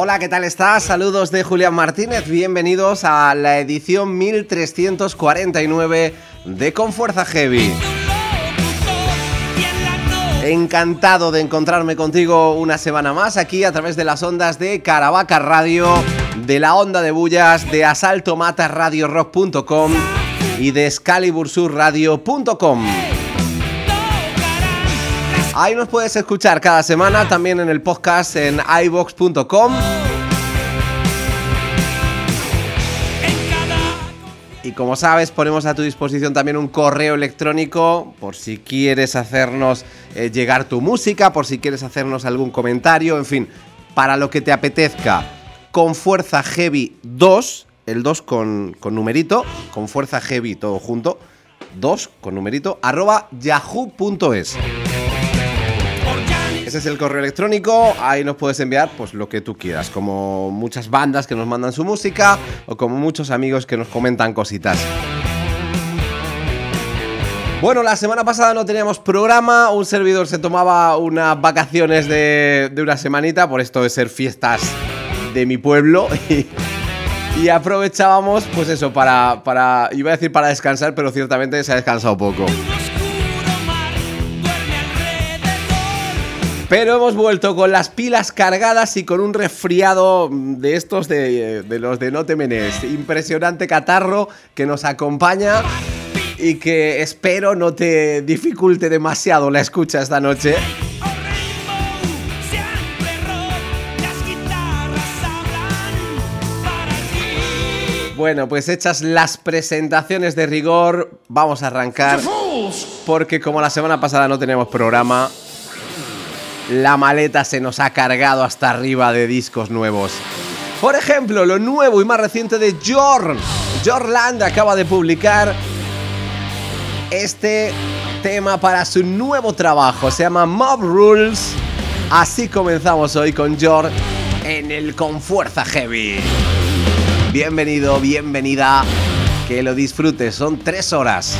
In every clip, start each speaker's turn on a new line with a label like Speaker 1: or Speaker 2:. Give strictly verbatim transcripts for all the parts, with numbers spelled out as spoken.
Speaker 1: Hola, ¿qué tal estás? Saludos de Julián Martínez, bienvenidos a la edición mil trescientos cuarenta y nueve de Con Fuerza Heavy. Encantado de encontrarme contigo una semana más aquí a través de las ondas de Caravaca Radio, de la Onda de Bullas, de asalto mata radio rock punto com y de excalibur sur radio punto com. Ahí nos puedes escuchar cada semana, también en el podcast en i vox punto com. Y como sabes, ponemos a tu disposición también un correo electrónico por si quieres hacernos eh, llegar tu música, por si quieres hacernos algún comentario, en fin, para lo que te apetezca. Con Fuerza Heavy dos, el dos con, con numerito, Con Fuerza Heavy todo junto, dos con numerito, arroba yahoo punto es. Ese es el correo electrónico, ahí nos puedes enviar pues lo que tú quieras, como muchas bandas que nos mandan su música o como muchos amigos que nos comentan cositas. Bueno, la semana pasada no teníamos programa, un servidor se tomaba unas vacaciones de, de una semanita, por esto de ser fiestas de mi pueblo, y, y aprovechábamos pues eso para, para, iba a decir para descansar, pero ciertamente se ha descansado poco. Pero hemos vuelto con las pilas cargadas y con un resfriado de estos de, de los de No Te Menes. Impresionante catarro que nos acompaña y que espero no te dificulte demasiado la escucha esta noche. Bueno, pues hechas las presentaciones de rigor, vamos a arrancar porque como la semana pasada no tenemos programa, la maleta se nos ha cargado hasta arriba de discos nuevos. Por ejemplo, lo nuevo y más reciente de Jorn. Jorland acaba de publicar este tema para su nuevo trabajo. Se llama Mob Rules. Así comenzamos hoy con Jorn en el Con Fuerza Heavy. Bienvenido, bienvenida. Que lo disfrutes. Son tres horas.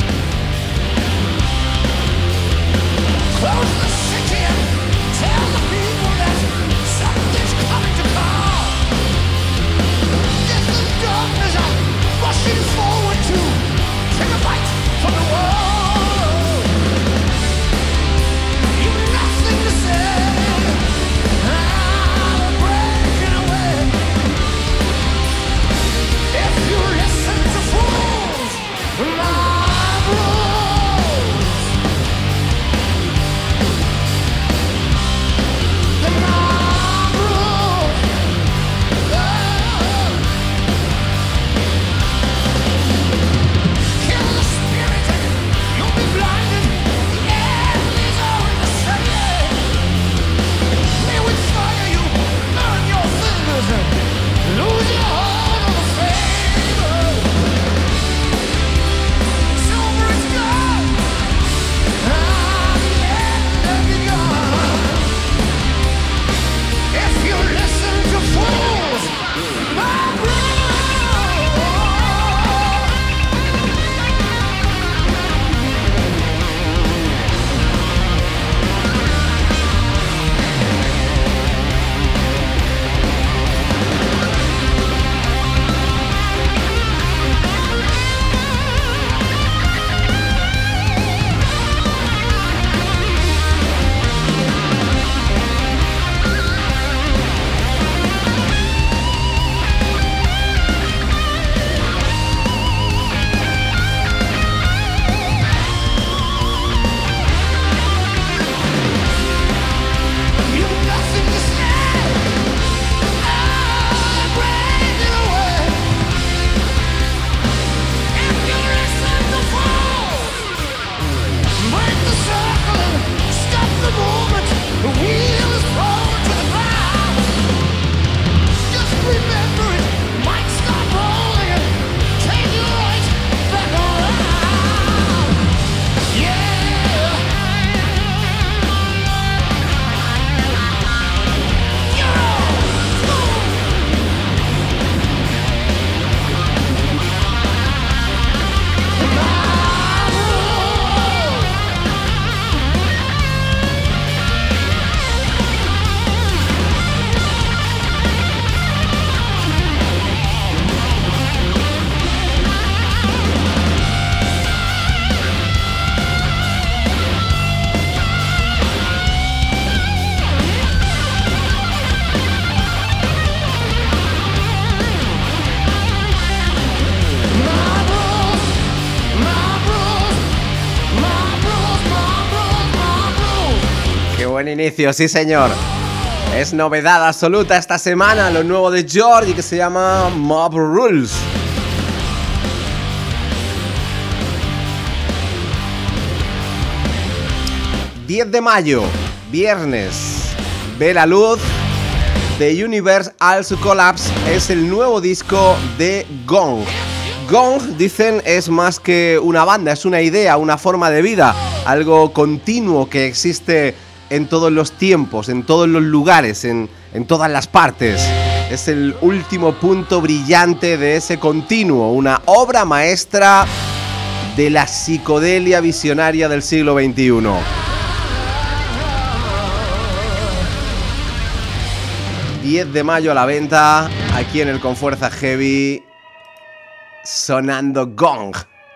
Speaker 2: My
Speaker 1: Buen inicio, sí señor. Es novedad absoluta esta semana lo nuevo de Jordi, que se llama Mob Rules. diez de mayo, viernes, ve la luz. The Universe Also Collapse es el nuevo disco de Gong. Gong, dicen, es más que una banda, es una idea, una forma de vida, algo continuo que existe en todos los tiempos, en todos los lugares, en, en todas las partes. Es el último punto brillante de ese continuo, una obra maestra de la psicodelia visionaria del siglo veintiuno. diez de mayo a la venta, aquí en el Confuerza Heavy, sonando Gong.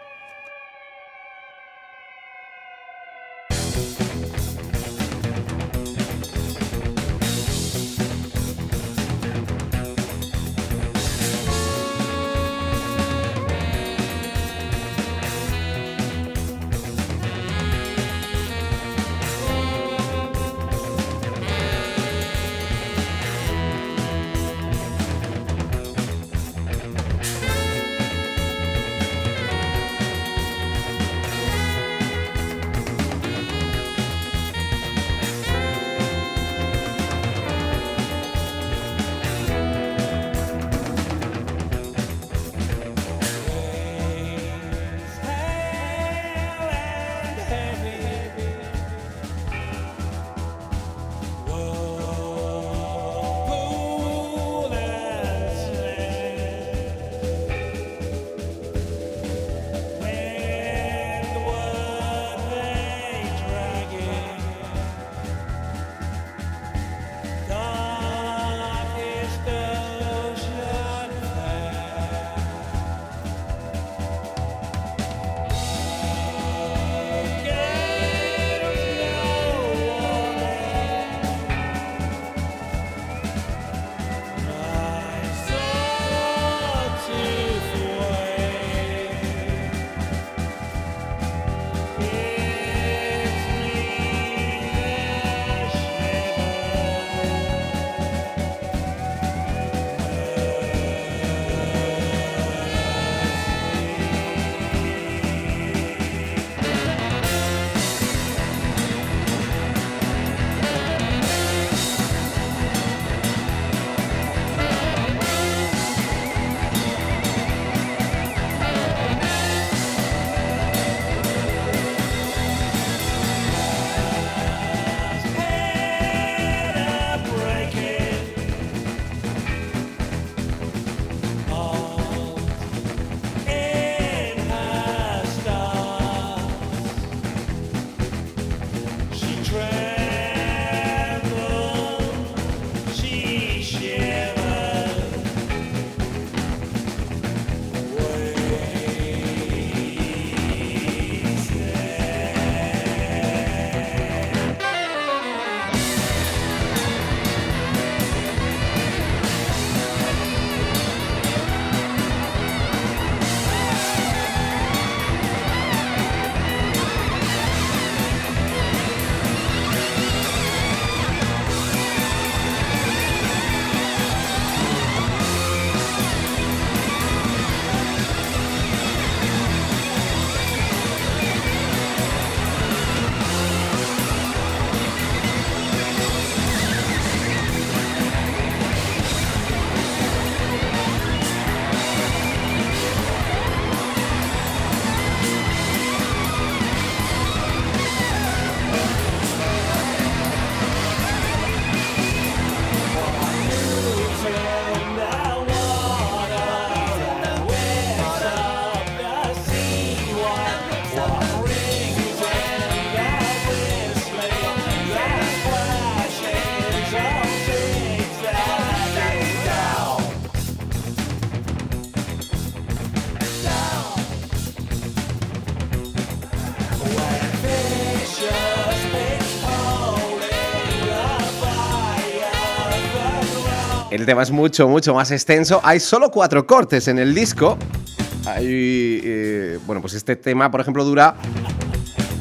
Speaker 1: El tema es mucho, mucho más extenso. Hay solo cuatro cortes en el disco. Hay, eh, bueno, pues este tema, por ejemplo, dura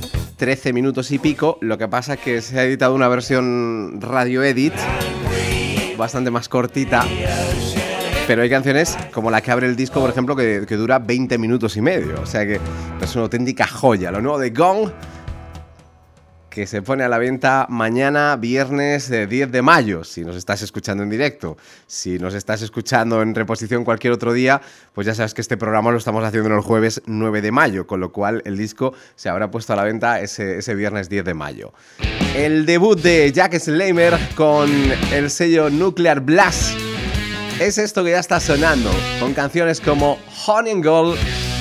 Speaker 1: trece minutos y pico. Lo que pasa es que se ha editado una versión radio edit bastante más cortita, pero hay canciones como la que abre el disco, por ejemplo, que, que dura veinte minutos y medio. O sea que es una auténtica joya. Lo nuevo de Gong, que se pone a la venta mañana, viernes eh, diez de mayo, si nos estás escuchando en directo. Si nos estás escuchando en reposición cualquier otro día, pues ya sabes que este programa lo estamos haciendo el jueves nueve de mayo, con lo cual el disco se habrá puesto a la venta ese, ese viernes diez de mayo. El debut de Jack Slaymer con el sello Nuclear Blast es esto que ya está sonando, con canciones como Honey and Gold.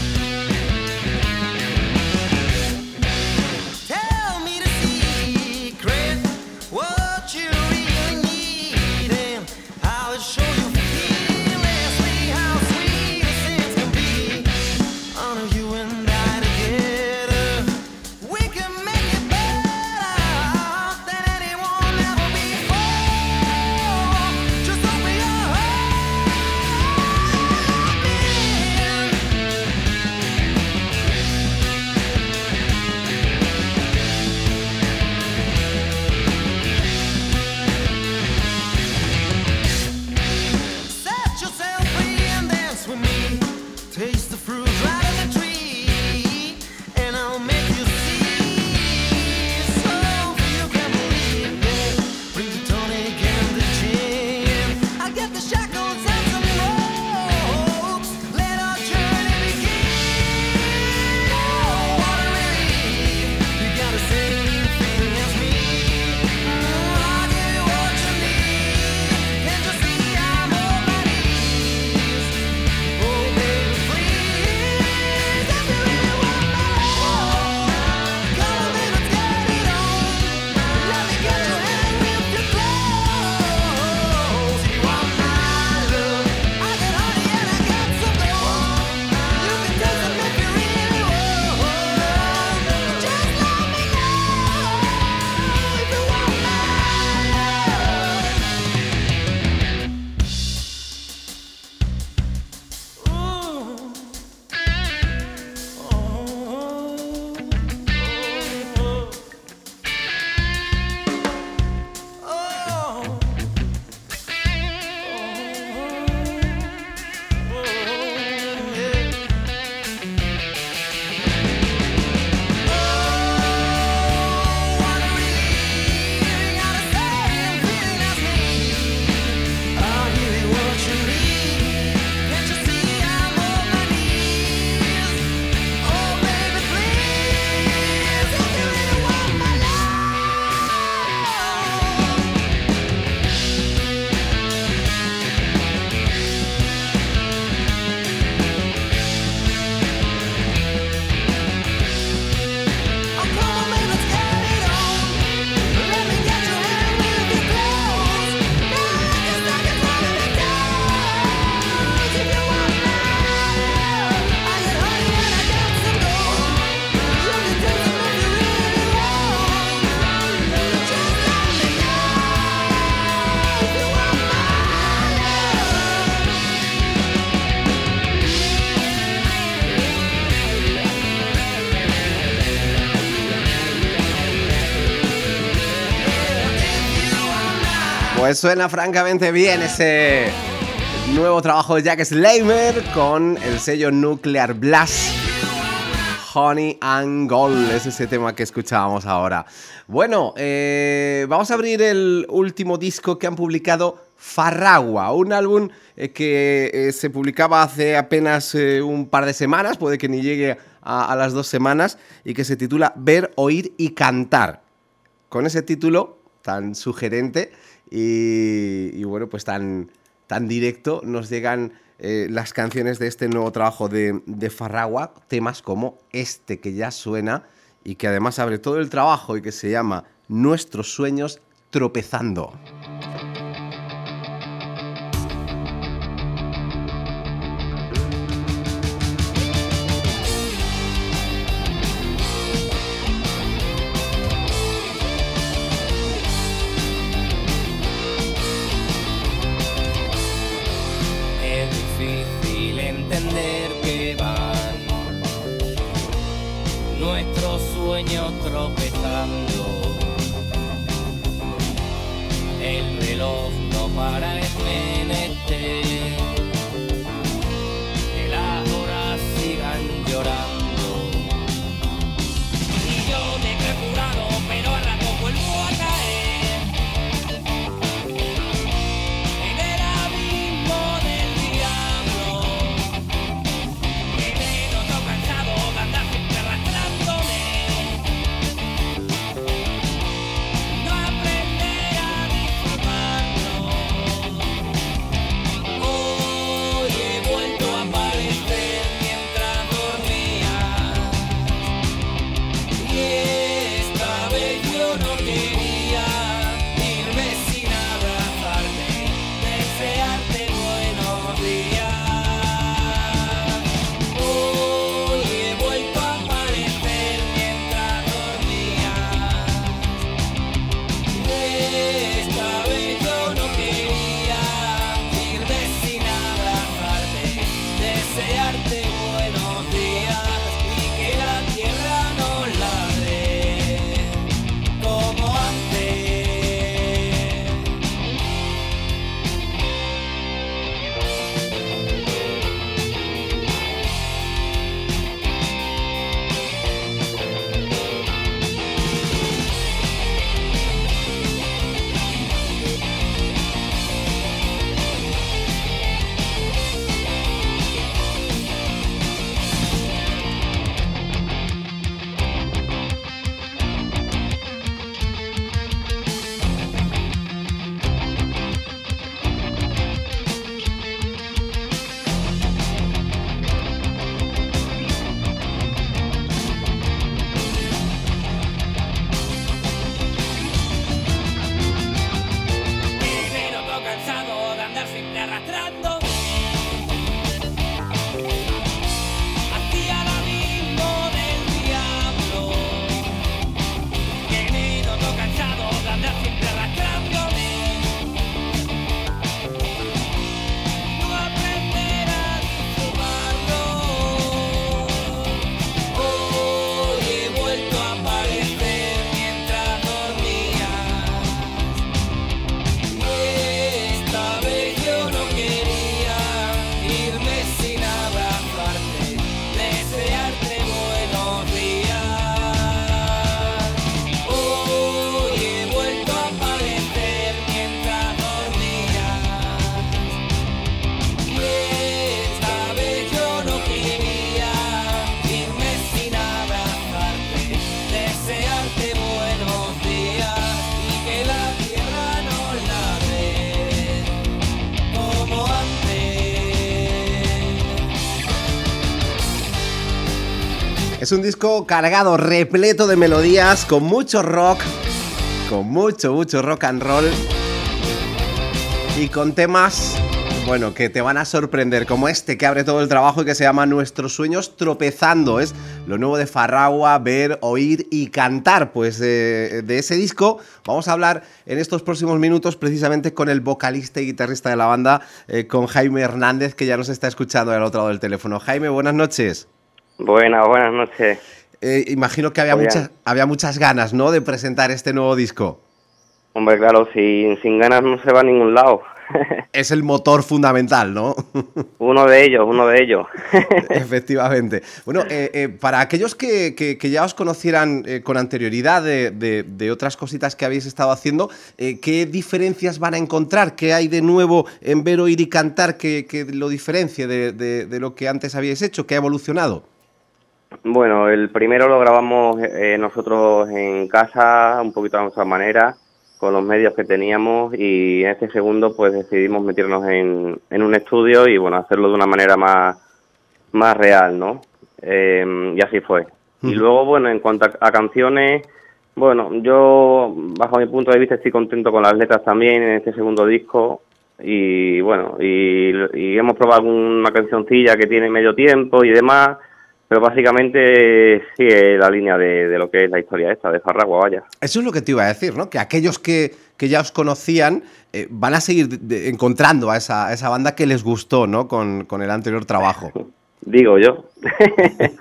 Speaker 1: Pues suena francamente bien ese nuevo trabajo de Jack Slaymer con el sello Nuclear Blast. Honey and Gold es ese tema que escuchábamos ahora. Bueno, eh, vamos a abrir el último disco que han publicado Farragua, un álbum eh, que eh, se publicaba hace apenas eh, un par de semanas, puede que ni llegue a, a las dos semanas, y que se titula Ver, Oír y Cantar. Con ese título tan sugerente y, y bueno, pues tan, tan directo, nos llegan eh, las canciones de este nuevo trabajo de, de Farragua, temas como este que ya suena y que además abre todo el trabajo y que se llama Nuestros Sueños Tropezando.
Speaker 2: nuestros sueños tropezando. El reloj no para en menester, que las horas sigan llorando. Y yo me he curado, pero a rato vuelvo a caer en el abismo del diablo, que me noto cansado de andar siempre arrastrándome, no aprender a disfrutarlo. Hoy he vuelto a aparecer mientras dormía, y esta vez yo no quería irme sin abrazarte, desearte buenos días. Hoy he vuelto a aparecer mientras dormía, esta vez yo no quería irme sin abrazarte, desearte buenos días y que la tierra nos ladre como antes. Que me noto cansado de andar siempre arrastrándome hacia el abismo del diablo, que me noto cansado de andar siempre arrastrándome, no aprender a disfrutarlo. Hoy he vuelto a aparecer mientras dormía, esta vez yo no quería irme sin abrazarte, desearte buenos días. Hoy he vuelto a aparecer mientras dormía, esta vez yo no quería irme sin abrazarte, desearte buenos días y que la tierra nos ladre como antes.
Speaker 1: Es un disco cargado, repleto de melodías, con mucho rock, con mucho, mucho rock and roll y con temas, bueno, que te van a sorprender, como este que abre todo el trabajo y que se llama Nuestros sueños tropezando. Es lo nuevo de Farragua, ver, oír y cantar. Pues de, de ese disco vamos a hablar en estos próximos minutos precisamente con el vocalista y guitarrista de la banda, eh, con Jaime Hernández, que ya nos está escuchando al otro lado del teléfono. Jaime, buenas noches.
Speaker 3: Buenas, buenas noches.
Speaker 1: Eh, imagino que había
Speaker 3: Muy
Speaker 1: muchas, había muchas ganas, ¿no?, de presentar este nuevo disco.
Speaker 3: Hombre, claro, sin, sin ganas no se va a ningún lado.
Speaker 1: Es el motor fundamental, ¿no?
Speaker 3: Uno de ellos, uno de ellos.
Speaker 1: Efectivamente. Bueno, eh, eh, para aquellos que, que, que ya os conocieran eh, con anterioridad de, de, de otras cositas que habéis estado haciendo, eh, ¿qué diferencias van a encontrar? ¿Qué hay de nuevo en ver, oír y cantar que, que lo diferencie de, de, de lo que antes habíais hecho? ¿Qué ha evolucionado?
Speaker 3: Bueno, el primero lo grabamos eh, nosotros en casa, un poquito a nuestra manera, con los medios que teníamos, y en este segundo pues decidimos meternos en, en un estudio y bueno, hacerlo de una manera más, más real, ¿no? Eh, y así fue. Mm. Y luego, bueno, en cuanto a, a canciones, bueno, yo bajo mi punto de vista estoy contento con las letras también en este segundo disco, y bueno, y, y hemos probado alguna cancioncilla que tiene medio tiempo y demás, pero básicamente sigue la línea de, de lo que es la historia esta, de Farragua, vaya.
Speaker 1: Eso es lo que te iba a decir, ¿no? Que aquellos que, que ya os conocían eh, van a seguir de, de, encontrando a esa, a esa banda que les gustó, ¿no? Con, con el anterior trabajo.
Speaker 3: Digo yo.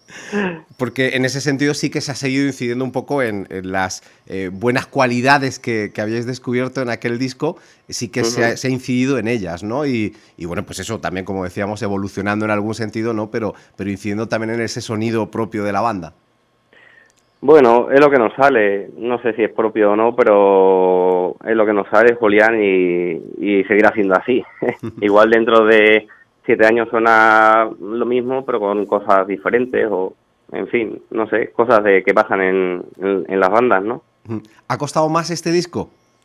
Speaker 1: Porque en ese sentido sí que se ha seguido incidiendo un poco en, en las eh, buenas cualidades que, que habíais descubierto en aquel disco, sí que uh-huh. se, ha, se ha incidido en ellas, ¿no? Y, y bueno, pues eso también, como decíamos, evolucionando en algún sentido, ¿no? Pero, pero incidiendo también en ese sonido propio de la banda.
Speaker 3: Bueno, es lo que nos sale, no sé si es propio o no, pero es lo que nos sale, Julián, y, y seguirá siendo así. Igual dentro de siete años suena lo mismo, pero con cosas diferentes, o en fin, no sé, cosas de que pasan en, en, en las bandas, ¿no?
Speaker 1: ¿Ha costado más este disco?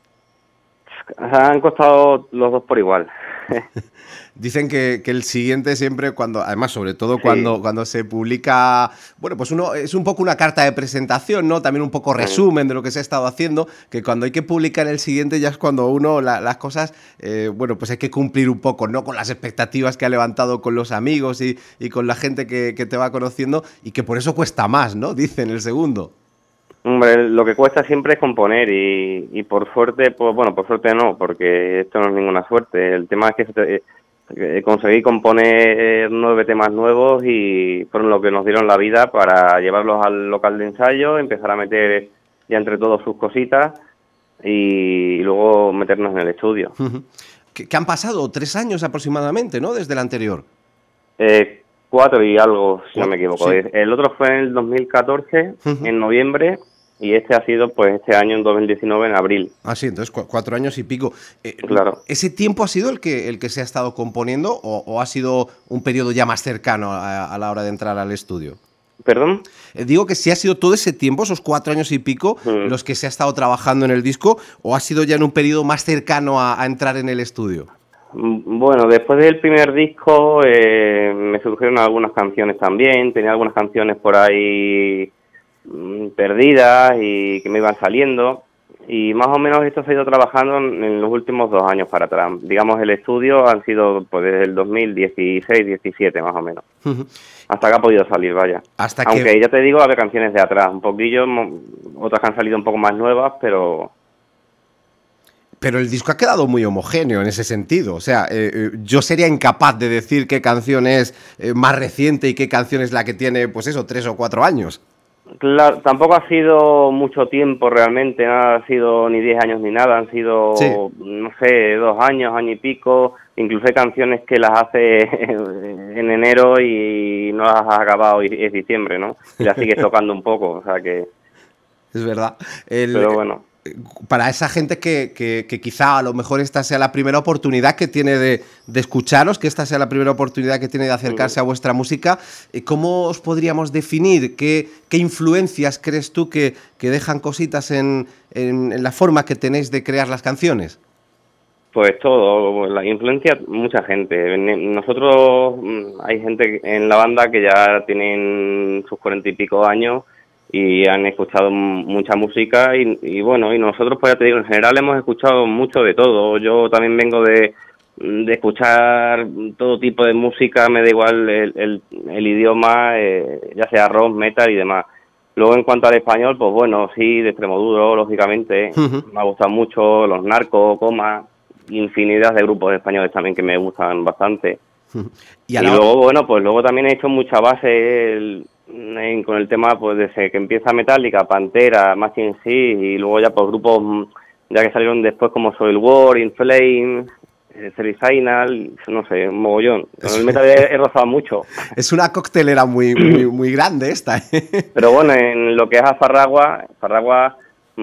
Speaker 3: Han costado los dos por igual.
Speaker 1: Dicen que, que el siguiente siempre cuando, además sobre todo cuando, sí. cuando se publica, bueno, pues uno es un poco una carta de presentación, ¿no? También un poco resumen de lo que se ha estado haciendo, que cuando hay que publicar el siguiente ya es cuando uno, la, las cosas, eh, bueno, pues hay que cumplir un poco, ¿no? Con las expectativas que ha levantado con los amigos y, y con la gente que, que te va conociendo y que por eso cuesta más, ¿no? Dicen el segundo.
Speaker 3: Hombre, lo que cuesta siempre es componer y, y por suerte, pues bueno, por suerte no, porque esto no es ninguna suerte. El tema es que se te, eh, conseguí componer nueve temas nuevos y fueron lo que nos dieron la vida para llevarlos al local de ensayo, empezar a meter ya entre todos sus cositas y, y luego meternos en el estudio.
Speaker 1: ¿Qué, qué han pasado? Tres años aproximadamente, ¿no? Desde el anterior.
Speaker 3: Eh, cuatro y algo, si no me equivoco.
Speaker 1: Sí.
Speaker 3: El otro fue en el dos mil catorce, uh-huh. en noviembre. Y este ha sido, pues, este año, en dos mil diecinueve, en abril.
Speaker 1: Ah, sí, entonces cu- cuatro años y pico. Eh,
Speaker 3: claro.
Speaker 1: ¿Ese tiempo ha sido el que el que se ha estado componiendo o, o ha sido un periodo ya más cercano a, a la hora de entrar al estudio?
Speaker 3: ¿Perdón?
Speaker 1: Eh, digo que si ha sido todo ese tiempo, esos cuatro años y pico, mm. los que se ha estado trabajando en el disco, o ha sido ya en un periodo más cercano a, a entrar en el estudio.
Speaker 3: Bueno, después del primer disco eh, me surgieron algunas canciones también, tenía algunas canciones por ahí perdidas y que me iban saliendo y más o menos esto se ha ido trabajando en los últimos dos años para atrás. Digamos, el estudio han sido pues desde el dos mil dieciséis diecisiete más o menos. Uh-huh. Hasta que ha podido salir, vaya.
Speaker 1: Hasta
Speaker 3: Aunque
Speaker 1: que...
Speaker 3: ya te digo, había canciones de atrás, un poquillo, otras que han salido un poco más nuevas, pero...
Speaker 1: Pero el disco ha quedado muy homogéneo en ese sentido. O sea, eh, yo sería incapaz de decir qué canción es eh, más reciente y qué canción es la que tiene, pues eso, tres o cuatro años.
Speaker 3: Claro, tampoco ha sido mucho tiempo realmente, no ha sido ni diez años ni nada, han sido, sí. no sé, dos años, año y pico, incluso hay canciones que las hace en enero y no las has acabado y es diciembre, ¿no? Y las sigues tocando un poco, o sea que...
Speaker 1: Es verdad. El...
Speaker 3: Pero bueno...
Speaker 1: Para esa gente que, que, que quizá a lo mejor esta sea la primera oportunidad que tiene de, de escucharos, que esta sea la primera oportunidad que tiene de acercarse a vuestra música, ¿cómo os podríamos definir? ¿Qué, qué influencias crees tú que, que dejan cositas en, en, en la forma que tenéis de crear las canciones?
Speaker 3: Pues todo, la influencia, mucha gente. Nosotros, hay gente en la banda que ya tienen sus cuarenta y pico años y han escuchado mucha música y, y bueno, y nosotros pues ya te digo, en general hemos escuchado mucho de todo. Yo también vengo de, de escuchar todo tipo de música, me da igual el, el, el idioma, eh, ya sea rock, metal y demás. Luego en cuanto al español, pues bueno, sí, de Extremoduro, lógicamente, uh-huh. me ha gustado mucho, Los Narcos, Coma, infinidad de grupos españoles también que me gustan bastante. Uh-huh. Y, y luego, bueno, pues luego también he hecho mucha base... El, En, con el tema pues desde que empieza Metallica, Pantera, Machine sí y luego ya pues grupos ya que salieron después como Soil War, In Flames, Celly Final, no sé, un mogollón. Con el metal he, he rozado mucho.
Speaker 1: Es una coctelera muy muy, muy grande esta. ¿eh?
Speaker 3: Pero bueno, en lo que es a Farragua, Farragua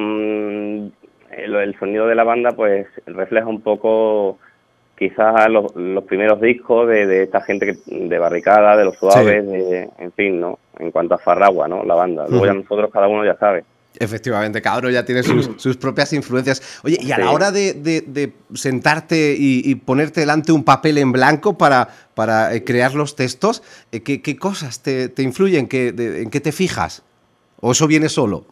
Speaker 3: mmm, el, el sonido de la banda pues refleja un poco quizás los, los primeros discos de, de esta gente que, de Barricada, de Los Suaves, sí. de, en fin, ¿no? En cuanto a Farragua, ¿no? La banda. Luego uh-huh. ya nosotros cada uno ya sabe.
Speaker 1: Efectivamente, cada uno ya tiene sus, sus propias influencias. Oye, y a sí. la hora de, de, de sentarte y, y ponerte delante un papel en blanco para, para eh, crear los textos, eh, ¿qué, qué cosas te, te influyen? ¿Qué, de, ¿En qué te fijas? ¿O eso viene solo?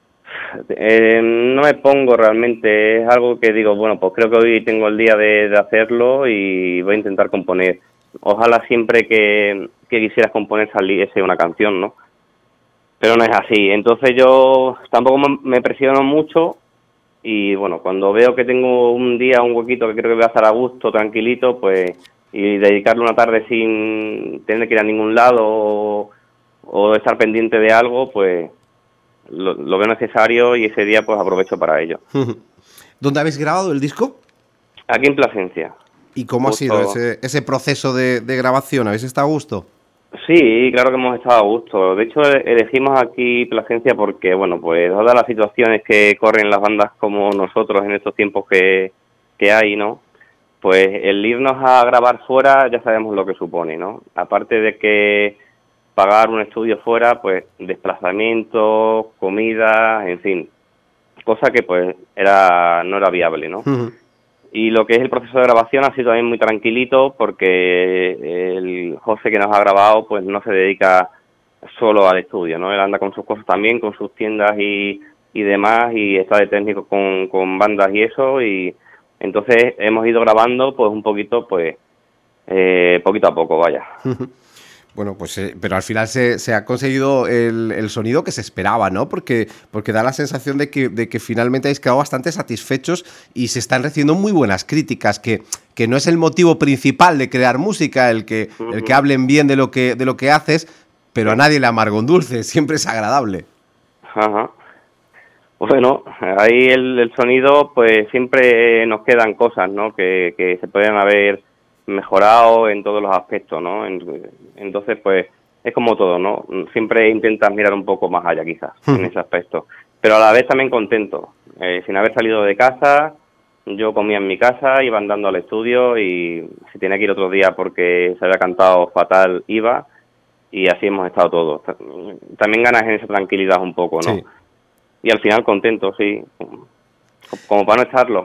Speaker 3: Eh, no me pongo realmente, es algo que digo, bueno, pues creo que hoy tengo el día de, de hacerlo y voy a intentar componer. Ojalá siempre que, que quisieras componer saliese una canción, ¿no? Pero no es así, entonces yo tampoco me presiono mucho y bueno, cuando veo que tengo un día, un huequito que creo que voy a estar a gusto, tranquilito, pues y dedicarle una tarde sin tener que ir a ningún lado o, o estar pendiente de algo, pues lo, lo veo necesario y ese día pues aprovecho para ello.
Speaker 1: ¿Dónde habéis grabado el disco?
Speaker 3: Aquí en Plasencia.
Speaker 1: ¿Y cómo
Speaker 3: Justo.
Speaker 1: ha sido ese, ese proceso de, de grabación? ¿Habéis estado a gusto?
Speaker 3: Sí, claro que hemos estado a gusto. De hecho, elegimos aquí Plasencia porque, bueno, pues dadas las situaciones que corren las bandas como nosotros en estos tiempos que, que hay, ¿no? Pues el irnos a grabar fuera ya sabemos lo que supone, ¿no? Aparte de que pagar un estudio fuera, pues desplazamiento, comida, en fin, cosa que pues era no era viable, ¿no?
Speaker 1: Uh-huh.
Speaker 3: Y lo que es el proceso de grabación ha sido también muy tranquilito porque el José que nos ha grabado pues no se dedica solo al estudio, ¿no? Él anda con sus cosas también, con sus tiendas y, y demás, y está de técnico con, con bandas y eso, y entonces hemos ido grabando pues un poquito, pues eh, poquito a poco, vaya.
Speaker 1: Bueno, pues eh, pero al final se, se ha conseguido el, el sonido que se esperaba, ¿no? Porque, porque da la sensación de que, de que finalmente habéis quedado bastante satisfechos y se están recibiendo muy buenas críticas, que, que no es el motivo principal de crear música, el que, uh-huh. el que hablen bien de lo que, de lo que haces, pero a nadie le amarga un dulce, siempre es agradable.
Speaker 3: Ajá. Bueno, ahí el, el sonido, pues siempre nos quedan cosas, ¿no? Que, que se pueden haber mejorado en todos los aspectos, ¿no? Entonces, pues, es como todo, ¿no? Siempre intentas mirar un poco más allá, quizás, en ese aspecto. Pero a la vez también contento. Eh, sin haber salido de casa, yo comía en mi casa, iba andando al estudio y si tenía que ir otro día porque se había cantado fatal, iba, y así hemos estado todos. También ganas en esa tranquilidad un poco, ¿no? Sí. Y al final contento, sí. Como para no estarlo.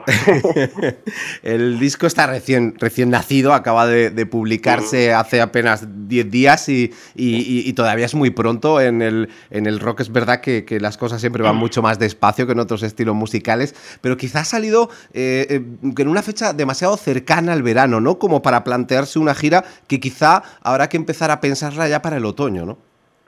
Speaker 1: El disco está recién, recién nacido, acaba de, de publicarse uh-huh. hace apenas diez días y, y, y todavía es muy pronto. En el, en el rock es verdad que, que las cosas siempre van mucho más despacio que en otros estilos musicales, pero quizás ha salido eh, eh, en una fecha demasiado cercana al verano, ¿no? Como para plantearse una gira que quizá habrá que empezar a pensarla ya para el otoño, ¿no?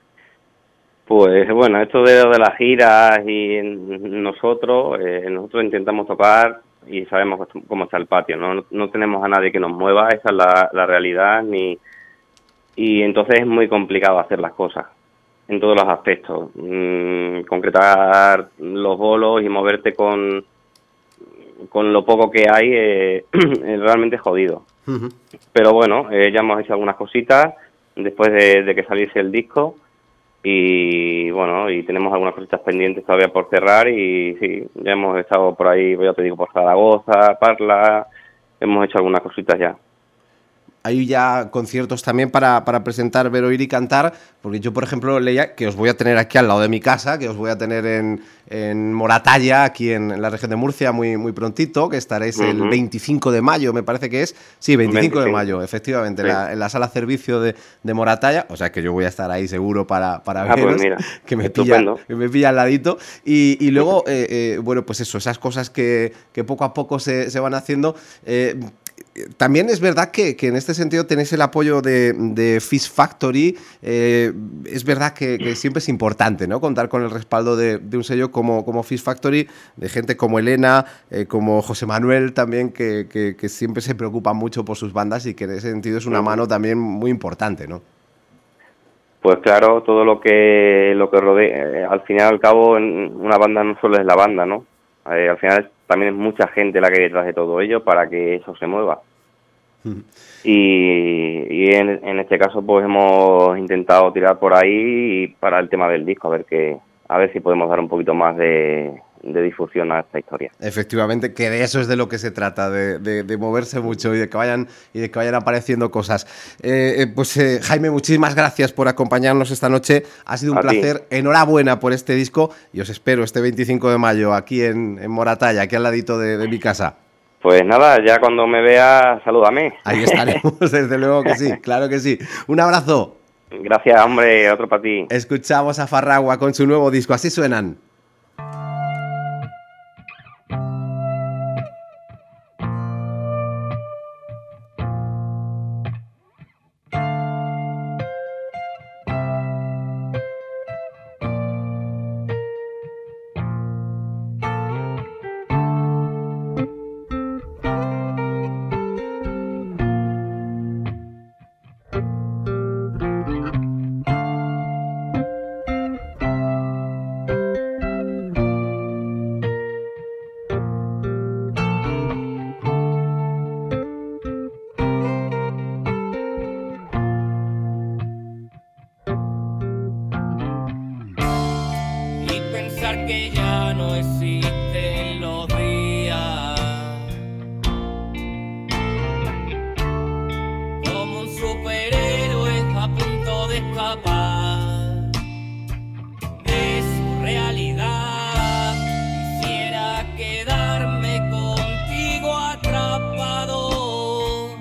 Speaker 3: Pues bueno, esto de, de las giras y nosotros, eh, nosotros intentamos tocar y sabemos cómo está el patio, ¿no? No, no tenemos a nadie que nos mueva, esa es la, la realidad, ni y entonces es muy complicado hacer las cosas en todos los aspectos. Mm, concretar los bolos y moverte con, con lo poco que hay eh, es realmente jodido. Uh-huh. Pero bueno, eh, ya hemos hecho algunas cositas después de, de que saliese el disco. Y bueno, y tenemos algunas cositas pendientes todavía por cerrar y sí, ya hemos estado por ahí, ya te digo, por Zaragoza, Parla, hemos hecho algunas cositas ya.
Speaker 1: Hay ya conciertos también para, para presentar, ver, oír y cantar, porque yo, por ejemplo, leía que os voy a tener aquí al lado de mi casa, que os voy a tener en, en Moratalla, aquí en, en la región de Murcia, muy, muy prontito, que estaréis uh-huh. el veinticinco de mayo, me parece que es. Sí, veinticinco de mayo, efectivamente, sí. en, la, en la sala servicio de, de Moratalla, o sea que yo voy a estar ahí seguro para, para
Speaker 3: ah,
Speaker 1: veros,
Speaker 3: pues mira,
Speaker 1: que, me pilla, que me pilla al ladito. Y, y luego, eh, eh, bueno, pues eso, esas cosas que, que poco a poco se, se van haciendo. Eh, También es verdad que, que en este sentido tenéis el apoyo de, de Fish Factory. Eh, es verdad que, que siempre es importante, ¿no? Contar con el respaldo de, de un sello como, como Fish Factory, de gente como Elena, eh, como José Manuel también, que, que, que siempre se preocupa mucho por sus bandas y que en ese sentido es una mano también muy importante, ¿no?
Speaker 3: Pues claro, todo lo que lo que rodea, eh, al final y al cabo, una banda no solo es la banda, ¿no? Eh, al final también es mucha gente la que hay detrás de todo ello para que eso se mueva. Mm. Y, y en, en este caso pues hemos intentado tirar por ahí y para el tema del disco, a ver que a ver si podemos dar un poquito más de, de difusión a esta historia.
Speaker 1: Efectivamente, que de eso es de lo que se trata, de, de, de moverse mucho y de que vayan y de que vayan apareciendo cosas. Eh, eh, pues eh, Jaime, muchísimas gracias por acompañarnos esta noche. Ha sido un a placer. Ti. Enhorabuena por este disco y os espero este veinticinco de mayo aquí en, en Moratalla, aquí al ladito de, de mi casa.
Speaker 3: Pues nada, ya cuando me vea, salúdame.
Speaker 1: Ahí estaremos, desde luego que sí, claro que sí. Un abrazo.
Speaker 3: Gracias, hombre, otro para ti.
Speaker 1: Escuchamos a Farragua con su nuevo disco, así suenan.
Speaker 2: que ya no existen los días. Como un superhéroe a punto de escapar de su realidad, quisiera quedarme contigo atrapado,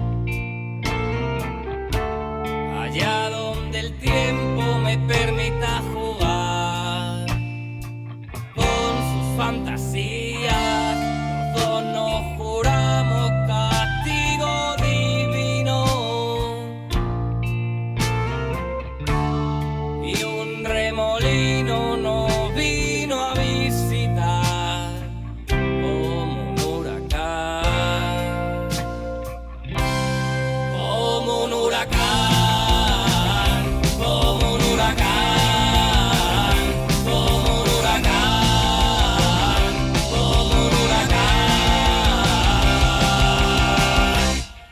Speaker 2: allá donde el tiempo me permita jugar con sus fantasías. Los dos nos juramos castigo divino y un remolino nos vino a visitar como un huracán, como un huracán, como un huracán, como un huracán, como un huracán,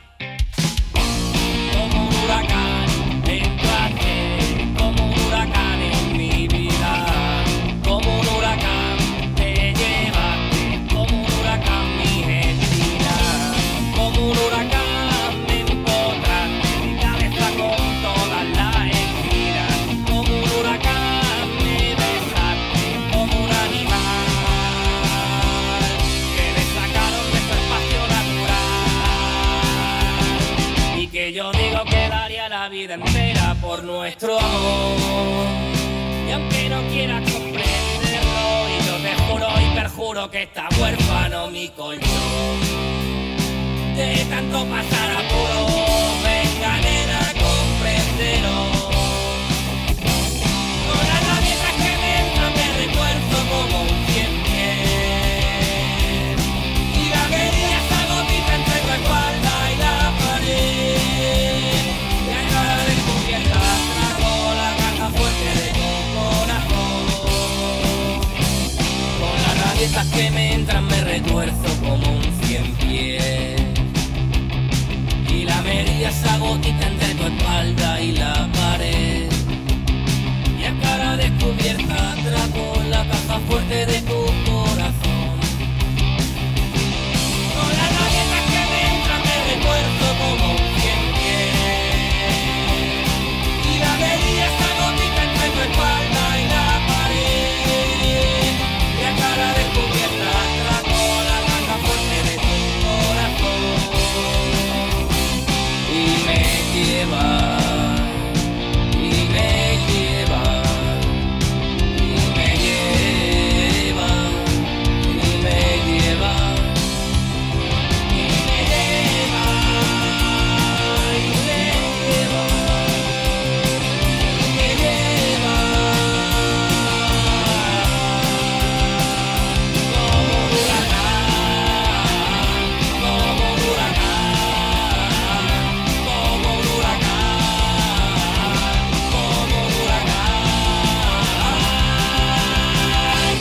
Speaker 2: como un huracán entraste, como un huracán en mi vida, como un huracán te llevaste, como un huracán mi destino, como un huracán me empotraste mi cabeza con todas las espinas, como un huracán me besaste, como un animal que le sacaron de su espacio natural y que yo digo que daría la vida entera por nuestro amor. Y aunque no quieras comprenderlo, y yo te juro y perjuro que está huérfano mi colchón de tanto pasar apuro. Venga nena, compréndelo. Con las rabietas que me entran me refuerzo como un cien pies y la quería esa gotita entre tu espalda y la pared, y a cara descubierta trago la caja fuerte de tu corazón. Con las rabietas que me entran me retuerzo como un cien pies y la medida esa gotita entre tu espalda y la pared, y a cara descubierta atraco la caja fuerte de tu corazón. Con las rabietas que me entran me retuerzo como un cien pies y la medida esa gotita entre tu espalda y la pared, y a cara descubierta atraco la caja fuerte de tu corazón. Y me lleva, y me lleva, y me lleva, y me lleva, y me lleva, y me lleva, y me lleva, como un huracán, como un huracán, como un huracán, como un huracán.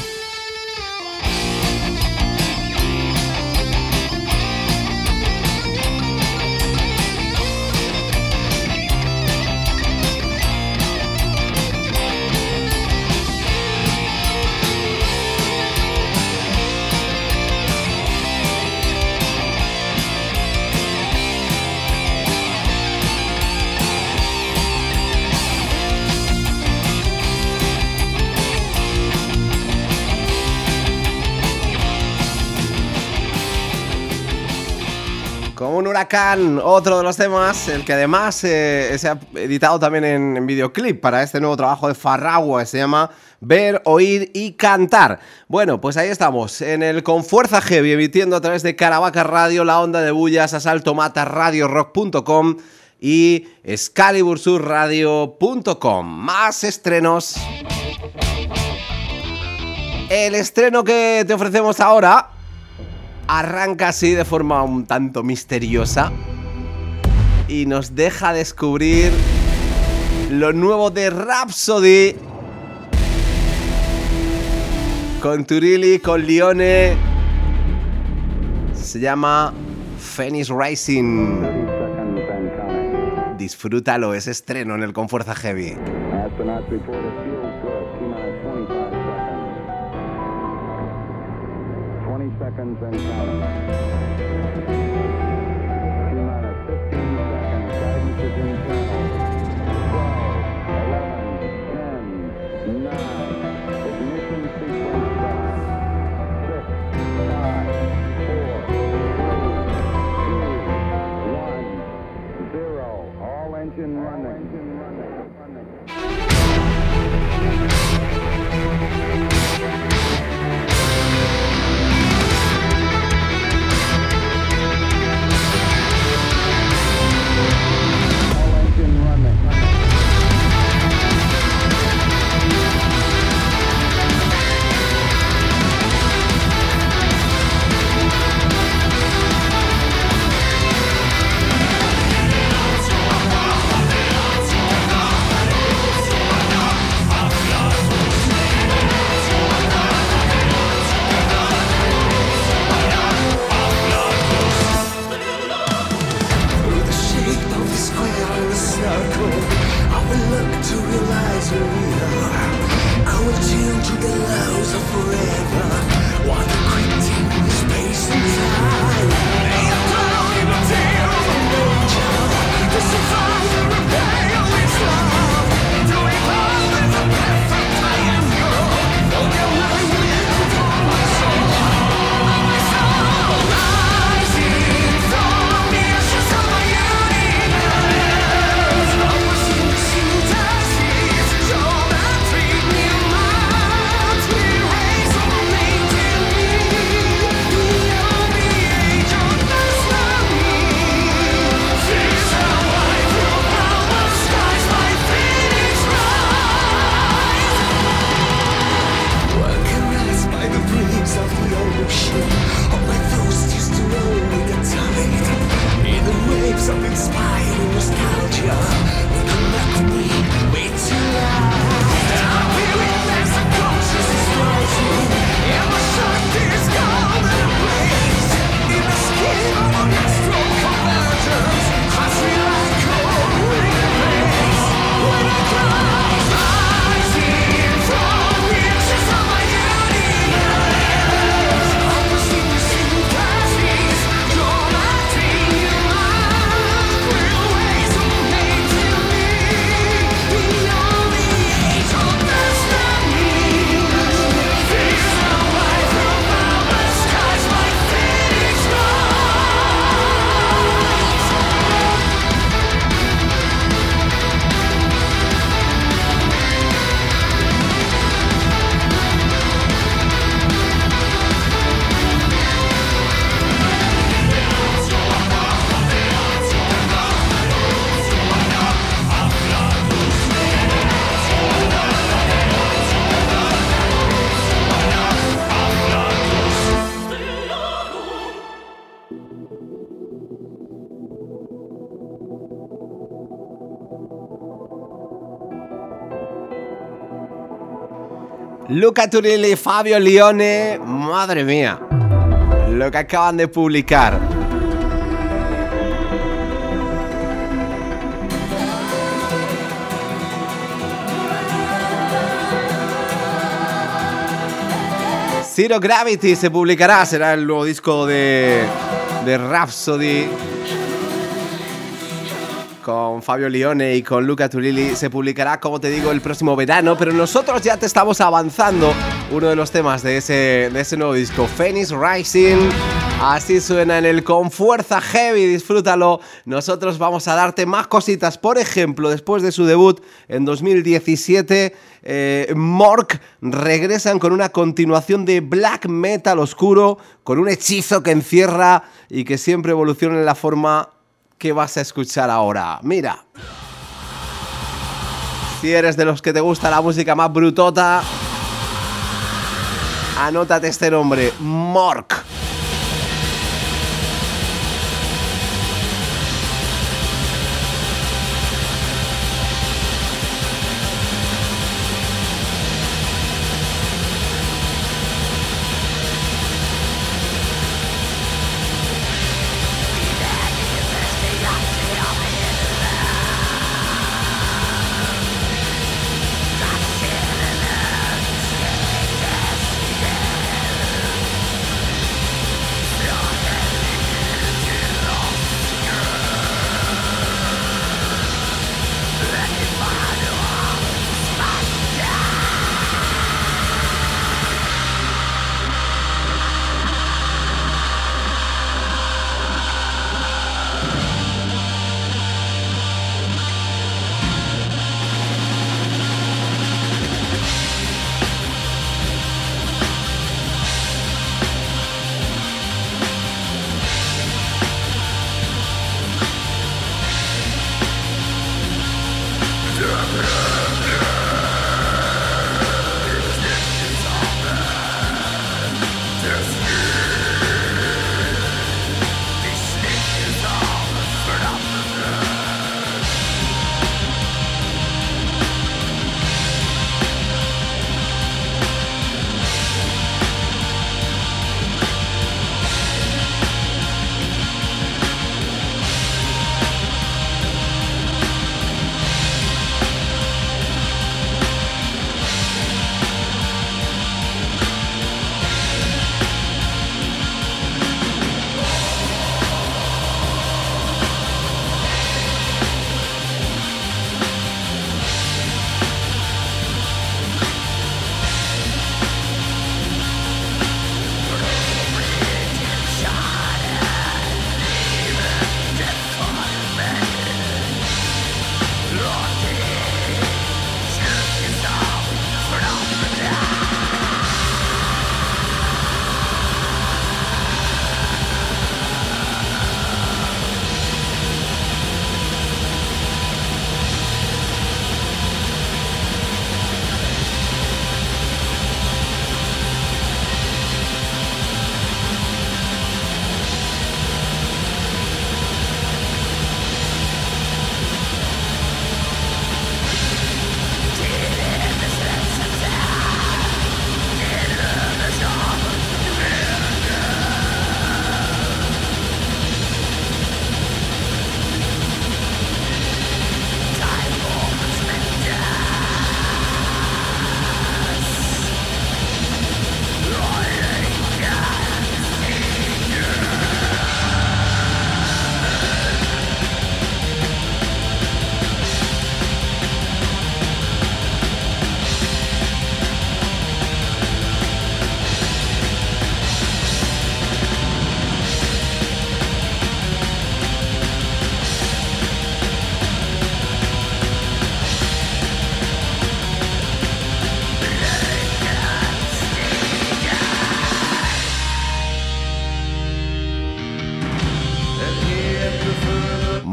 Speaker 1: Como un huracán, otro de los temas, el que además eh, se ha editado también en, en videoclip para este nuevo trabajo de Farragua, se llama Ver, Oír y Cantar. Bueno, pues ahí estamos, en el Con Fuerza Heavy, emitiendo a través de Caravaca Radio, La Onda de Bullas, Asalto Mata, Radio Rock punto com y Excalibur Sur Radio punto com. Más estrenos. El estreno que te ofrecemos ahora arranca así de forma un tanto misteriosa y nos deja descubrir lo nuevo de Rhapsody con Turilli, con Lione. Se llama Phoenix Rising. Disfrútalo, es estreno en el Con Fuerza Heavy.
Speaker 4: Astronauts report a fuel source, T-minus twenty-five seconds. seconds and counting. T-minus fifteen seconds. Guidance is internal. twelve, eleven, ten, nine. Ignition sequence start. six, five, four, three, two, one, zero. All engine running. Engine running.
Speaker 1: Luca Turilli y Fabio Lione, madre mía, lo que acaban de publicar. Zero Gravity se publicará, será el nuevo disco de, de Rhapsody. Con Fabio Lione y con Luca Turilli se publicará, como te digo, el próximo verano, pero nosotros ya te estamos avanzando uno de los temas de ese, de ese nuevo disco, Phoenix Rising. Así suena en el Con Fuerza Heavy, disfrútalo. Nosotros vamos a darte más cositas. Por ejemplo, después de su debut en dos mil diecisiete, eh, Mork regresan con una continuación de black metal oscuro, con un hechizo que encierra y que siempre evoluciona en la forma que vas a escuchar ahora. Mira, si eres de los que te gusta la música más brutota, anótate este nombre, Mork.
Speaker 5: Shit.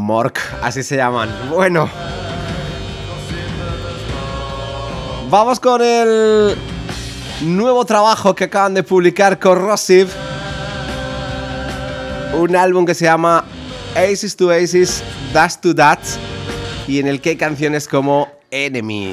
Speaker 1: Mork, así se llaman. Bueno, vamos con el nuevo trabajo que acaban de publicar Corrosive. Un álbum que se llama Aces to Aces, Dust to Dust, y en el que hay canciones como Enemy.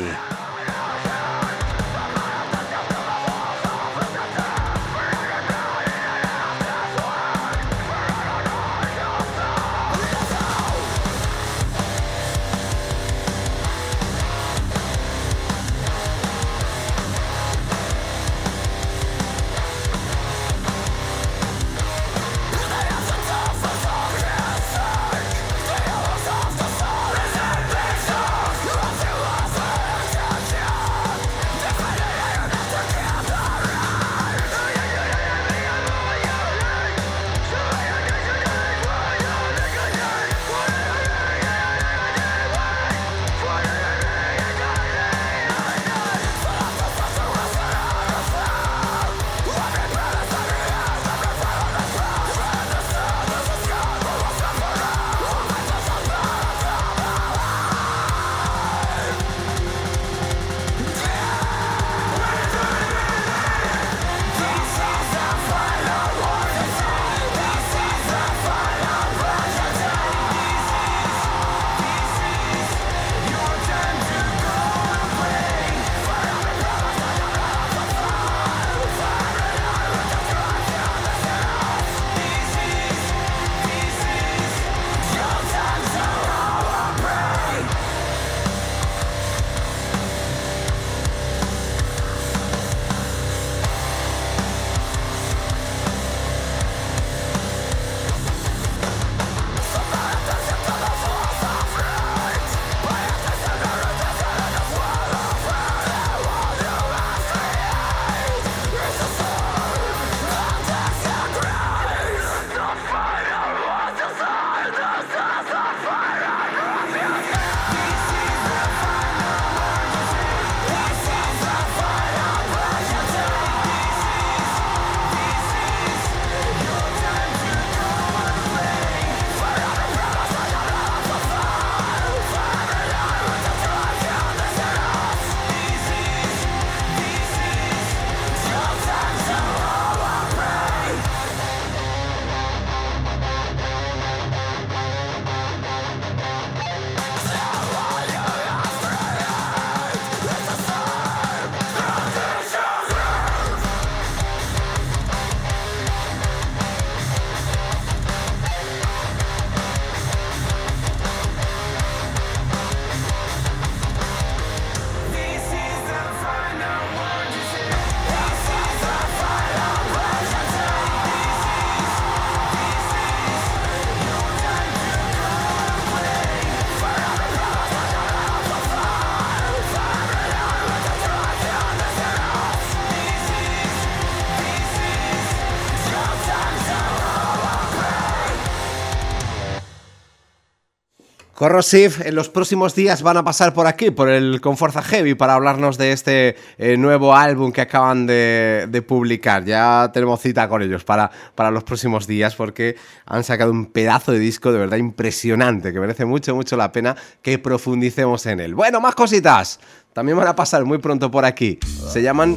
Speaker 1: Corrosive en los próximos días van a pasar por aquí, por el Con Fuerza Heavy, para hablarnos de este eh, nuevo álbum que acaban de, de publicar. Ya tenemos cita con ellos para, para los próximos días, porque han sacado un pedazo de disco de verdad impresionante, que merece mucho, mucho la pena que profundicemos en él. Bueno, más cositas. También van a pasar muy pronto por aquí. Se llaman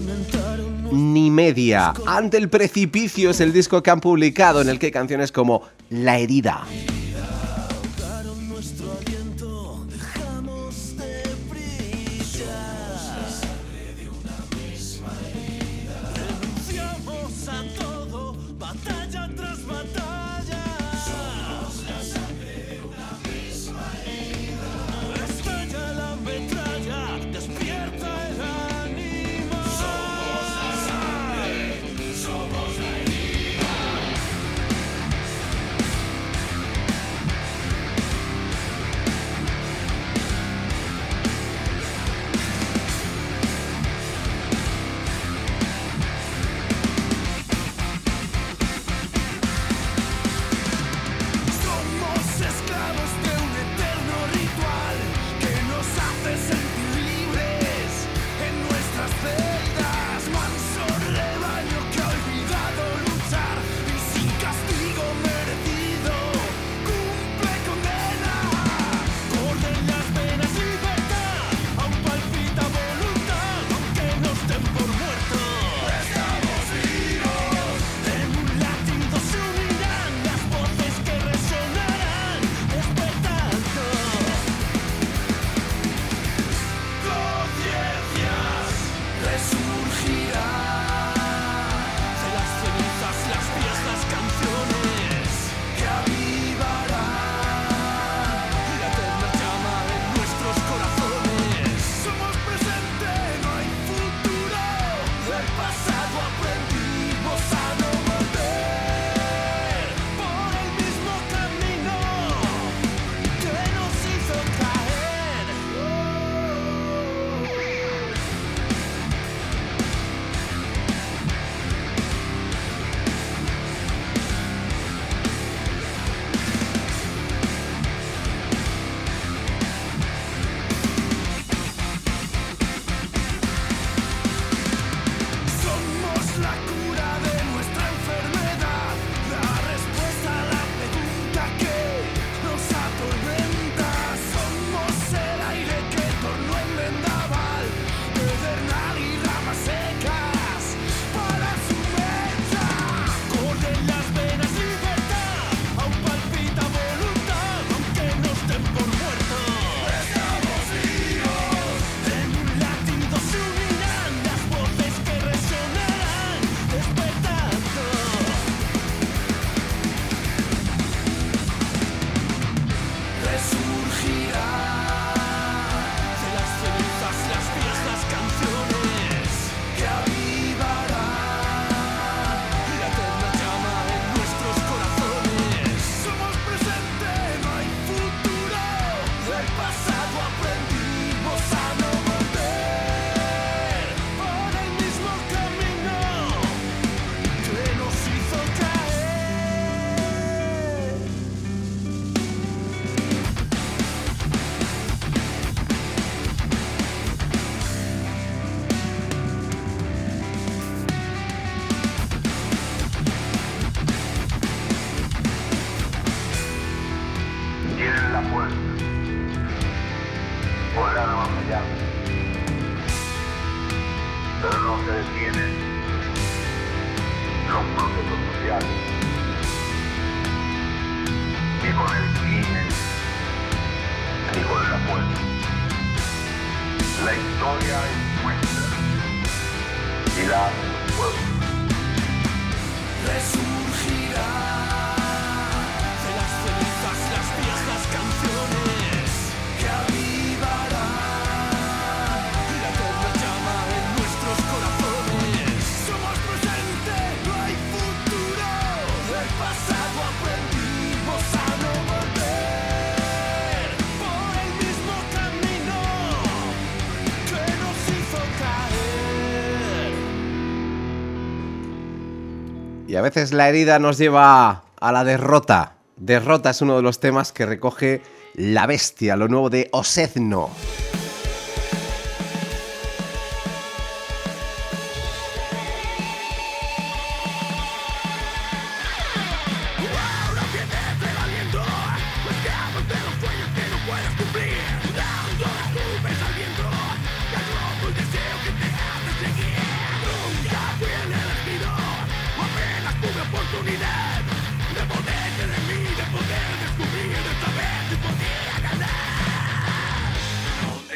Speaker 1: Ni Media. Ante el precipicio es el disco que han publicado, en el que hay canciones como La Herida.
Speaker 5: pasado aprendimos a no volver por el mismo camino que nos hizo caer. Somos la cura de nuestra enfermedad, la respuesta a la pregunta que nos atormenta. Somos el aire que tornó en vendaval, pedernal y ramas secas para su meta. Corren las venas libertad, aún palpita voluntad, aunque nos den por muertos. Estamos vivos, en un latido se unirán las voces que resonarán, despertando. Resurgirá de las cenizas las viejas canciones que avivarán la eterna llama en nuestros corazones. Somos presente, no hay futuro. Del pasado aprendimos a no volver por el mismo camino que nos hizo caer.
Speaker 4: Tienen la fuerza, podrán avasallar, pero no se detienen los procesos sociales, ni con el crimen, ni con la fuerza. La historia es nuestra y la hacen los pueblos.
Speaker 5: Resurgirá de las cenizas las viejas canciones que avivarán la eterna llama en nuestros corazones. Somos presente, no hay futuro. Del pasado aprendimos a no volver por el mismo camino que nos hizo caer.
Speaker 1: Y a veces la herida nos lleva a la derrota. Derrota es uno de los temas que recoge La Bestia, lo nuevo de Osezno.
Speaker 5: Oportunidad de poder descubrir esta vez si podía ganar.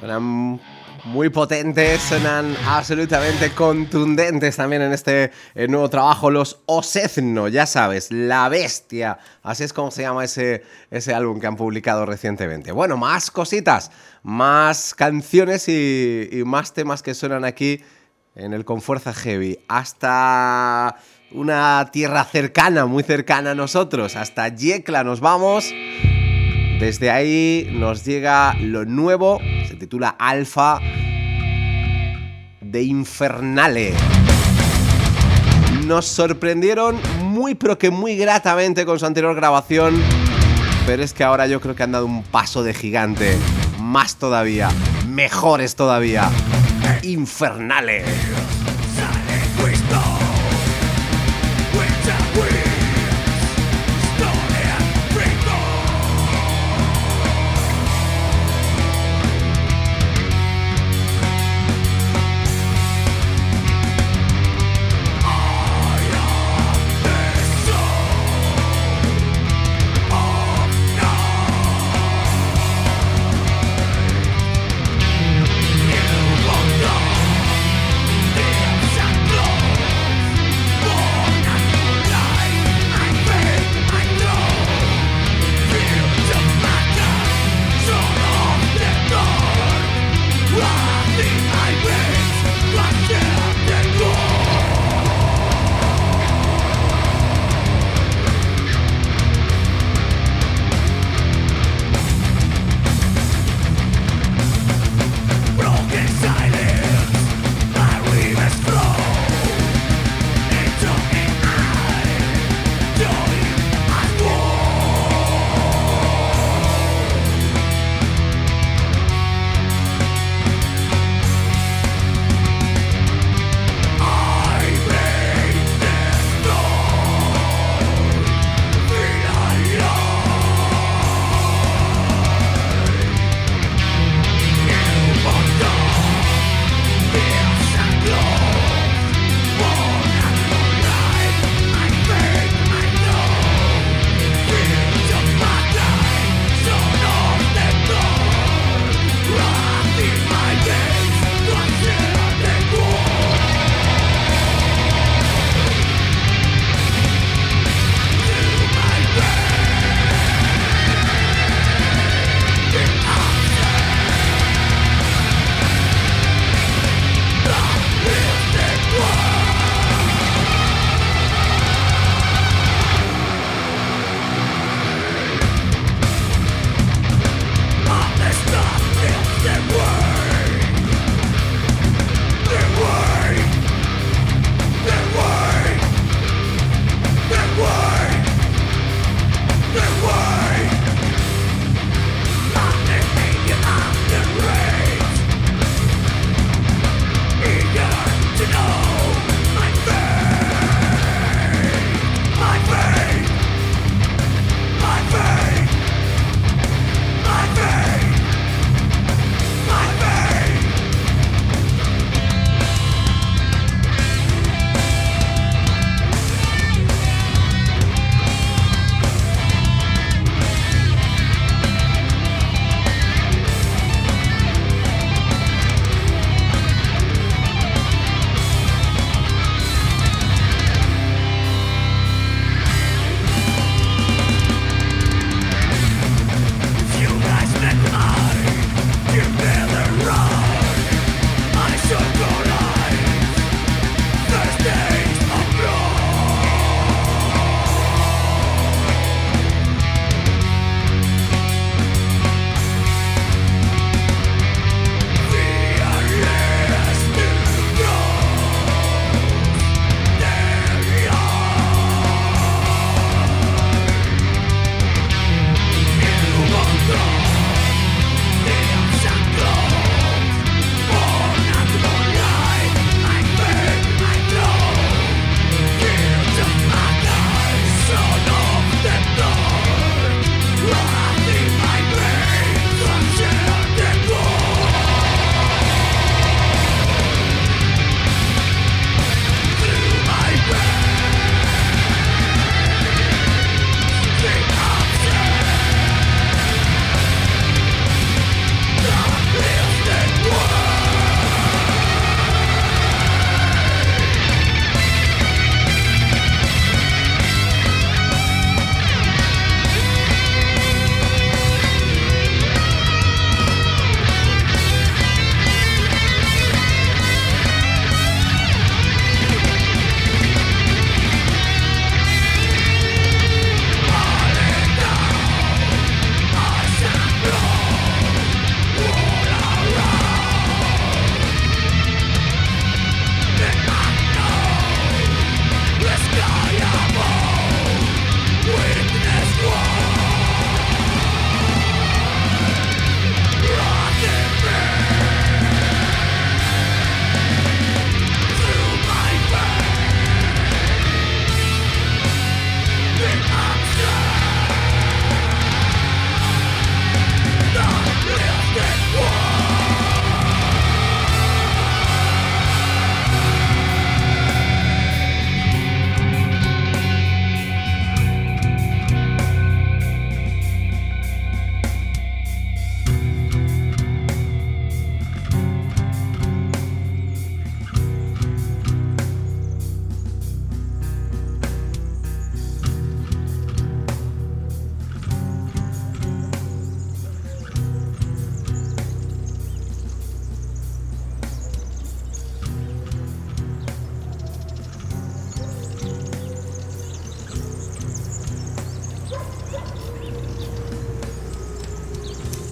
Speaker 1: Suenan muy potentes, suenan absolutamente contundentes también en este eh, nuevo trabajo, los Osezno, ya sabes, La Bestia, así es como se llama ese, ese álbum que han publicado recientemente. Bueno, más cositas, más canciones y, y más temas que suenan aquí en el Con Fuerza Heavy, hasta una tierra cercana, muy cercana a nosotros, hasta Yecla nos vamos. Desde ahí nos llega lo nuevo, se titula Alfa, de Infernale. Nos sorprendieron muy pero que muy gratamente con su anterior grabación, pero es que ahora yo creo que han dado un paso de gigante, más todavía, mejores todavía. Infernale.
Speaker 5: The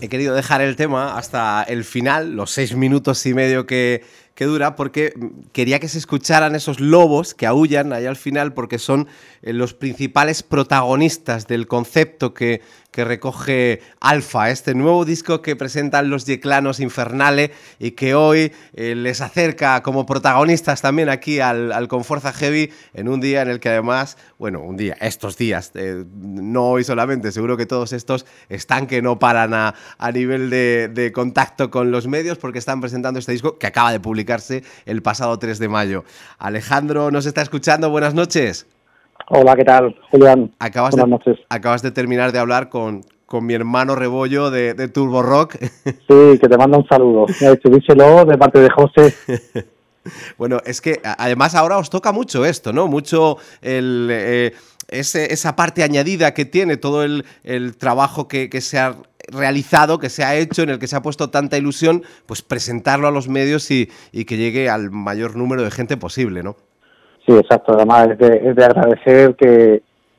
Speaker 1: he querido dejar el tema hasta el final, los seis minutos y medio que, que dura, porque quería que se escucharan esos lobos que aúllan ahí al final, porque son eh, los principales protagonistas del concepto que, que recoge Alfa, este nuevo disco que presentan los Yeclanos Infernale y que hoy eh, les acerca como protagonistas también aquí al, al Conforza Heavy, en un día en el que además, bueno, un día, estos días, eh, no hoy solamente, seguro que todos estos están que no paran a, a nivel de, de contacto con los medios, porque están presentando este disco que acaba de publicarse el pasado tres de mayo. Alejandro nos está escuchando, buenas noches.
Speaker 6: Hola, ¿qué tal, Julián?
Speaker 1: Acabas
Speaker 6: Buenas
Speaker 1: de,
Speaker 6: noches.
Speaker 1: acabas de terminar de hablar con, con mi hermano Rebollo de, de Turbo Rock.
Speaker 6: Sí, que te manda un saludo. Me ha dicho, díselo de parte de José.
Speaker 1: Bueno, es que además ahora os toca mucho esto, ¿no? Mucho el, eh, ese, esa parte añadida que tiene todo el, el trabajo que, que se ha realizado, que se ha hecho, en el que se ha puesto tanta ilusión, pues presentarlo a los medios y, y que llegue al mayor número de gente posible, ¿no?
Speaker 6: Sí, exacto. Además es de, es de agradecer que,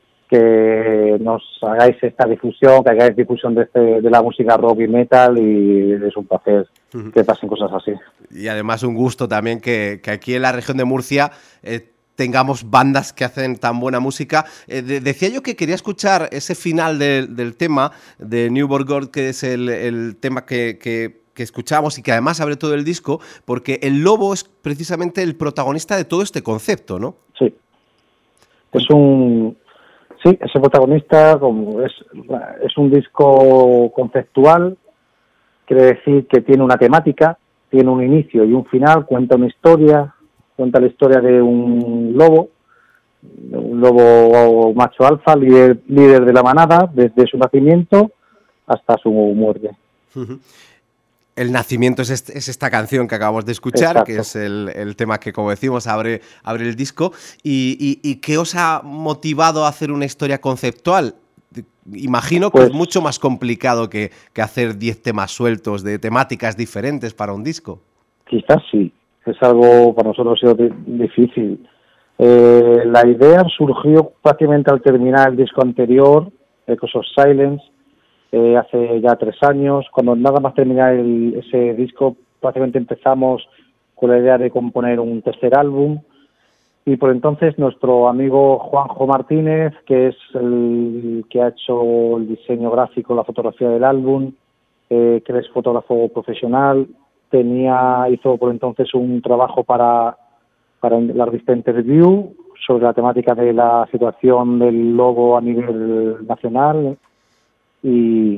Speaker 6: que nos hagáis esta difusión, que hagáis difusión de, este, de la música rock y metal, y es un placer uh-huh. que pasen cosas así.
Speaker 1: Y además un gusto también que, que aquí en la región de Murcia eh, tengamos bandas que hacen tan buena música. Eh, de, decía yo que quería escuchar ese final de, del tema de Newborn God, que es el, el tema que... que que escuchamos y que además abre todo el disco, porque el lobo es precisamente el protagonista de todo este concepto, ¿no?
Speaker 6: Sí. Es un... Sí, ese protagonista como es, es un disco conceptual, quiere decir que tiene una temática, tiene un inicio y un final, cuenta una historia, cuenta la historia de un lobo, un lobo macho alfa, líder, líder de la manada, desde su nacimiento hasta su muerte.
Speaker 1: Uh-huh. El nacimiento es, este, es esta canción que acabamos de escuchar, exacto, que es el, el tema que, como decimos, abre, abre el disco. ¿Y, y, y qué os ha motivado a hacer una historia conceptual? Imagino que pues, es mucho más complicado que, que hacer diez temas sueltos de temáticas diferentes para un disco.
Speaker 6: Quizás sí, es algo para nosotros ha sido difícil. Eh, la idea surgió prácticamente al terminar el disco anterior, Echoes of Silence, Eh, hace ya tres años. Cuando nada más terminar el, ese disco, prácticamente empezamos con la idea de componer un tercer álbum, y por entonces nuestro amigo Juanjo Martínez, que es el que ha hecho el diseño gráfico, la fotografía del álbum, eh, que es fotógrafo profesional, tenía hizo por entonces un trabajo para, para la revista Interview sobre la temática de la situación del lobo a nivel nacional. Y,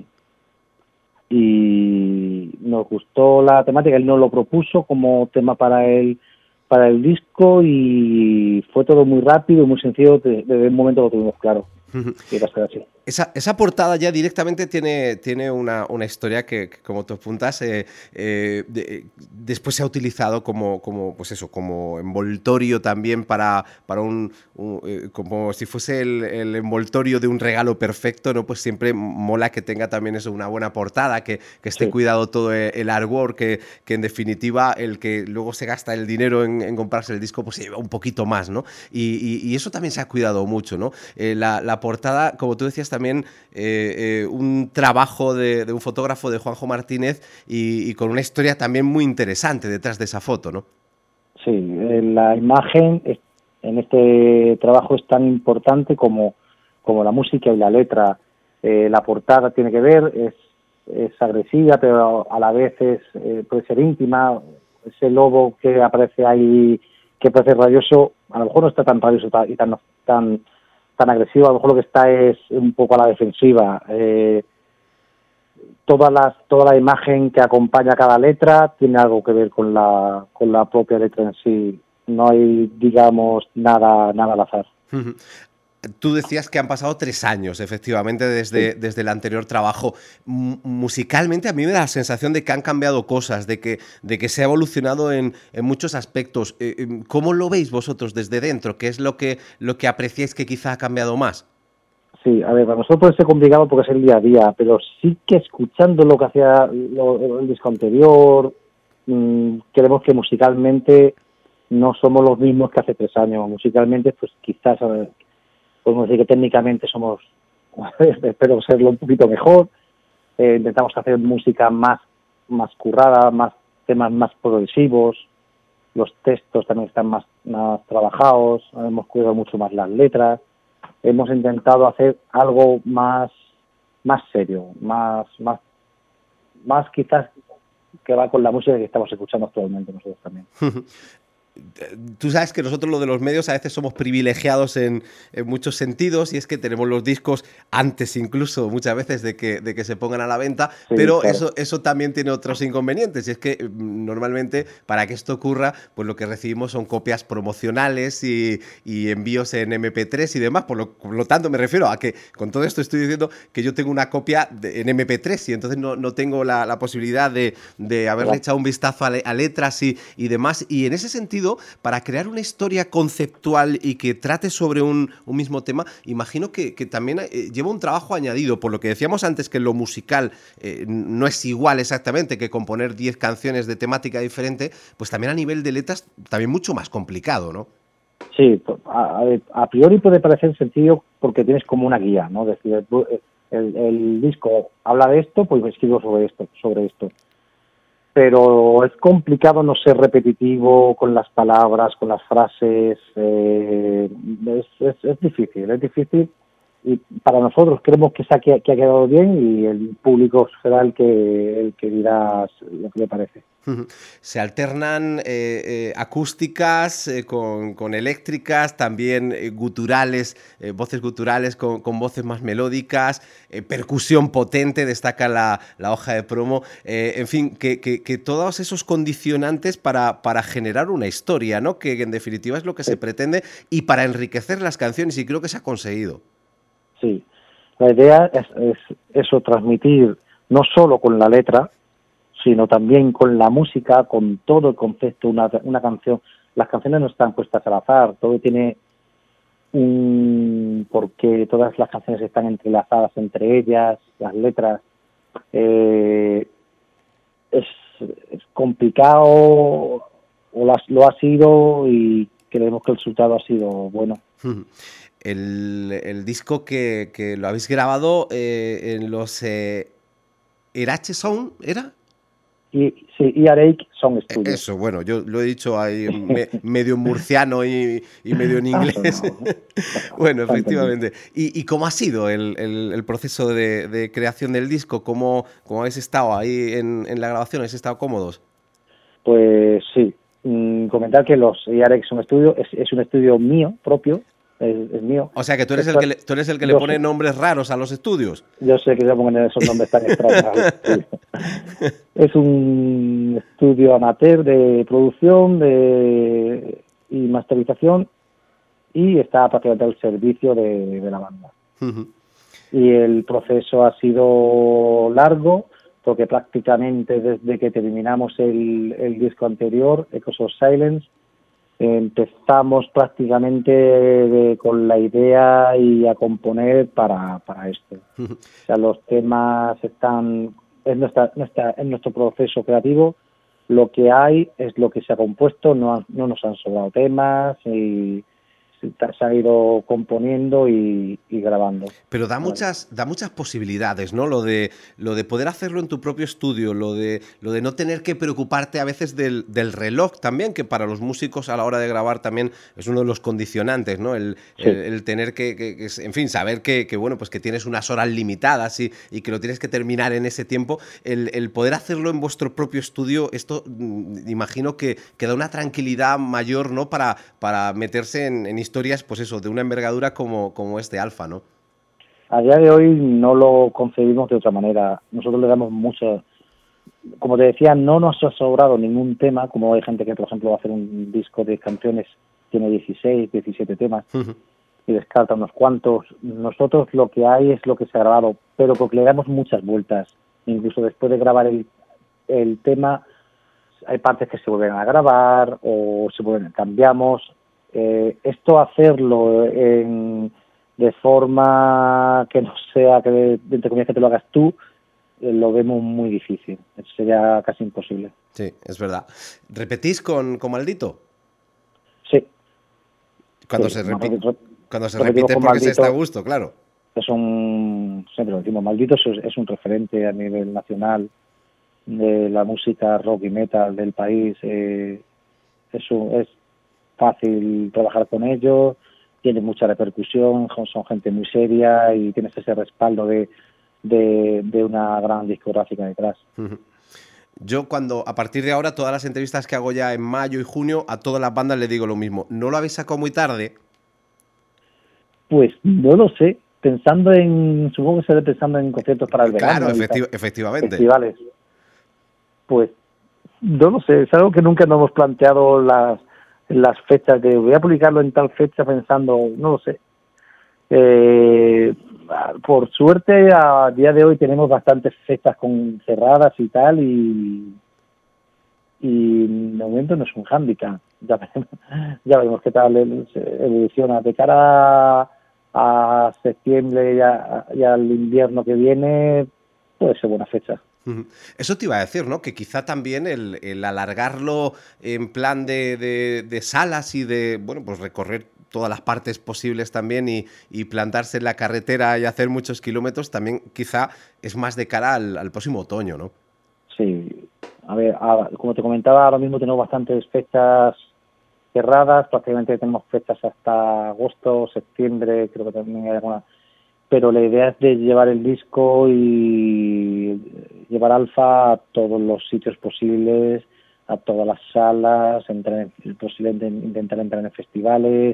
Speaker 6: y nos gustó la temática, él nos lo propuso como tema para el, para el disco, y fue todo muy rápido y muy sencillo, desde el momento lo tuvimos claro. Que iba a ser así.
Speaker 1: Esa, esa portada ya directamente tiene, tiene una, una historia que, que, como tú apuntas, eh, eh, de, después se ha utilizado como, como, pues eso, como envoltorio también para, para un, un eh, como si fuese el, el envoltorio de un regalo perfecto, ¿no? Pues siempre mola que tenga también eso, una buena portada, que, que esté sí. cuidado todo el artwork, que, que en definitiva el que luego se gasta el dinero en, en comprarse el disco, pues se lleva un poquito más, ¿no? Y, y, y eso también se ha cuidado mucho, ¿no? Eh, la, la portada, como tú decías también, eh, eh, un trabajo de, de un fotógrafo, de Juanjo Martínez, y, y con una historia también muy interesante detrás de esa foto, ¿no?
Speaker 6: Sí, eh, la imagen es, en este trabajo es tan importante como, como la música y la letra. Eh, la portada tiene que ver, es, es agresiva, pero a la vez es eh, puede ser íntima. Ese lobo que aparece ahí, que parece rabioso, a lo mejor no está tan rabioso y tan... tan tan agresivo, a lo mejor lo que está es un poco a la defensiva. Eh, todas las, toda la imagen que acompaña cada letra tiene algo que ver con la, con la propia letra en sí. No hay, digamos, nada, nada al azar.
Speaker 1: Uh-huh. Tú decías que han pasado tres años, efectivamente, desde, sí. desde el anterior trabajo. M- musicalmente a mí me da la sensación de que han cambiado cosas, de que, de que se ha evolucionado en, en muchos aspectos. Eh, ¿Cómo lo veis vosotros desde dentro? ¿Qué es lo que, lo que apreciáis que quizá ha cambiado más?
Speaker 6: Sí, a ver, para nosotros puede ser complicado porque es el día a día, pero sí que escuchando lo que hacía lo, el disco anterior, mmm, creemos que musicalmente no somos los mismos que hace tres años. Musicalmente, pues quizás... A ver, podemos decir que técnicamente somos, espero serlo un poquito mejor, eh, intentamos hacer música más, más currada, más temas más progresivos, los textos también están más, más trabajados, hemos cuidado mucho más las letras, hemos intentado hacer algo más, más serio, más, más, más quizás que va con la música que estamos escuchando actualmente nosotros también.
Speaker 1: Tú sabes que nosotros lo de los medios a veces somos privilegiados en, en muchos sentidos, y es que tenemos los discos antes incluso muchas veces de que, de que se pongan a la venta,
Speaker 6: Sí,
Speaker 1: pero
Speaker 6: claro.
Speaker 1: eso, eso también tiene otros inconvenientes, y es que mm, normalmente para que esto ocurra pues lo que recibimos son copias promocionales y, y envíos en eme pe tres y demás, por lo, por lo tanto me refiero a que con todo esto estoy diciendo que yo tengo una copia de, en eme pe tres y entonces no, no tengo la, la posibilidad de, de haberle
Speaker 6: Claro.
Speaker 1: echado un vistazo a, le, a letras y, y demás, y en ese sentido, para crear una historia conceptual y que trate sobre un, un mismo tema, imagino que, que también eh, lleva un trabajo añadido, por lo que decíamos antes que lo musical eh, no es igual exactamente que componer diez canciones de temática diferente, pues también a nivel de letras también mucho más complicado, ¿no?
Speaker 6: Sí, a, a, a priori puede parecer sencillo porque tienes como una guía, ¿no? Es decir, el, el disco habla de esto, pues escribo sobre esto, sobre esto. Pero es complicado no ser repetitivo con las palabras, con las frases, eh, es, es, es difícil, es difícil, y para nosotros creemos que, se ha, que ha quedado bien, y el público será el que, el que dirá lo que le parece.
Speaker 1: Se alternan eh, eh, acústicas eh, con, con eléctricas, también eh, guturales, eh, voces guturales con, con voces más melódicas, eh, percusión potente, destaca la, la hoja de promo, eh, en fin, que, que, que todos esos condicionantes para, para generar una historia, ¿no? Que en definitiva es lo que se pretende, y para enriquecer las canciones, y creo que se ha conseguido.
Speaker 6: Sí, la idea es, es eso, transmitir no solo con la letra, sino también con la música, con todo el concepto, una, una canción. Las canciones no están puestas al azar, todo tiene un porqué, todas las canciones están entrelazadas entre ellas, las letras. Eh, es, es complicado, o las, lo ha sido, y creemos que el resultado ha sido bueno.
Speaker 1: El, el disco que, que lo habéis grabado eh, en los eh, Irache Sound, ¿era?
Speaker 6: Y, sí, I R A Sound Studio.
Speaker 1: Eso, bueno, yo lo he dicho ahí me, medio en murciano y, y medio en inglés.
Speaker 6: No, no.
Speaker 1: Bueno, efectivamente. ¿Y, y cómo ha sido el, el, el proceso de, de creación del disco? ¿Cómo, cómo habéis estado ahí en, en la grabación? ¿Habéis estado cómodos?
Speaker 6: Pues sí, mm, comentar que los I R A Sound Studio es, es un estudio mío, propio, es, es mío.
Speaker 1: O sea que tú eres el que le, tú eres el que le
Speaker 6: Yo
Speaker 1: pone
Speaker 6: sé.
Speaker 1: nombres raros a los estudios.
Speaker 6: Yo sé que se ponen esos nombres tan extraños. Sí. Es un estudio amateur de producción de y masterización, y está prácticamente al servicio de, de la banda.
Speaker 1: Ujú.
Speaker 6: Y el proceso ha sido largo, porque prácticamente desde que terminamos el, el disco anterior, Echoes of Silence, empezamos prácticamente de, con la idea y a componer para, para esto. O sea, los temas están, es nuestra, nuestra, en nuestro proceso creativo, lo que hay es lo que se ha compuesto, no, han- no nos han sobrado temas, y se se ha ido componiendo y, y grabando.
Speaker 1: Pero da
Speaker 6: Vale.
Speaker 1: muchas, da muchas posibilidades, ¿no? Lo de, lo de poder hacerlo en tu propio estudio, lo de, lo de no tener que preocuparte a veces del, del reloj también, que para los músicos a la hora de grabar también es uno de los condicionantes, ¿no? El,
Speaker 6: Sí.
Speaker 1: el, el tener que, que- que, en fin, saber que, que, bueno, pues que tienes unas horas limitadas y, y que lo tienes que terminar en ese tiempo. El, el poder hacerlo en vuestro propio estudio, esto mm, imagino que, que da una tranquilidad mayor, ¿no? Para, para meterse en, en historias, pues eso, de una envergadura como, como este Alfa, ¿no?
Speaker 6: A día de hoy no lo concebimos de otra manera. Nosotros le damos mucho... Como te decía, no nos ha sobrado ningún tema, como hay gente que, por ejemplo, va a hacer un disco de canciones, tiene dieciséis, diecisiete temas, y descarta unos cuantos. Nosotros lo que hay es lo que se ha grabado, pero porque le damos muchas vueltas. Incluso después de grabar el, el tema, hay partes que se vuelven a grabar o se vuelven, cambiamos. Eh, esto hacerlo en, de forma que no sea que, de, entre comillas, que te lo hagas tú, eh, lo vemos muy difícil. Sería casi imposible.
Speaker 1: Sí, es verdad. ¿Repetís con, con Maldito?
Speaker 6: Sí.
Speaker 1: Cuando
Speaker 6: Sí,
Speaker 1: se,
Speaker 6: no,
Speaker 1: repi-
Speaker 6: re-
Speaker 1: cuando se
Speaker 6: repetimos
Speaker 1: repite
Speaker 6: con
Speaker 1: porque se
Speaker 6: Maldito.
Speaker 1: está a gusto, claro.
Speaker 6: es un, siempre lo decimos, Malditos es, es un referente a nivel nacional de la música rock y metal del país. Eh, es, un, es fácil trabajar con ellos, tiene mucha repercusión, son gente muy seria y tienes ese respaldo de, de, de una gran discográfica detrás.
Speaker 1: Yo cuando, a partir de ahora, todas las entrevistas que hago ya en mayo y junio, a todas las bandas les digo lo mismo. ¿No lo habéis sacado muy tarde?
Speaker 6: Pues no lo sé, pensando en, supongo que seré pensando en conciertos para el verano.
Speaker 1: Claro, efecti- efectivamente.
Speaker 6: Festivales. Pues no lo sé, es algo que nunca nos hemos planteado las, las fechas de voy a publicarlo en tal fecha pensando, no lo sé. Eh, por suerte a día de hoy tenemos bastantes fechas con cerradas y tal y y de momento no es un hándicap. Ya veremos, ya veremos qué tal evoluciona de cara a, a septiembre y, a, y al invierno que viene. Puede ser buena fecha.
Speaker 1: Eso te iba a decir, ¿no? Que quizá también el, el alargarlo en plan de, de, de salas y de, bueno, pues recorrer todas las partes posibles también y, y plantarse en la carretera y hacer muchos kilómetros también quizá es más de cara al, al próximo otoño, ¿no?
Speaker 6: Sí, a ver, a, como te comentaba, ahora mismo tenemos bastantes fechas cerradas, prácticamente tenemos fechas hasta agosto, septiembre, creo que también hay alguna, pero la idea es de llevar el disco y llevar Alfa a todos los sitios posibles, a todas las salas, entrar en, posiblemente intentar entrar en festivales,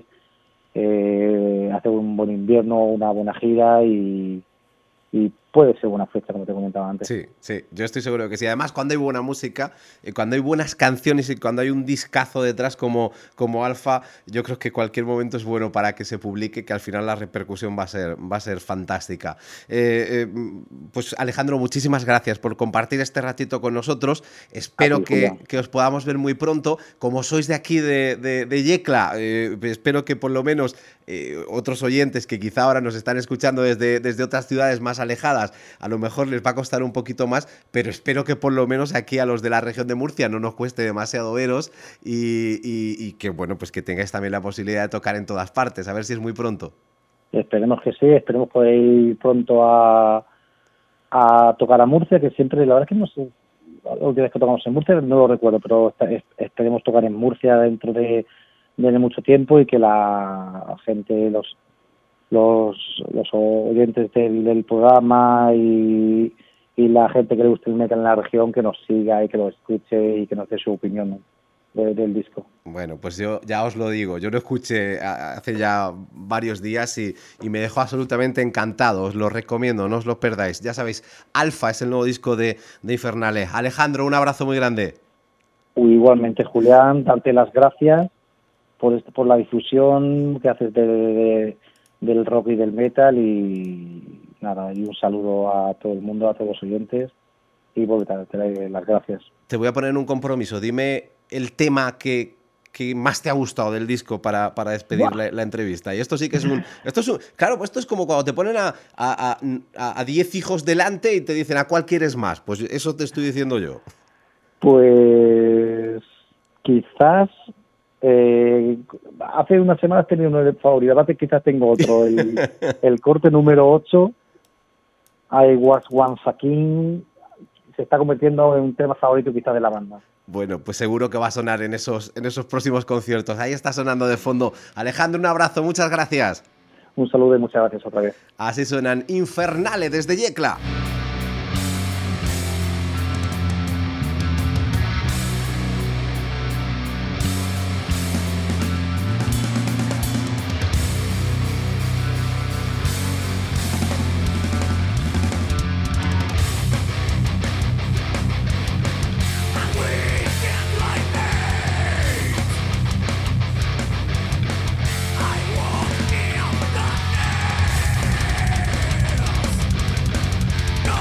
Speaker 6: eh, hacer un buen invierno, una buena gira y, y puede ser buena fecha, como te comentaba antes.
Speaker 1: Sí, sí, yo estoy seguro que sí. Además, cuando hay buena música, eh, cuando hay buenas canciones y cuando hay un discazo detrás como, como Alfa, yo creo que cualquier momento es bueno para que se publique, que al final la repercusión va a ser, va a ser fantástica. Eh, eh, pues Alejandro, muchísimas gracias por compartir este ratito con nosotros. Espero
Speaker 6: Aquí,
Speaker 1: que,
Speaker 6: Julián.
Speaker 1: que os podamos ver muy pronto. Como sois de aquí, de, de, de Yecla, eh, espero que por lo menos eh, otros oyentes que quizá ahora nos están escuchando desde, desde otras ciudades más alejadas, a lo mejor les va a costar un poquito más, pero espero que por lo menos aquí a los de la región de Murcia no nos cueste demasiado veros y, y, y que, bueno, pues que tengáis también la posibilidad de tocar en todas partes, a ver si es muy pronto.
Speaker 6: Esperemos que sí, esperemos poder ir pronto a, a tocar a Murcia, que siempre, la verdad es que no sé, la última vez que tocamos en Murcia no lo recuerdo, pero está, es, esperemos tocar en Murcia dentro de, de mucho tiempo y que la gente, los los los oyentes del, del programa y, y la gente que le gusta el metal en la región que nos siga y que lo escuche y que nos dé su opinión, ¿no?, de, del disco.
Speaker 1: Bueno, pues yo ya os lo digo, yo lo escuché hace ya varios días y, y me dejó absolutamente encantado, os lo recomiendo, no os lo perdáis. Ya sabéis, Alfa es el nuevo disco de, de Infernale. Alejandro, un abrazo muy grande.
Speaker 6: Igualmente, Julián, darte las gracias por esto, por la difusión que haces de, de del rock y del metal y nada, y un saludo a todo el mundo, a todos los oyentes y bueno, te, te doy las gracias.
Speaker 1: Te voy a poner un compromiso, dime el tema que, que más te ha gustado del disco para, para despedir la, la entrevista. Y esto sí que es un... Esto es un claro, pues esto es como cuando te ponen a a, a, a diez hijos delante y te dicen ¿a cuál quieres más? Pues eso te estoy diciendo yo.
Speaker 6: Pues quizás Eh, hace unas semanas tenía uno de favorito, ahora quizás tengo otro, el, el corte número ocho, I Was Once a King, se está convirtiendo en un tema favorito quizás de la banda.
Speaker 1: Bueno, pues seguro que va a sonar en esos, en esos próximos conciertos. Ahí está sonando de fondo. Alejandro, un abrazo, muchas gracias.
Speaker 6: Un saludo y muchas gracias otra vez.
Speaker 1: Así suenan Infernale desde Yecla.
Speaker 5: No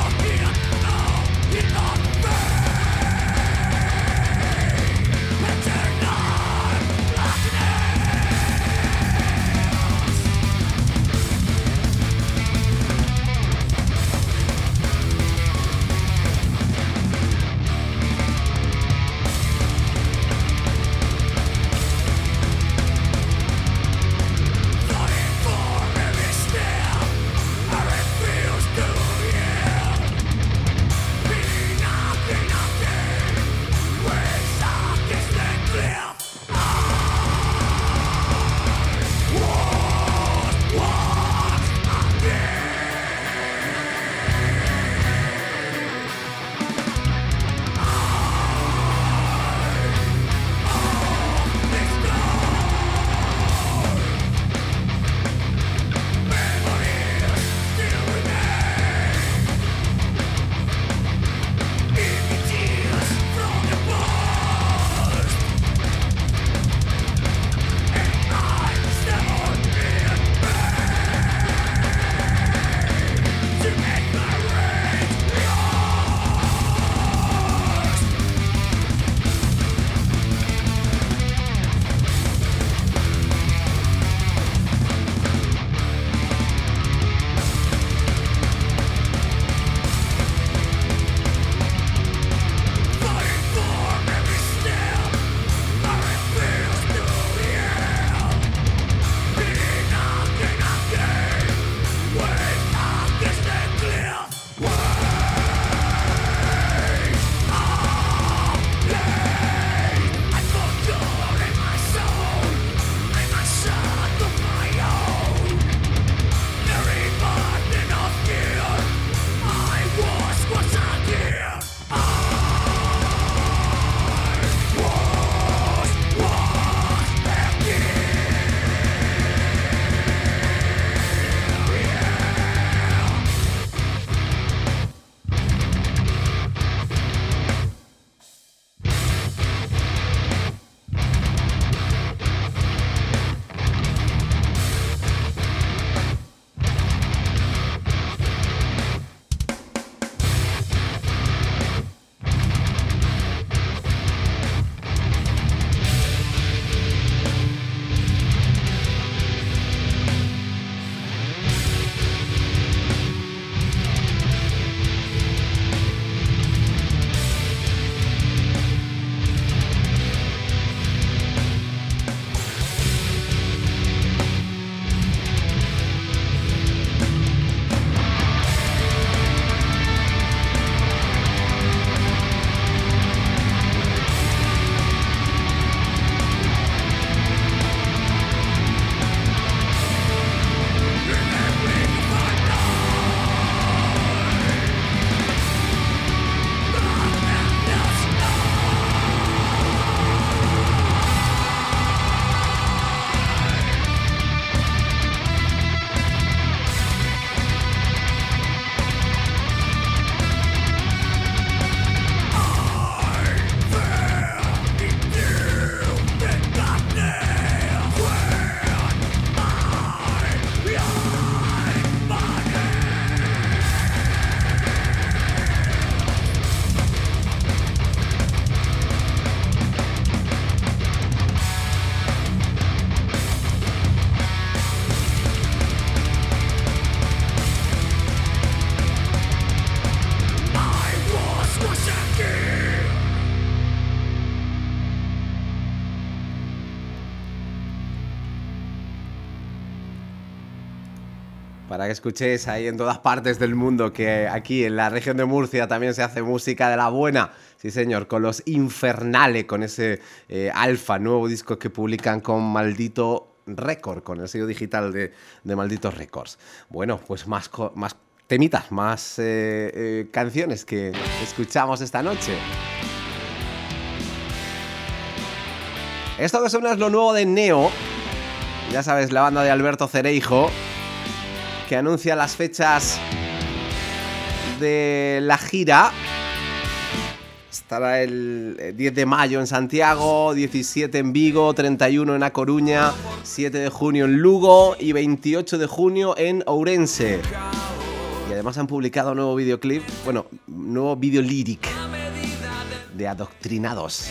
Speaker 1: Para que escuchéis ahí en todas partes del mundo que aquí en la región de Murcia también se hace música de la buena. Sí, señor, con los Infernale, con ese eh, Alfa, nuevo disco que publican con Maldito Record, con el sello digital de, de Malditos Records. Bueno, pues más, más temitas, más eh, eh, canciones que escuchamos esta noche. Esto que suena es lo nuevo de Neo. Ya sabes, la banda de Alberto Cereijo, que anuncia las fechas de la gira. Estará el diez de mayo en Santiago, diecisiete en Vigo, treinta y uno en A Coruña, siete de junio en Lugo y veintiocho de junio en Ourense. Y además han publicado un nuevo videoclip, bueno, nuevo video lyric de Adoctrinados.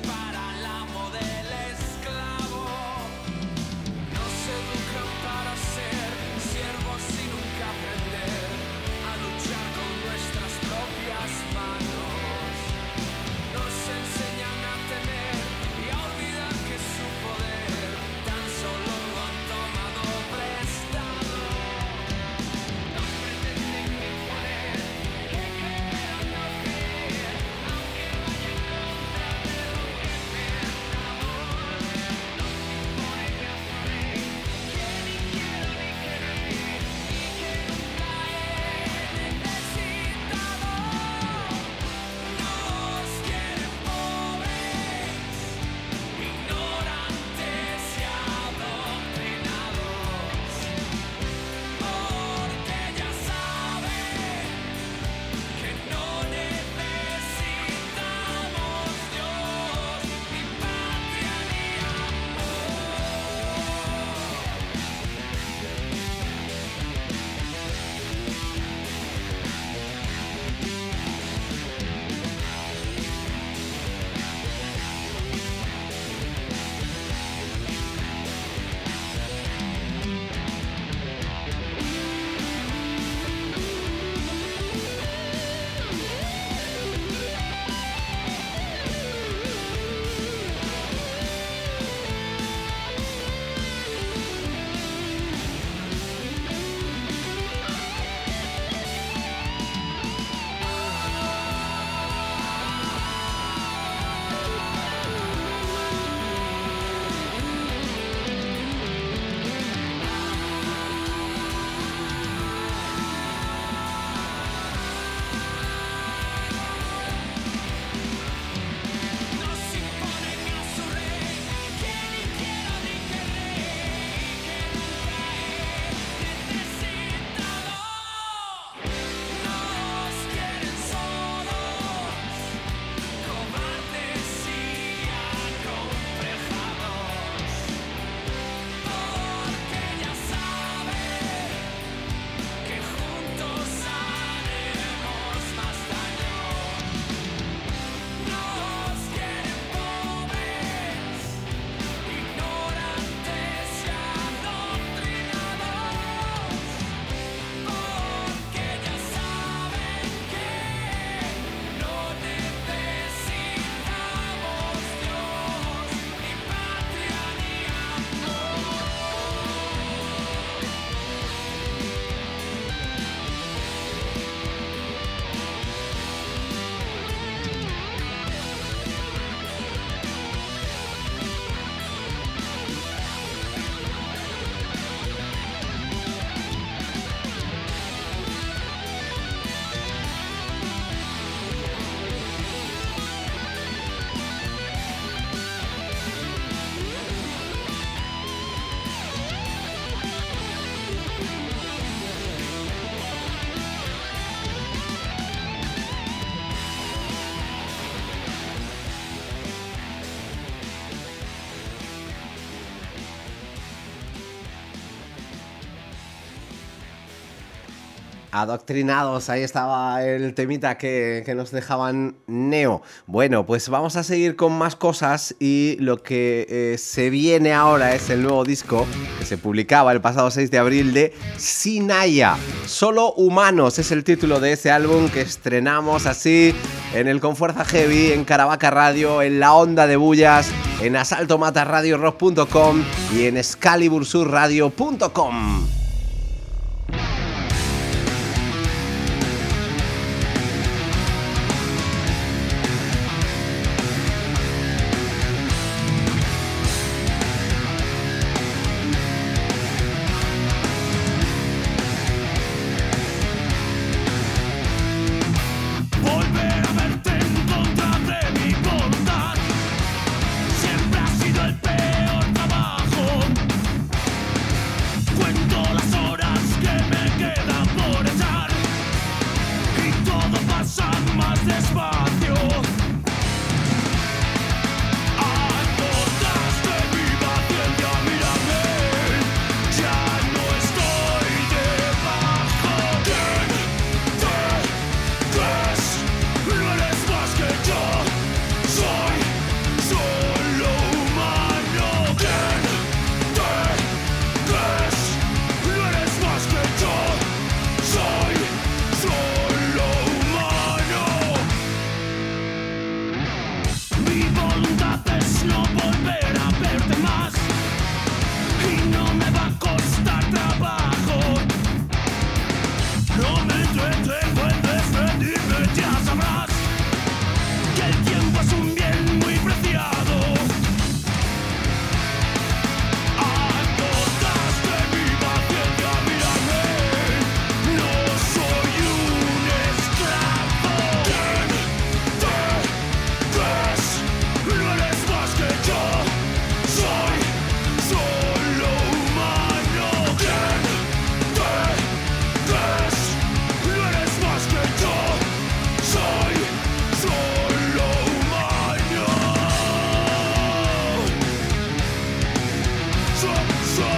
Speaker 1: Adoctrinados, ahí estaba el temita que, que nos dejaban Neo. Bueno, pues vamos a seguir con más cosas y lo que eh, se viene ahora es el nuevo disco que se publicaba el pasado seis de abril de Sinaya. Solo Humanos es el título de ese álbum que estrenamos así en el Con Fuerza Heavy, en Caravaca Radio, en La Onda de Bullas, en asalto mata radio rock punto com y en excalibur sur radio punto com.
Speaker 5: No me entretengo en despedirme, ya sabrás que el tiempo es un bien muy preciado. Agotaste mi paciencia, mírame, no soy un esclavo. ¿Quién te crees? No eres más que yo, soy solo humano. ¿Quién te crees? No eres más que yo, soy solo humano. So, so.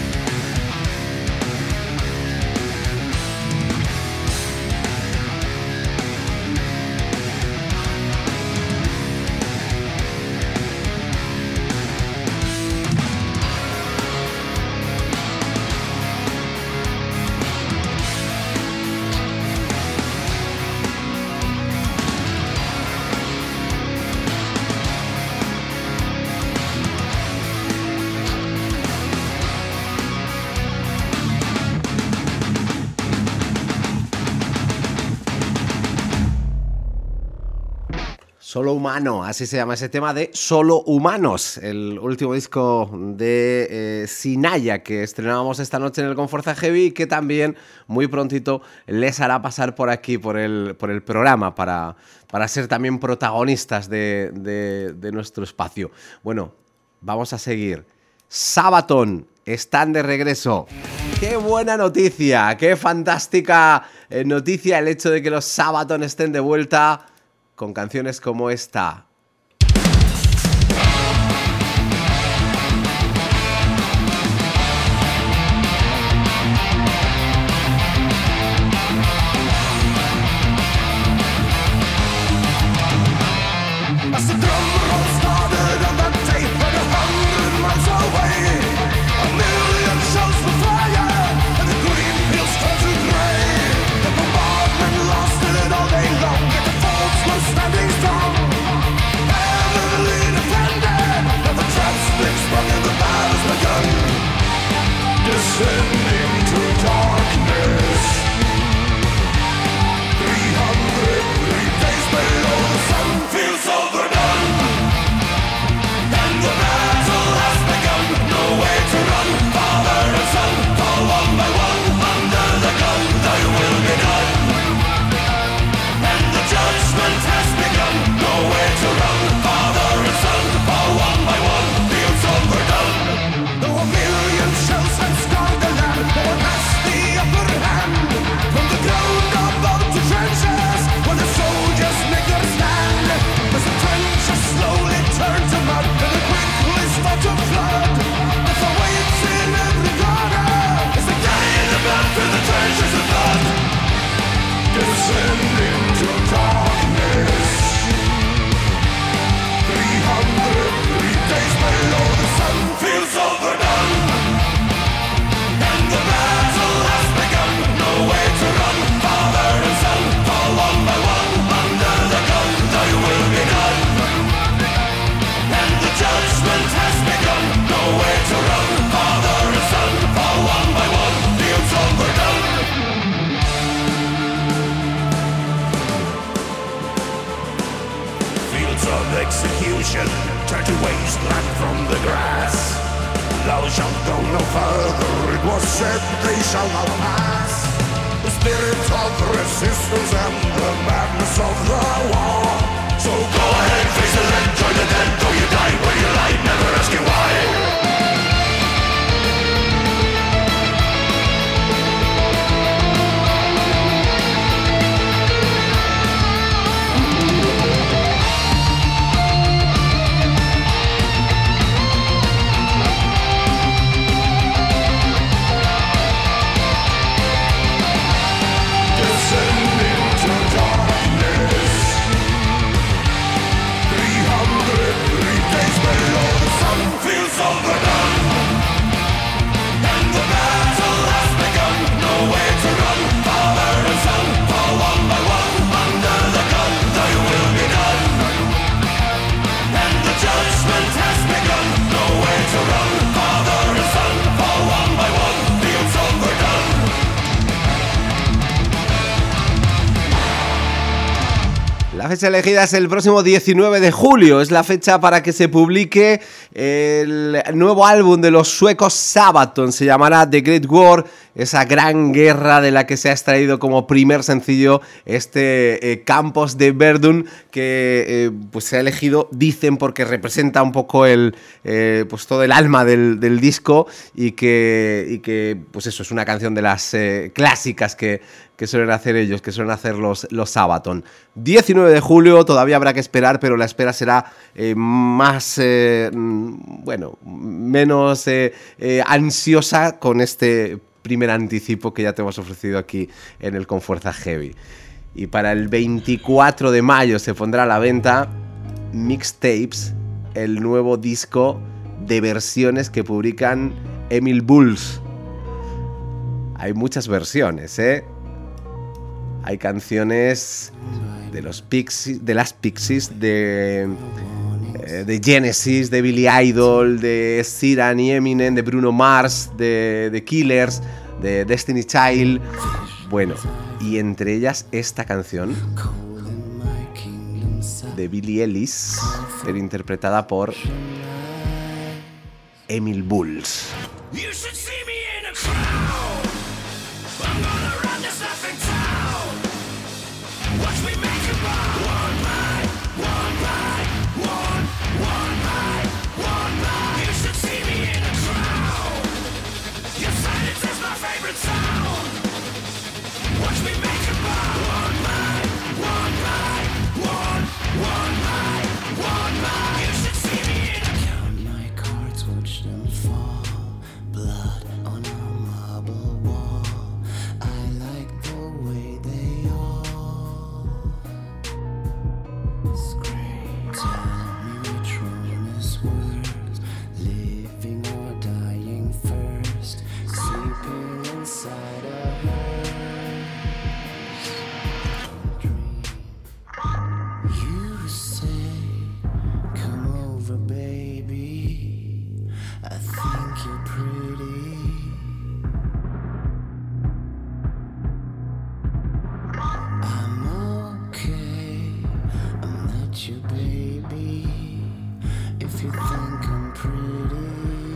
Speaker 1: Solo Humano, así se llama ese tema de Solo Humanos, el último disco de eh, Sinaya que estrenábamos esta noche en el Conforza Heavy y que también muy prontito les hará pasar por aquí, por el, por el programa, para, para ser también protagonistas de, de, de nuestro espacio. Bueno, vamos a seguir. Sabaton están de regreso. ¡Qué buena noticia! ¡Qué fantástica eh, noticia el hecho de que los Sabaton estén de vuelta! Con canciones como esta.
Speaker 5: As the drum roll started on that day, but a hundred miles away, a million shells were flying, and the green hills turned to grey. The bombardment lasted all day long, yet the forts were standing strong. Heavily defended, now the traps been sprung and the battle's begun. Descending to darkness, three hundred three days below the sun feels overdone, and the battle has begun. No way to run, father and son fall one by one under the gun. Thy will be done, and the judgment has begun. No way to run, father and son fall one by one. Feels overdone. Though a million shells have scarred the land, no one has the upper hand. From the ground above to trenches, where the soldiers make their stand, as the trenches slowly turn to mud and the quickly start to flood. If awaits in every corner, as they carry the blood through the trenches of blood, descending to darkness. Three hundred three days below the sun feels overdone, and the battle has begun. No way to run, father and son fall one by one under the gun. Thy will be done, and the judgment has begun. No way to run, father and son fall one by one. Feels overdone. Fields of execution turn to wasteland from the grass. Thou shalt go no further, it was said they shall not pass. The spirit of resistance and the madness of the war. So go ahead, face it and join the dead. Though you die where you lie, never asking why. Descending to darkness.
Speaker 1: fecha elegida es el próximo diecinueve de julio. Es la fecha para que se publique el nuevo álbum de los suecos Sabaton. Se llamará The Great War, esa gran guerra de la que se ha extraído como primer sencillo este eh, Campos de Verdun, que eh, pues se ha elegido, dicen, porque representa un poco el eh, pues todo el alma del, del disco y que, y que pues eso es una canción de las eh, clásicas que, que suelen hacer ellos, que suelen hacer los, los Sabaton. diecinueve de julio, todavía habrá que esperar, pero la espera será eh, más, eh, bueno, menos eh, eh, ansiosa con este primer anticipo que ya te hemos ofrecido aquí en el Con Fuerza Heavy. Y para el veinticuatro de mayo se pondrá a la venta Mixtapes, el nuevo disco de versiones que publican Emil Bulls. Hay muchas versiones, ¿eh? Hay canciones de los Pixies, de las Pixies, de, eh, de Genesis, de Billy Idol, de Sheeran y Eminem, de Bruno Mars, de The Killers, de Destiny Child. Bueno, y entre ellas esta canción de Billie Eilish, pero interpretada por Emil Bulls.
Speaker 5: You should see me in a crowd. I'm gonna run this effing town. Watch me make it by one by one by one, one by one by. You should see me in a crowd. Your silence is my favorite sound. Watch me make it by one by one by one, one by one by. You should see me in a count my cards, watch them fall. Blood on a marble wall. I like the way they all scream. Tell me which one is worse, living or dying first. Sleeping inside a hearse. Dream. You say, come over, baby. I think you're pretty. I'm okay. I'm not your baby. If you think I'm pretty,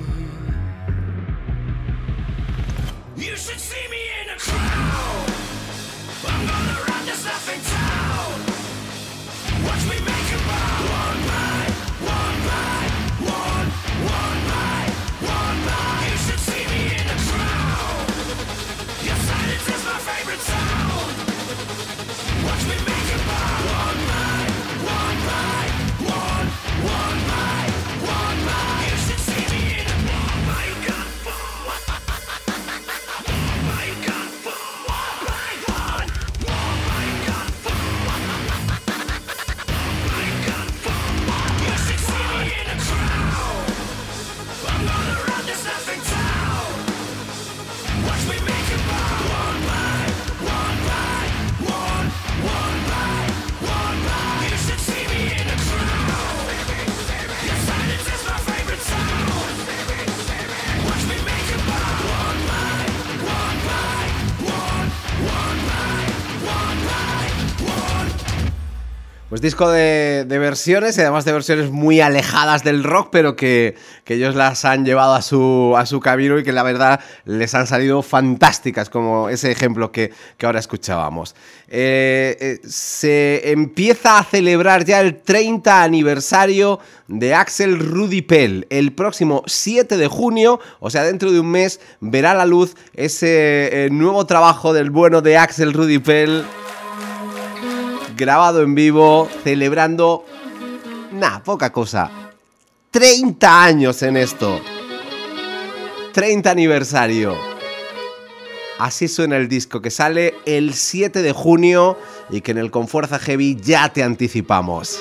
Speaker 5: you should see me in a crowd. I'm gonna run this effing town. Watch me make it by one by one by one, one by one by. You should see me in a crowd. Your silence is my favorite sound. Watch me make it by one by one by one, one by one by. You should see me in a oh my God, oh my God, one by one, oh my God, oh my God, you should see me in a crowd. I'm gonna run this effing town. Watch me make it by one by one by one, one by one by. You should see me in a crowd. Your silence is my favorite sound. Watch me make it by one by one by one, one by one by one.
Speaker 1: Pues disco de, de versiones, y además de versiones muy alejadas del rock, pero que, que ellos las han llevado a su, a su camino y que la verdad les han salido fantásticas, como ese ejemplo que, que ahora escuchábamos. Eh, eh, se empieza a celebrar ya el treinta aniversario de Axel Rudi Pell. El próximo siete de junio, o sea, dentro de un mes, verá la luz ese eh, nuevo trabajo del bueno de Axel Rudi Pell, grabado en vivo, celebrando, nah, poca cosa, treinta años en esto. treinta aniversario. Así suena el disco, que sale el siete de junio y que en el Con Fuerza Heavy ya te anticipamos.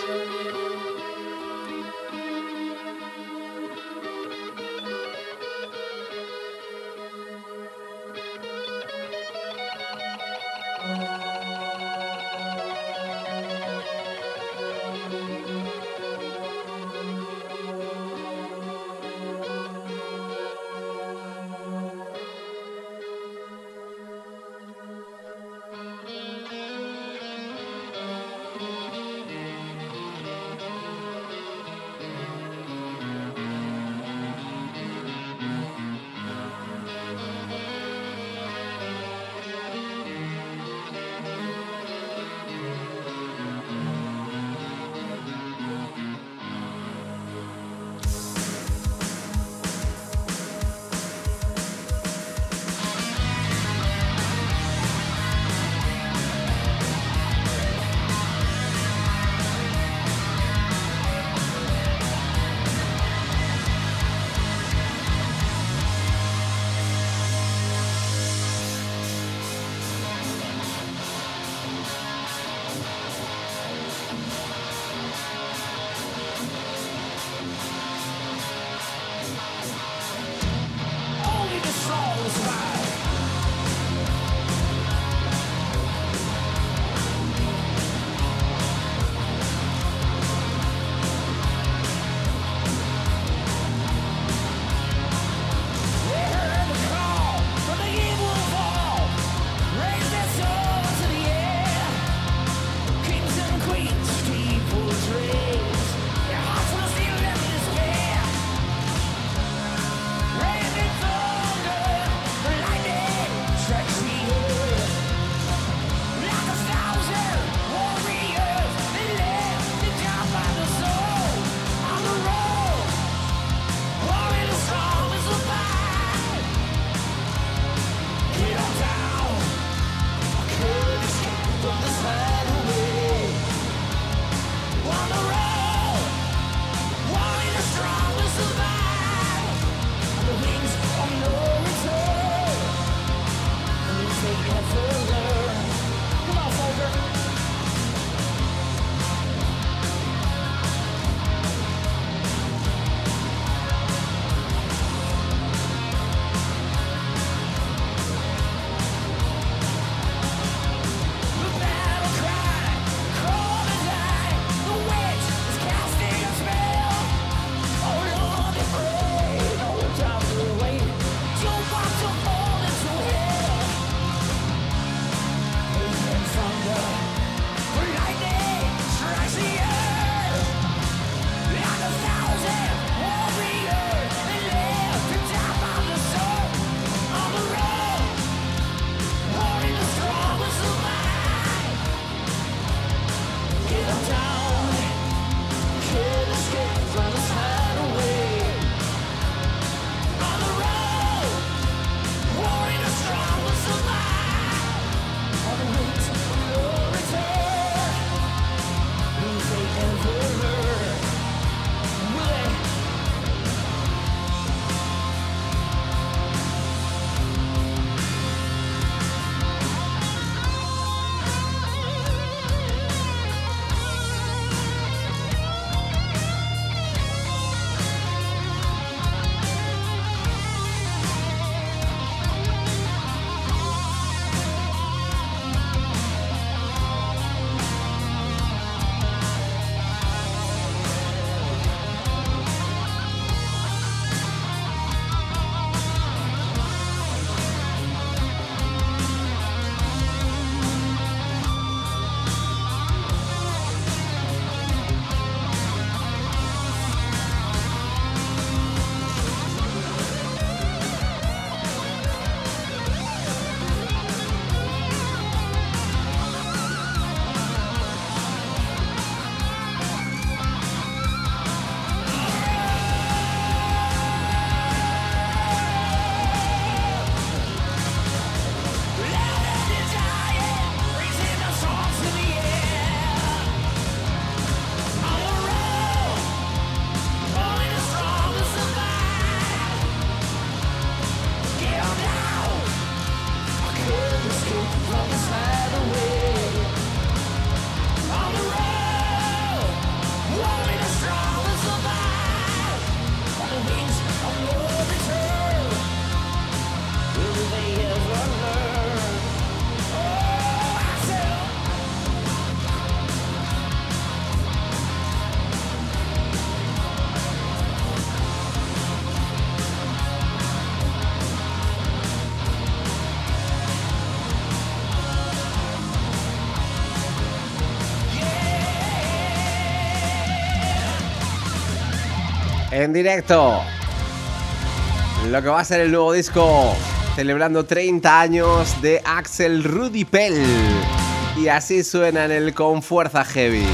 Speaker 1: En directo. Lo que va a ser el nuevo disco, celebrando treinta años de Axel Rudipel. Y así suena en el Con Fuerza Heavy.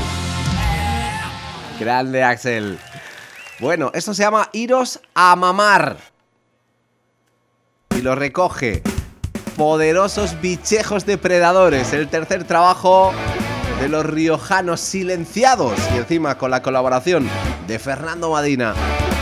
Speaker 1: Grande Axel. Bueno, esto se llama Iros a Mamar. Y lo recoge Poderosos Bichejos Depredadores, el tercer trabajo de los riojanos Silenciados. Y encima con la colaboración de Fernando Madina.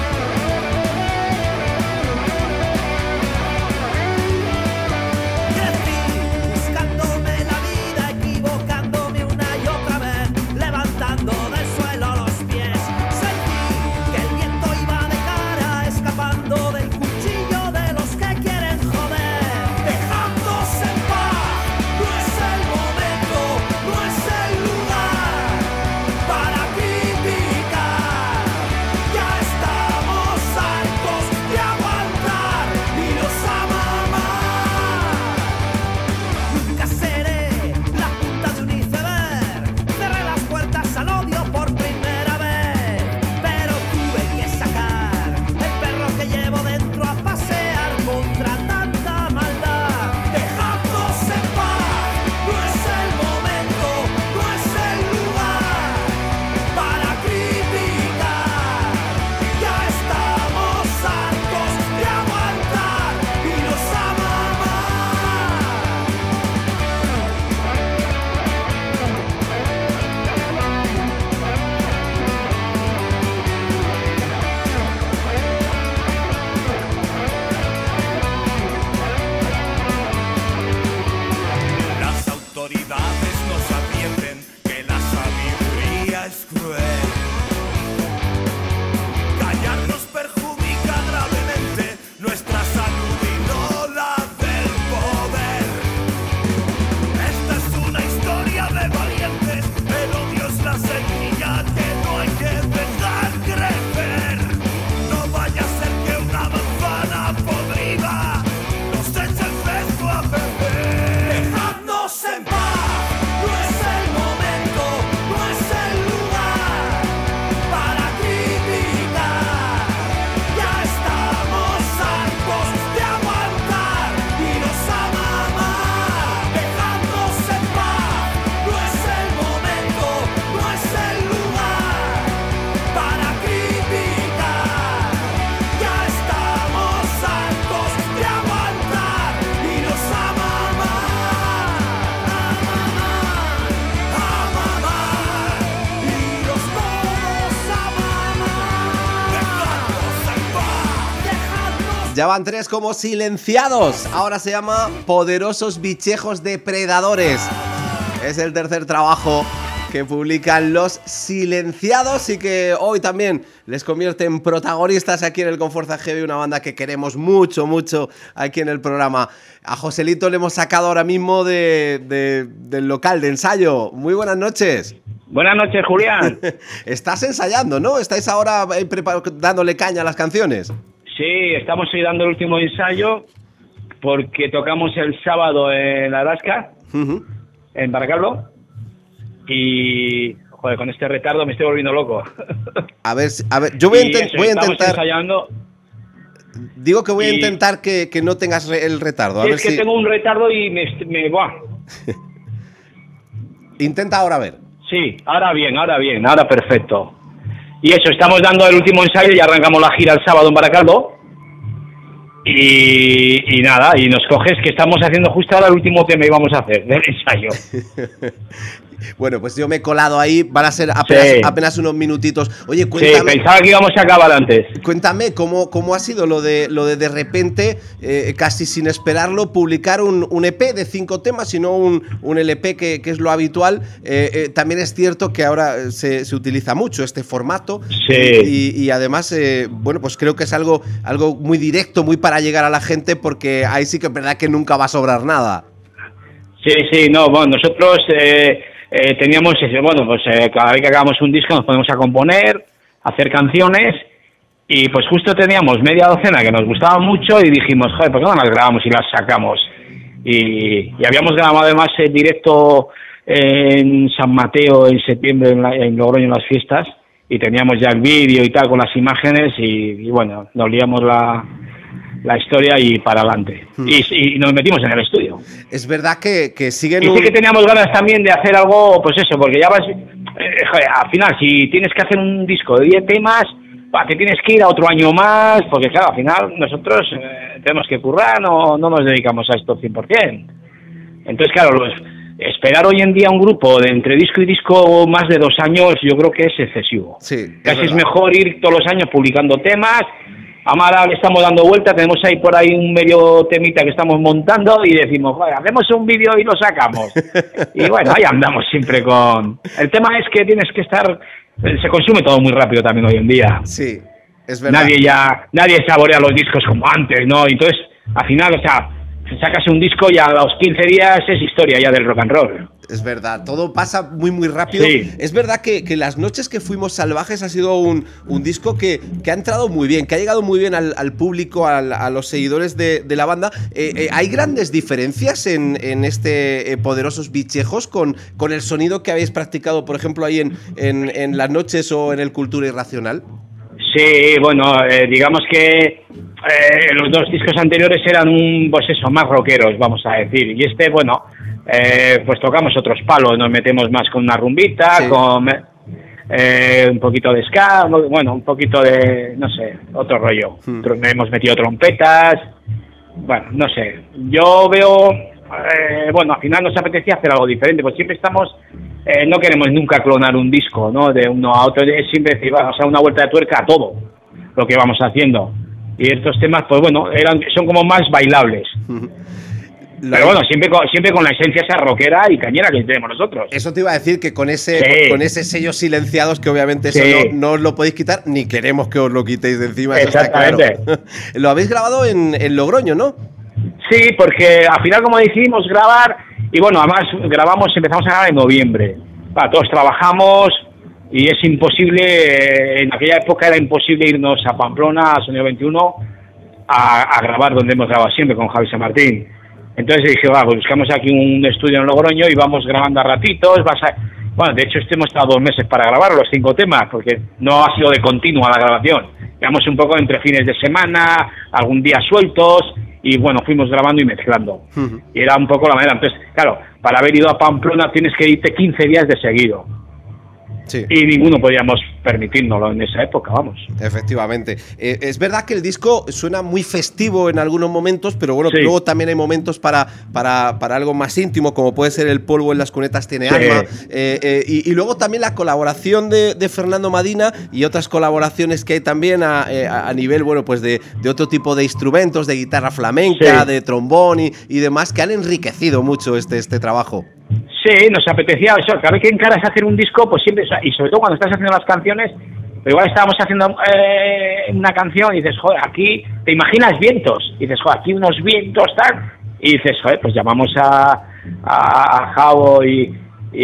Speaker 1: Ya van tres como Silenciados. Ahora se llama Poderosos Bichejos Depredadores. Es el tercer trabajo que publican los Silenciados y que hoy también les convierte en protagonistas aquí en el Con Fuerza Heavy, una banda que queremos mucho, mucho aquí en el programa. A Joselito le hemos sacado ahora mismo de, de, del local de ensayo. Muy buenas noches.
Speaker 7: Buenas noches, Julián.
Speaker 1: Estás ensayando, ¿no? ¿Estáis ahora eh, dándole caña a las canciones?
Speaker 7: Sí, estamos hoy dando el último ensayo porque tocamos el sábado en Alaska, uh-huh. en Baracaldo, y joder, con este retardo me estoy volviendo loco. A ver, a ver, yo voy a, intent-
Speaker 1: eso, voy a intentar.
Speaker 7: Ensayando.
Speaker 1: Digo que voy y... a intentar que, que no tengas re- el retardo. A
Speaker 7: sí,
Speaker 1: ver
Speaker 7: es que
Speaker 1: si...
Speaker 7: tengo un retardo y me, me buah.
Speaker 1: Intenta ahora ver.
Speaker 7: Sí, ahora bien, ahora bien, ahora perfecto. Y eso, estamos dando el último ensayo y arrancamos la gira el sábado en Baracaldo. Y, y nada, y nos coges que estamos haciendo justo ahora el último tema que íbamos a hacer del ensayo.
Speaker 1: Bueno, pues yo me he colado ahí, van a ser apenas, sí. apenas unos minutitos. Oye, cuéntame.
Speaker 7: Sí, pensaba que íbamos a acabar antes.
Speaker 1: Cuéntame, ¿cómo, cómo ha sido lo de lo de, de repente, eh, casi sin esperarlo, publicar un, un E P de cinco temas, sino un, un L P que, que es lo habitual? Eh, eh, también es cierto que ahora se, se utiliza mucho este formato.
Speaker 7: Sí.
Speaker 1: Y, y además, eh, bueno, pues creo que es algo, algo muy directo, muy para llegar a la gente, porque ahí sí que es verdad que nunca va a sobrar nada.
Speaker 7: Sí, sí, no, bueno, nosotros... Eh... Eh, teníamos, bueno, pues eh, cada vez que hagamos un disco nos ponemos a componer, a hacer canciones y pues justo teníamos media docena que nos gustaban mucho y dijimos, joder, ¿por qué no las grabamos y las sacamos? Y, y habíamos grabado además en directo en San Mateo en septiembre en, la, en Logroño en las fiestas y teníamos ya el vídeo y tal con las imágenes y, y bueno, nos liamos la, la historia y para adelante. Hmm. Y, y nos metimos en el estudio.
Speaker 1: Es verdad que, que siguen...
Speaker 7: Y
Speaker 1: un...
Speaker 7: sí que teníamos ganas también de hacer algo, pues eso, porque ya vas... Eh, joder, al final, si tienes que hacer un disco de diez temas, bah, te tienes que ir a otro año más, porque claro, al final nosotros eh, tenemos que currar, no, no nos dedicamos a esto cien por ciento. Entonces, claro, los... esperar hoy en día un grupo de entre disco y disco más de dos años, yo creo que es excesivo.
Speaker 1: Sí, es
Speaker 7: Casi
Speaker 1: verdad.
Speaker 7: es mejor ir todos los años publicando temas. Ahora le estamos dando vuelta, tenemos ahí por ahí un medio temita que estamos montando y decimos, joder, hacemos un vídeo y lo sacamos. Y bueno, ahí andamos siempre con... El tema es que tienes que estar... Se consume todo muy rápido también hoy en día.
Speaker 1: Sí, es verdad.
Speaker 7: Nadie ya... Nadie saborea los discos como antes, ¿no? Entonces, al final, o sea... sacas un disco y a los quince días es historia ya del rock and roll.
Speaker 1: Es verdad, todo pasa muy muy rápido.
Speaker 7: Sí.
Speaker 1: Es verdad que, que Las noches que fuimos salvajes ha sido un, un disco que, que ha entrado muy bien, que ha llegado muy bien al, al público, al, a los seguidores de, de la banda. Eh, eh, ¿Hay grandes diferencias en, en este eh, Poderosos Bichejos con, con el sonido que habéis practicado, por ejemplo, ahí en, en, en Las noches o en el Cultura Irracional?
Speaker 7: Sí, bueno, eh, digamos que eh, los dos discos anteriores eran un, pues eso, más rockeros, vamos a decir. Y este, bueno, eh, pues tocamos otros palos, nos metemos más con una rumbita, sí. con eh, un poquito de ska, bueno, un poquito de, no sé, otro rollo. Hmm. Hemos metido trompetas, bueno, no sé. Yo veo, eh, bueno, al final nos apetecía hacer algo diferente, pues siempre estamos... Eh, no queremos nunca clonar un disco, ¿no? De uno a otro, es siempre decir, vamos a dar una vuelta de tuerca a todo lo que vamos haciendo. Y estos temas, pues bueno, eran, son como más bailables. Pero bueno, siempre con, siempre con la esencia esa rockera y cañera que tenemos nosotros.
Speaker 1: Eso te iba a decir, que con ese,
Speaker 7: sí.
Speaker 1: con ese sello Silenciados, que obviamente eso
Speaker 7: sí.
Speaker 1: no, no os lo podéis quitar, ni queremos que os lo quitéis de encima. Eso
Speaker 7: exactamente.
Speaker 1: Está claro. Lo habéis grabado en, en Logroño, ¿no?
Speaker 7: Sí, porque al final como decidimos grabar, y bueno, además grabamos, empezamos a grabar en noviembre. Bueno, todos trabajamos y es imposible, en aquella época era imposible irnos a Pamplona, a Sonido veintiuno, a, a grabar donde hemos grabado siempre, con Javi San Martín. Entonces dije, va, pues buscamos aquí un estudio en Logroño y vamos grabando a ratitos. Vas a... Bueno, de hecho este hemos estado dos meses para grabar los cinco temas, porque no ha sido de continua la grabación. Llevamos un poco entre fines de semana, algún día sueltos, y bueno, fuimos grabando y mezclando. Uh-huh. Y era un poco la manera. Entonces, claro, para haber ido a Pamplona tienes que irte quince días de seguido. Sí. Y ninguno podíamos permitírnoslo en esa época, vamos.
Speaker 1: Efectivamente. Eh, es verdad que el disco suena muy festivo en algunos momentos, pero bueno,
Speaker 7: sí.
Speaker 1: luego también hay momentos para, para, para algo más íntimo, como puede ser El polvo en las cunetas tiene sí. alma. Eh, eh, y, y luego también la colaboración de, de Fernando Madina y otras colaboraciones que hay también a, a, a nivel, bueno, pues de, de otro tipo de instrumentos, de guitarra flamenca, sí. de trombón y, y demás, que han enriquecido mucho este, este trabajo.
Speaker 7: Sí, nos apetecía eso, cada vez que encaras a hacer un disco, pues siempre, y sobre todo cuando estás haciendo las canciones, pero igual estábamos haciendo eh, una canción y dices, joder, aquí te imaginas vientos, y dices, joder, aquí unos vientos, tal, y dices, joder, pues llamamos a, a, a Javo y,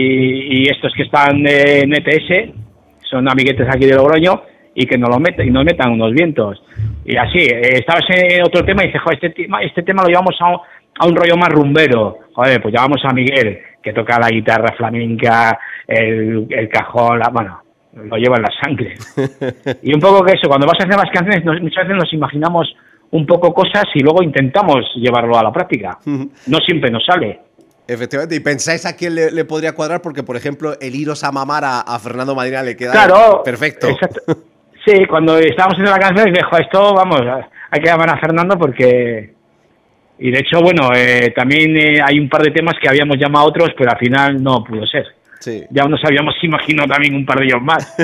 Speaker 7: y, y estos que están en E T S, son amiguetes aquí de Logroño, y que nos lo metan, y nos metan unos vientos. Y así, eh, estabas en otro tema y dices, joder, este tema, este tema lo llevamos a, a un rollo más rumbero. Joder, pues llamamos a Miguel, que toca la guitarra flamenca, el, el cajón, la, bueno, lo lleva en la sangre. Y un poco que eso, cuando vas a hacer las canciones, nos, muchas veces nos imaginamos un poco cosas y luego intentamos llevarlo a la práctica. No siempre nos sale.
Speaker 1: Efectivamente, y pensáis a quién le, le podría cuadrar, porque por ejemplo, el iros a mamar a, a Fernando Madina le queda
Speaker 7: claro,
Speaker 1: perfecto.
Speaker 7: Exacto. Sí, cuando estábamos haciendo la canción, dije, esto, vamos, hay que llamar a Fernando porque... Y de hecho, bueno, eh, también eh, hay un par de temas que habíamos llamado a otros, pero al final no pudo ser.
Speaker 1: Sí.
Speaker 7: Ya nos habíamos imaginado también un par de ellos más.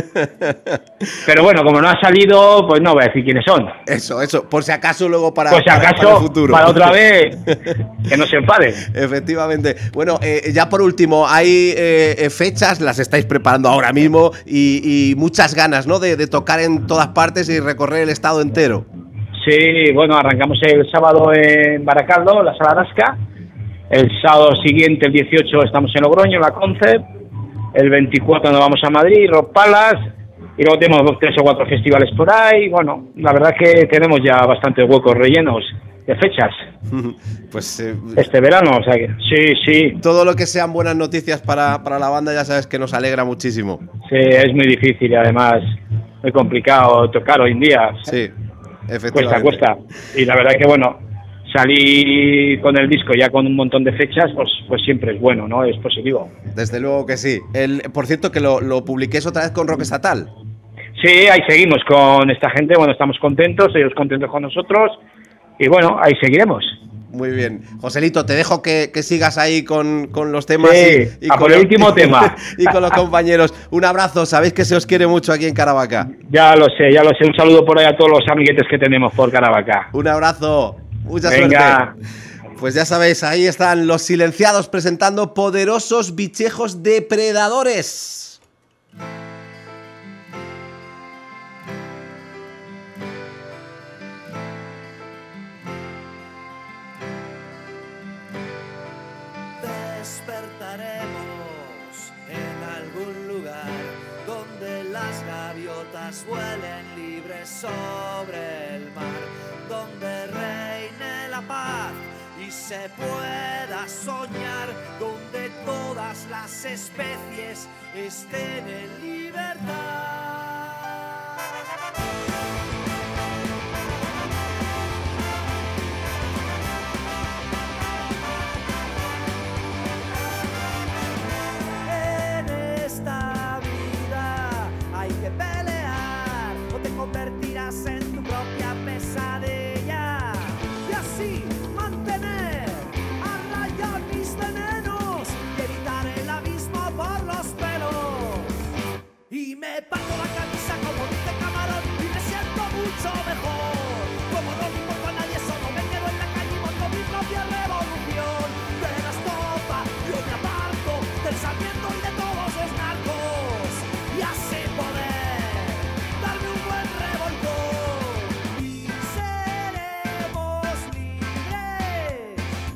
Speaker 7: Pero bueno, como no ha salido, pues no voy a decir quiénes son.
Speaker 1: Eso, eso, por si acaso luego para,
Speaker 7: por si acaso,
Speaker 1: para, para el futuro.
Speaker 7: Para otra vez, que no se enfaden.
Speaker 1: Efectivamente. Bueno, eh, ya por último, hay eh, fechas, las estáis preparando ahora mismo y, y muchas ganas, ¿no? De, de tocar en todas partes y recorrer el estado entero.
Speaker 7: Sí, bueno, arrancamos el sábado en Baracaldo, la Sala Rasca. El sábado siguiente, el dieciocho, estamos en Logroño, en la Concept. El veinticuatro nos vamos a Madrid, Rock Palace. Y luego tenemos tres o cuatro festivales por ahí. Bueno, la verdad que tenemos ya bastantes huecos rellenos de fechas.
Speaker 1: Pues eh,
Speaker 7: este verano, o sea que sí, sí.
Speaker 1: Todo lo que sean buenas noticias para, para la banda, ya sabes que nos alegra muchísimo.
Speaker 7: Sí, es muy difícil y además muy complicado tocar hoy en día.
Speaker 1: Sí,
Speaker 7: Cuesta,
Speaker 1: efectivamente.
Speaker 7: cuesta. Y la verdad que, bueno, salir con el disco ya con un montón de fechas, pues pues siempre es bueno, ¿no? Es positivo.
Speaker 1: Desde luego que sí. El, por cierto, que lo, lo publiquéis otra vez con Rock Estatal.
Speaker 7: Sí, ahí seguimos con esta gente, bueno, estamos contentos, ellos contentos con nosotros, y bueno, ahí seguiremos.
Speaker 1: Muy bien. Joselito, te dejo que, que sigas ahí con, con los temas.
Speaker 7: Sí,
Speaker 1: y, y
Speaker 7: a
Speaker 1: con
Speaker 7: por el último tema.
Speaker 1: Y con los compañeros. Un abrazo, sabéis que se os quiere mucho aquí en Caravaca.
Speaker 7: Ya lo sé, ya lo sé, un saludo por ahí a todos los amiguetes que tenemos por Caravaca.
Speaker 1: Un abrazo, mucha
Speaker 7: Venga.
Speaker 1: suerte. Pues ya sabéis, ahí están los silenciados presentando Poderosos Bichejos Depredadores.
Speaker 5: Despertaremos en algún lugar donde las gaviotas vuelen libres sobre el mar, donde reine la paz y se pueda soñar, donde todas las especies estén en libertad. En esta vida hay que pelear o te convertirás en tu propia pesadilla y así mantener a raya mis venenos y evitar el abismo por los pelos. Y me parto la camisa como dice Camarón y me siento mucho mejor. Como no le importa a nadie, solo me quedo en la calle y monto mi propia revolución. De la estopa yo me aparto del sarmiento y de todos los narcos y así poder darme un buen revolcón. Y seremos libres,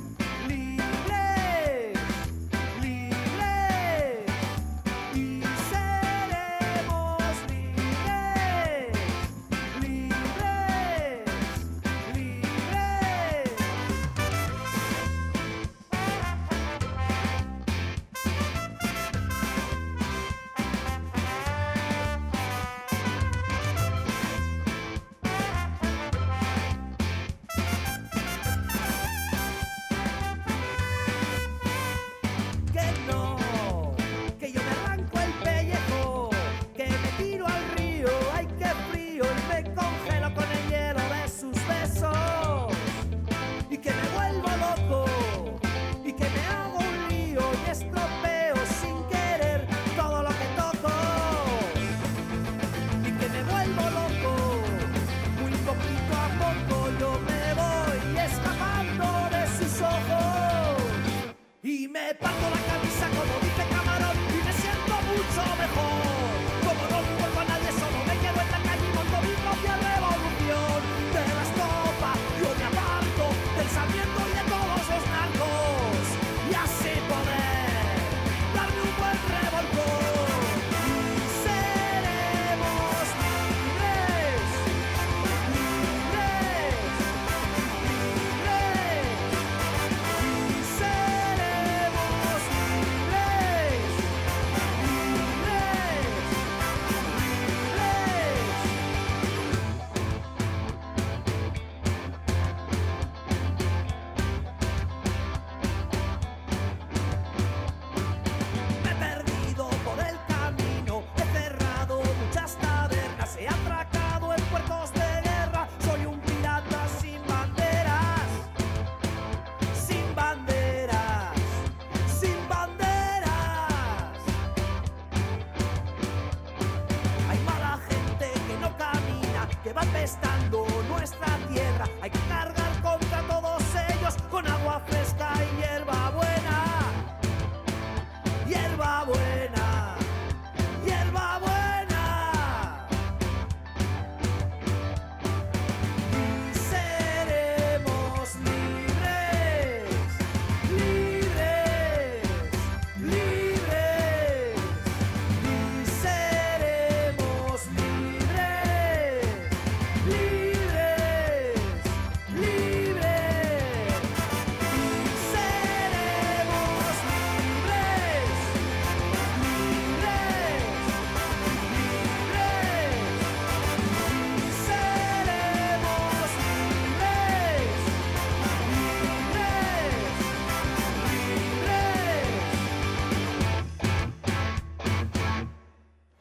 Speaker 5: libres, libres. Y seremos libres, libres, libres.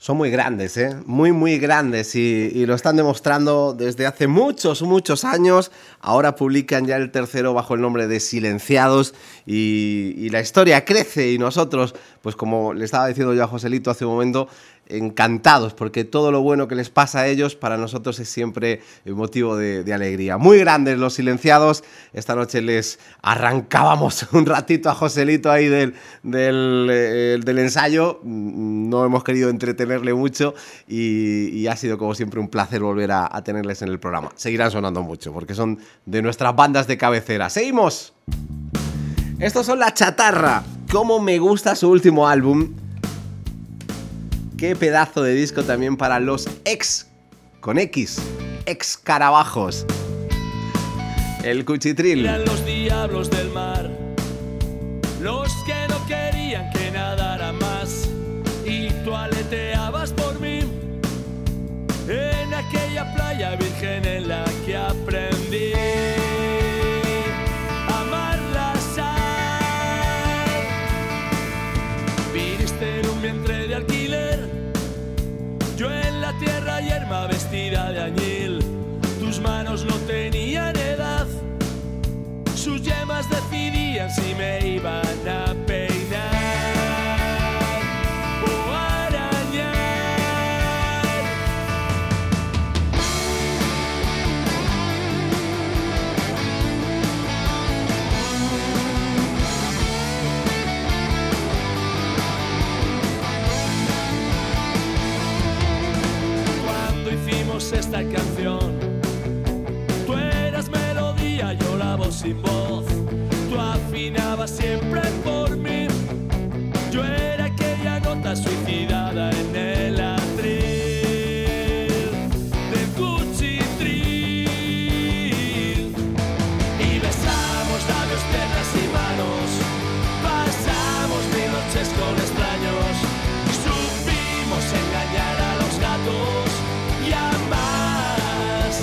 Speaker 1: Son muy grandes, ¿eh? Muy, muy grandes y, y lo están demostrando desde hace muchos, muchos años. Ahora publican ya el tercero bajo el nombre de Silenciados y, y la historia crece y nosotros, pues como le estaba diciendo yo a Joselito hace un momento, encantados porque todo lo bueno que les pasa a ellos para nosotros es siempre un motivo de, de alegría. Muy grandes los Silenciados. Esta noche les arrancábamos un ratito a Joselito ahí del, del, eh, del ensayo. No hemos querido entretenerle mucho y, y ha sido como siempre un placer volver a, a tenerles en el programa. Seguirán sonando mucho porque son de nuestras bandas de cabecera. ¡Seguimos! Estos son La Chatarra. Cómo me gusta su último álbum. Qué pedazo de disco también para los ex, con X, ex Carabajos. El Cuchitril.
Speaker 5: Eran los diablos del mar, los que no querían que nadara más, y tú aleteabas por mí en aquella playa virgen en la que aprendí a amar la sal. Viniste en un vientre de alquiler, yo en la tierra yerma vestida de añil. Tus manos no tenían edad, sus yemas decidían si me iban a peinar o arañar. Cuando hicimos esta canción, tú eras melodía, yo la voz sin voz. Tú afinabas siempre por mí, yo era aquella nota suicidada en el atril del cuchitril. Y besamos labios, piernas y manos, pasamos mil noches con extraños, supimos engañar a los gatos y a más.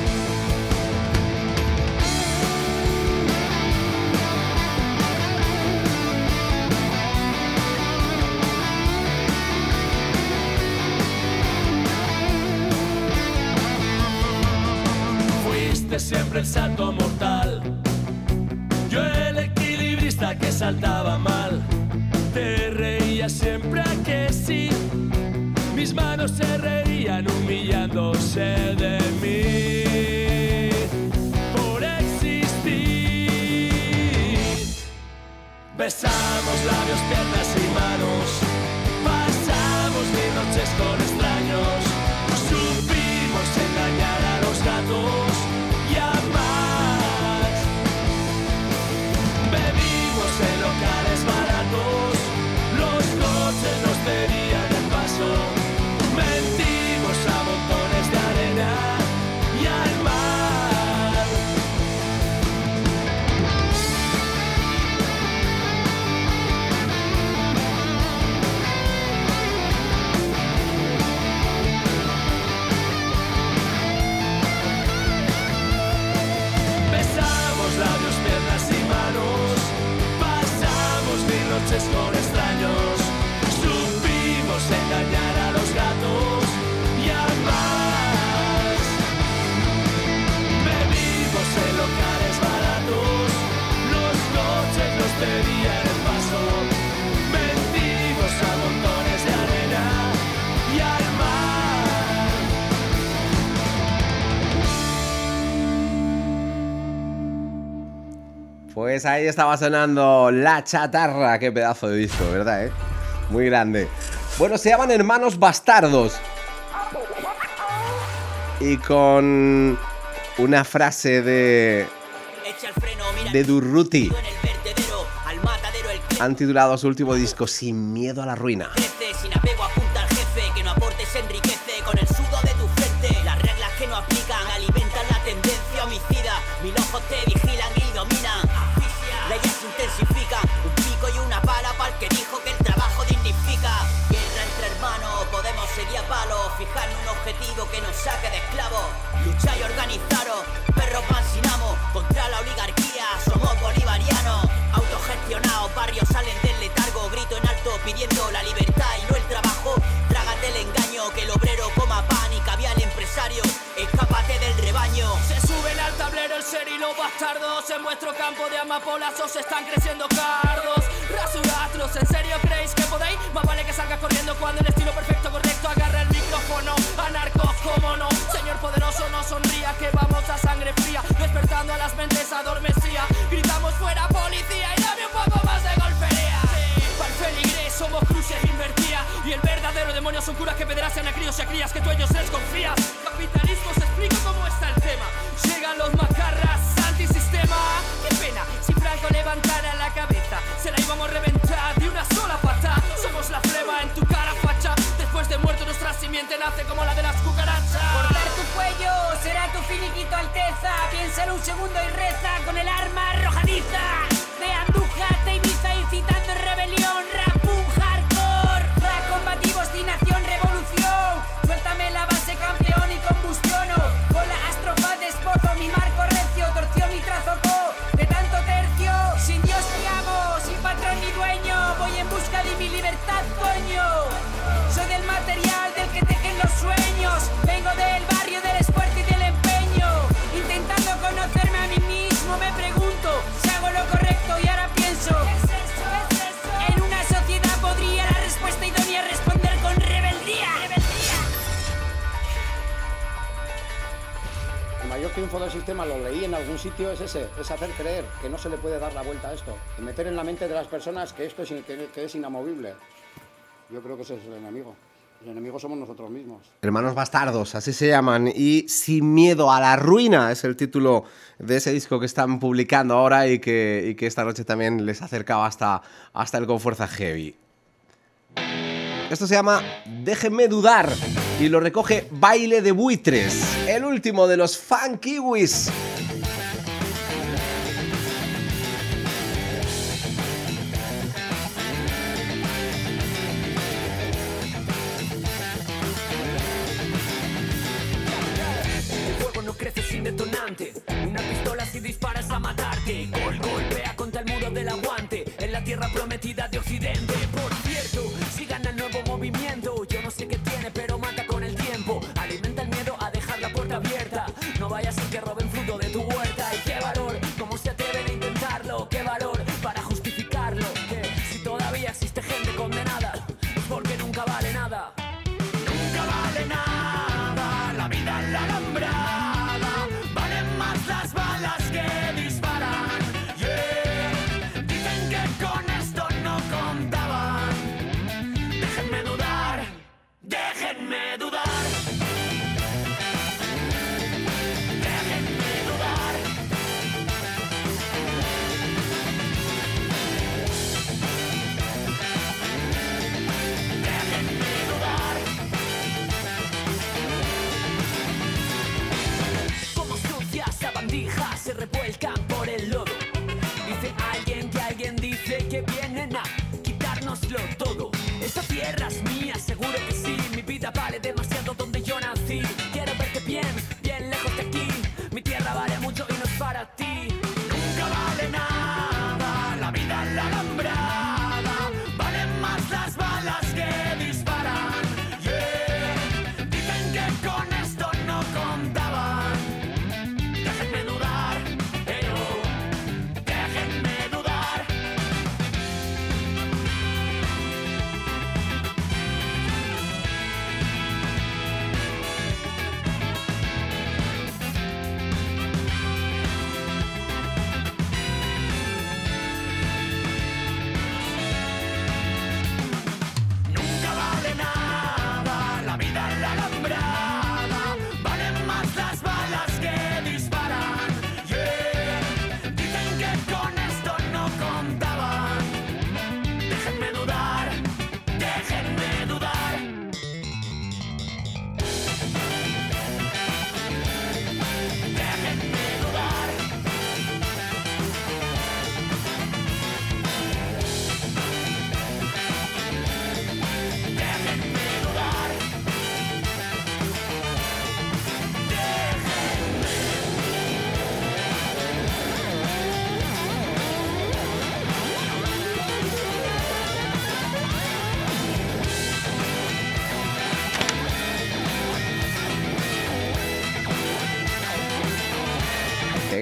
Speaker 5: Fuiste siempre el salto mortal, yo el equilibrista que saltaba mal. Te reías siempre a que sí, mis manos se reían humillándose de mí por existir. Besamos labios, piernas y manos, pasamos mil noches con extraños, supimos engañar a los gatos y a más. Bebimos en locales baratos, los coches nos pedían el paso, mentimos a montones de arena y al mar. Besamos labios, piernas y manos, pasamos mil noches con extraños, supimos engañar a los gatos y a más. Bebimos en locales baratos, los coches nos pedían el paso, mentimos a montones de arena y al mar.
Speaker 1: Pues ahí estaba sonando La Chatarra. Qué pedazo de disco, ¿verdad, eh? Muy grande. Bueno, se llaman Hermanos Bastardos. Y con una frase de
Speaker 2: Echa el freno, mira
Speaker 1: de Durruti
Speaker 2: en el vertedero, al matadero el que
Speaker 1: han titulado su último disco Sin miedo a la ruina.
Speaker 2: crece, sin apego apunta al jefe, que no aporte se enriquece con el sudo de tu frente. Las reglas que no aplican alimentan la tendencia homicida, mil ojos te vigilan y dominan. Leyes se intensifican, un pico y una pala pa'l que dijo que el trabajo dignifica. Guerra entre hermanos, podemos seguir a palo, fijar un objetivo que nos saque de esclavos. Luchar y organizaros, perros pansinamos, contra la oligarquía somos bolivarianos. Autogestionados, barrios salen del letargo, grito en alto pidiendo la libertad y no el trabajo. Trágate el engaño
Speaker 8: sueño, que el obrero coma pan y caviar el empresario. Escápate del rebaño.
Speaker 2: Se suben al tablero el ser y los bastardos. En vuestro campo de amapolas os están creciendo cardos. Rasuradlos, ¿en serio creéis que podéis? Más vale que salga corriendo cuando el estilo perfecto correcto agarra el micrófono. Anarcos, cómo no, señor poderoso no sonría, que vamos a sangre fría, despertando a las mentes adormecidas. Gritamos fuera policía y dame un poco más de golfería. Sí, para el feligrés somos cruces invertidas, y el verdadero demonio son curas que pederasian a críos y a crías que tú a ellos les confías. Capitalismo, os explico cómo está el tema. Llegan los macarras, antisistema. Qué pena, si Franco levantara la cabeza, se la íbamos a reventar de una sola pata. Somos la flema en tu cara facha. Después de muerto nuestra simiente nace como la de las cucarachas.
Speaker 9: Cortar tu cuello será tu finiquito, Alteza. Piénsalo un segundo y reza con el arma arrojadiza. De Andújar te Ibiza incitando rebelión. Rap, boom, hardcore. Rap combativo, obstinación, revolución. Suéltame la base, campeón y combustiono. Con la astrofa despozo mi marco recio. Torció mi trazo co de tanto tercio. Sin Dios te amo, sin patrón ni dueño. Voy en busca de mi libertad, coño. Soy del material del que tejen los sueños. Vengo del barrio, del esfuerzo y del empeño. Intentando conocerme a mí mismo, me pregunto si hago lo correcto y ahora pienso. ¿Es eso? ¿Es eso? En una sociedad podría la respuesta idónea responder con rebeldía. Rebeldía.
Speaker 10: El mayor triunfo del sistema, lo leí en algún sitio, es ese, es hacer creer que no se le puede dar la vuelta a esto, y meter en la mente de las personas que esto es, in- que, que es inamovible. Yo creo que ese es el enemigo. El enemigo somos nosotros mismos.
Speaker 1: Hermanos Bastardos, así se llaman, y Sin miedo a la ruina es el título de ese disco que están publicando ahora y que, y que esta noche también les acercaba hasta, hasta el Con Fuerza Heavy. Esto se llama Déjenme Dudar y lo recoge Baile de Buitres, el último de los Fan Kiwis.
Speaker 2: El fuego no crece sin detonante. Una pistola si disparas a matarte. Gol, golpea contra el muro del aguante. En la tierra prometida de Occidente. Por cierto, si gana el nuevo movimiento. Yo no sé qué tiene, pero mata con el tiempo. Alimenta el miedo a dejar la puerta abierta. No vaya a ser que roben fruto de tu huerta. Y qué valor, cómo se atreven a intentarlo. Qué valor para justificarlo. Que si todavía existe gente condenada, es porque nunca vale nada. Nunca vale nada, la vida en la alambrada. Valen más las balas que disparan. Yeah. Dicen que con esto no contaban.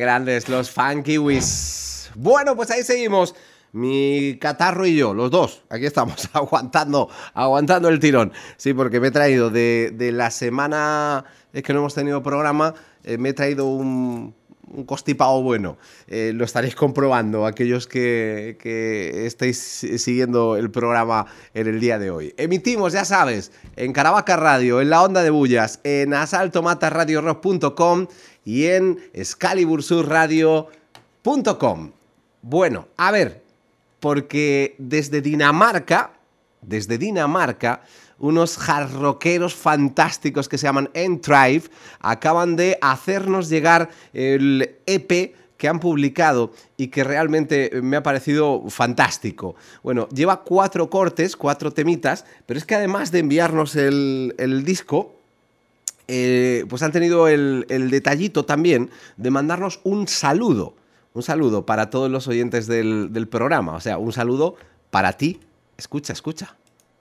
Speaker 1: grandes los Funky Wiz. Bueno, pues ahí seguimos. Mi catarro y yo, los dos, aquí estamos, aguantando, aguantando el tirón. Sí, porque me he traído de, de la semana es que no hemos tenido programa, eh, me he traído un, un constipado bueno. Eh, lo estaréis comprobando aquellos que, que estáis siguiendo el programa en el día de hoy. Emitimos, ya sabes, en Caravaca Radio, en la Onda de Bullas, en asalto mata radio rock punto com y en excalibur sur radio punto com. Bueno, a ver, porque desde Dinamarca, desde Dinamarca, unos hard rockeros fantásticos que se llaman N-Tribe acaban de hacernos llegar el E P que han publicado y que realmente me ha parecido fantástico. Bueno, lleva cuatro cortes, cuatro temitas, pero es que además de enviarnos el, el disco, eh, pues han tenido el, el detallito también de mandarnos un saludo. Un saludo para todos los oyentes del, del programa. O sea, un saludo para ti. Escucha, escucha.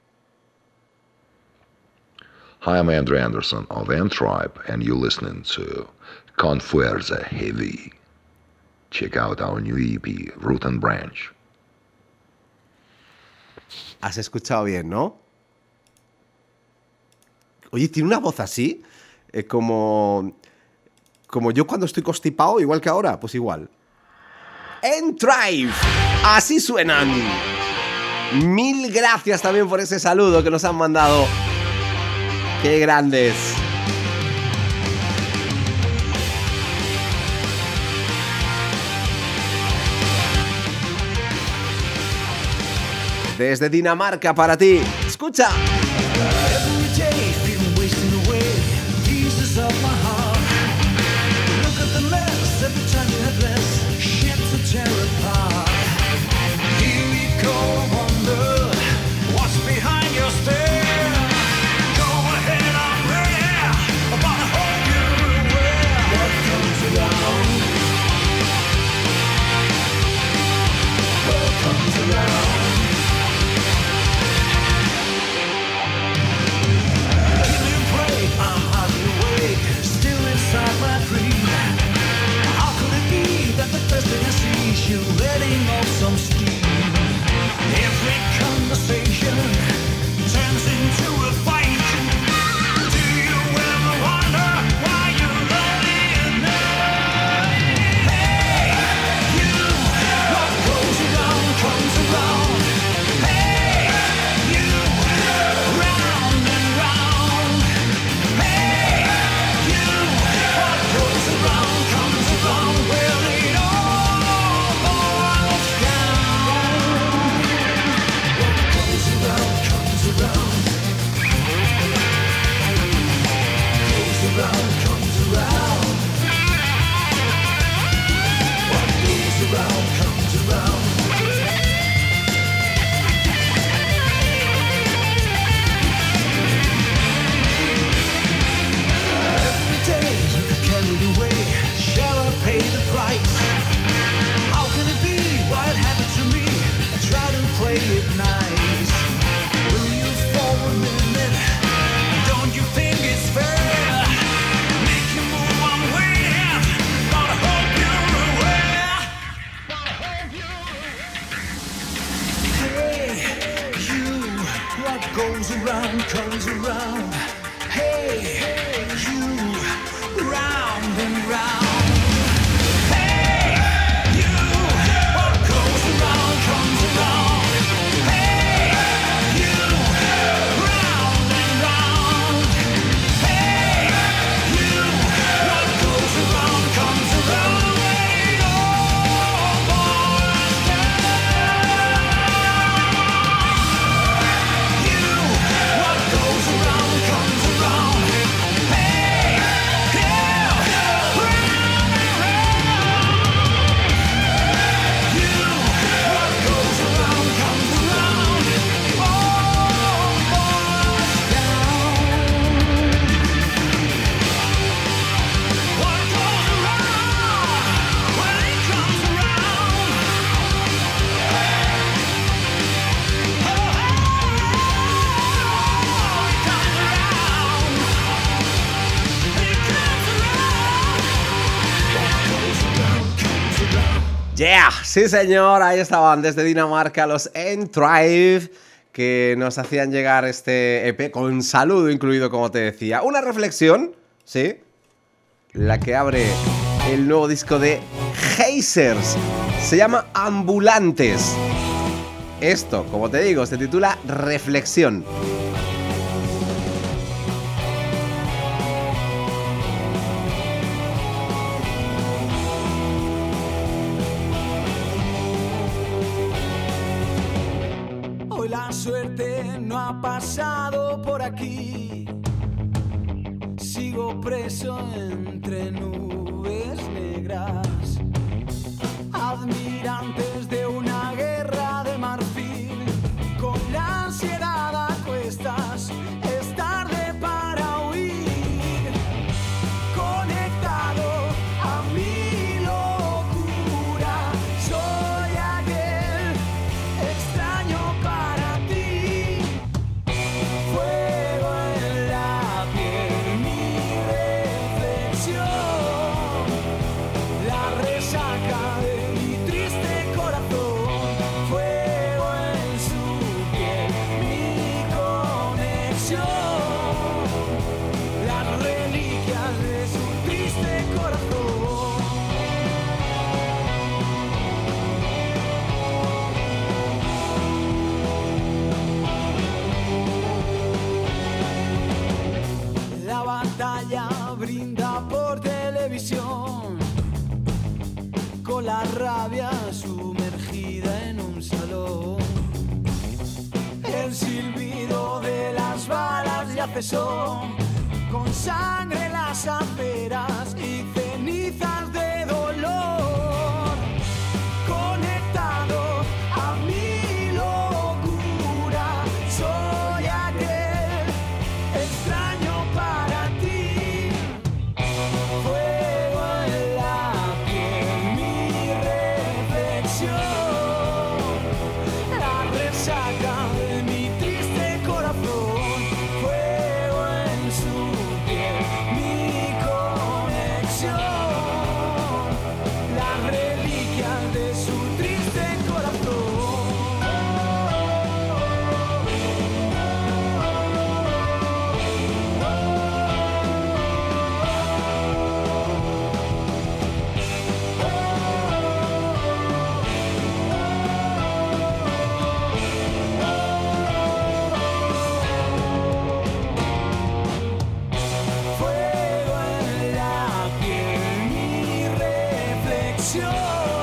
Speaker 11: Hi, I'm Andrew Anderson of N-Tribe, and you're listening to Confuerza Heavy. Check out our new E P, Root and Branch.
Speaker 1: Has escuchado bien, ¿no? Oye, tiene una voz así, eh, como, como yo cuando estoy constipado, igual que ahora, pues igual. N-Tribe, así suenan. Mil gracias también por ese saludo que nos han mandado. ¡Qué grandes! Desde Dinamarca para ti. ¡Escucha!
Speaker 5: You're letting off some steam. Every conversation turns into a fight. Do you ever wonder why you're lonely at night? Hey, you, what goes around comes around. Hey, you, round and round. Hey, you, what goes around comes around. Well, it all comes around. Hey, you, round and round. Hey, you, what goes around comes around. Hey, you, round and round. Hey, you, what goes around comes around. It all boils down. You, what goes around comes around. Hey, yeah, round.
Speaker 1: Yeah, sí señor, ahí estaban desde Dinamarca los N-Tribe, que nos hacían llegar este E P con saludo incluido, como te decía. Una reflexión, ¿sí? La que abre el nuevo disco de Hazers. Se llama Ambulantes. Esto, como te digo, se titula Reflexión.
Speaker 5: Hoy la suerte no ha pasado por aquí. Sigo preso entre nubes negras, admirantes de una guerra de marfil, con la ansiedad a cuestas. Es tarde para huir, conectado a mi locura. Soy aquel extraño para ti, fuego en la piel, mi reflexión, la resaca de mi triste corazón, fuego en su piel, mi conexión, las reliquias de su triste corazón. La batalla brinda por televisión, con la rabia sumergida en un salón. El silbido de las balas ya cesó, con sangre en las aceras y cenizas de dolor. Conectado a mi locura, soy aquel extraño para ti, fuego en la piel, mi reflexión, la resaca de mi triste corazón, fuego en su piel, mi conexión, las reliquias de su triste corazón. Fuego en la piel, mi reflexión,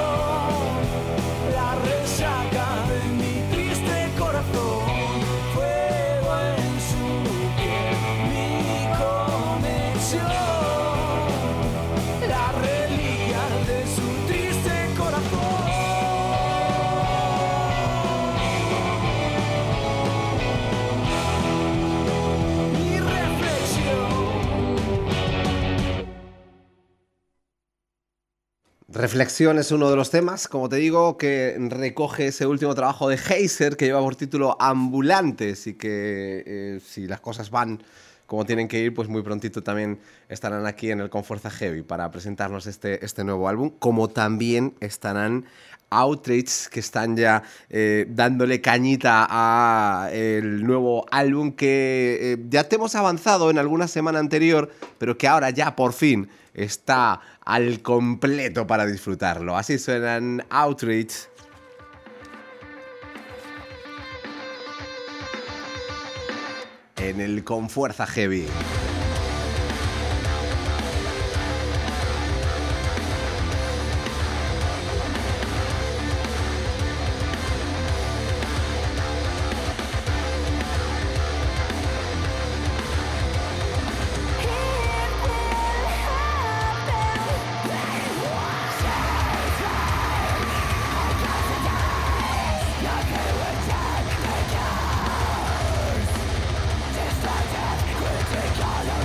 Speaker 5: la resaca de mi triste corazón, fuego en su piel, mi conexión, la reliquia de su triste corazón. Mi reflexión.
Speaker 1: Reflexión es uno de los temas, como te digo, que recoge ese último trabajo de Hazer que lleva por título Ambulantes y que eh, si las cosas van como tienen que ir, pues muy prontito también estarán aquí en el Confuerza Heavy para presentarnos este, este nuevo álbum, como también estarán Outrage, que están ya eh, dándole cañita a el nuevo álbum que eh, ya te hemos avanzado en alguna semana anterior, pero que ahora ya por fin está al completo para disfrutarlo. Así suenan Outrage. En el Confuerza Heavy.
Speaker 5: Take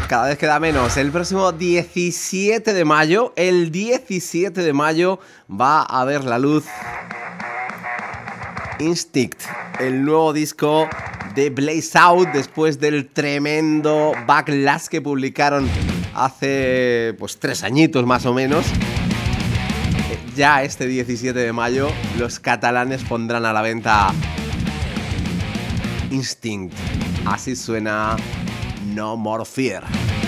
Speaker 1: Cada vez queda menos. El próximo diecisiete de mayo, el diecisiete de mayo va a ver la luz Instinct, el nuevo disco de Blaze Out, después del tremendo backlash que publicaron hace pues tres añitos más o menos. Ya este diecisiete de mayo los catalanes pondrán a la venta Instinct. Así suena No More Fear.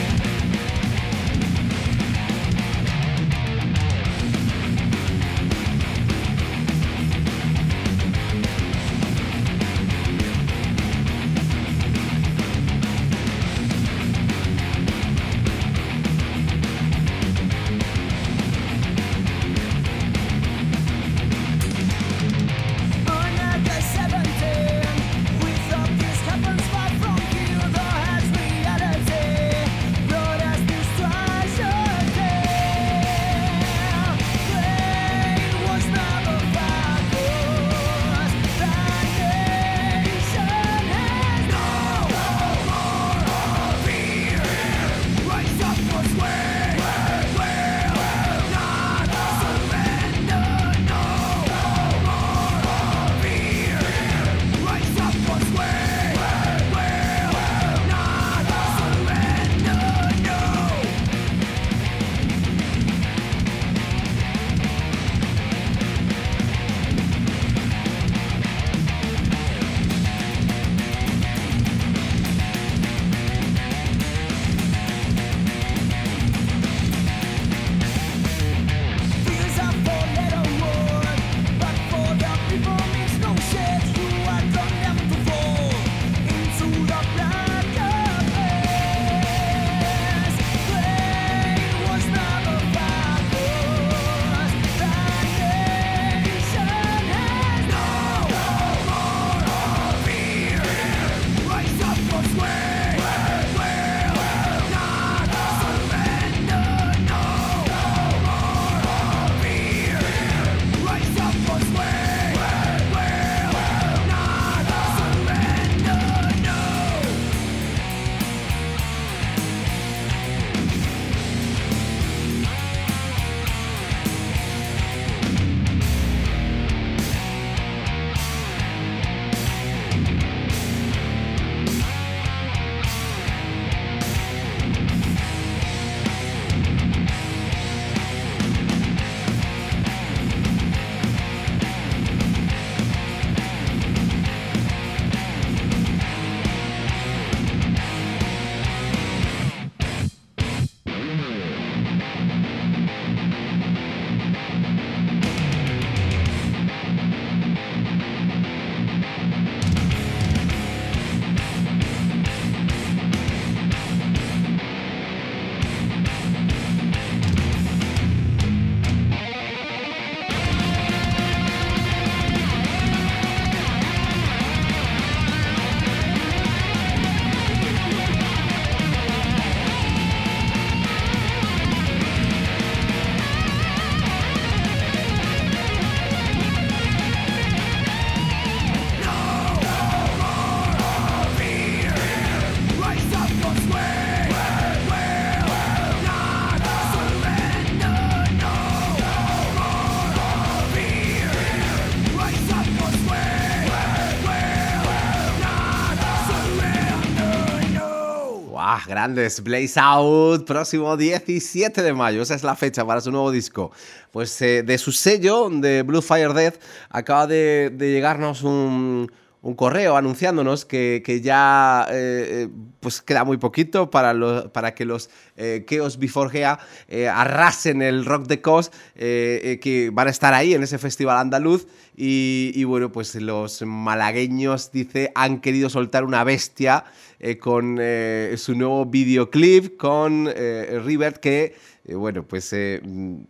Speaker 1: Grandes, Blaze Out, próximo diecisiete de mayo, esa es la fecha para su nuevo disco. Pues eh, de su sello, de Blue Fire Death, acaba de, de llegarnos un, un correo anunciándonos que, que ya eh, pues queda muy poquito para, lo, para que los eh, Chaos Before Gea eh, arrasen el Rock the Coast, eh, eh, que van a estar ahí en ese festival andaluz. Y, y bueno, pues los malagueños, dice, han querido soltar una bestia eh, con eh, su nuevo videoclip con eh, Rivert, que eh, bueno, pues eh,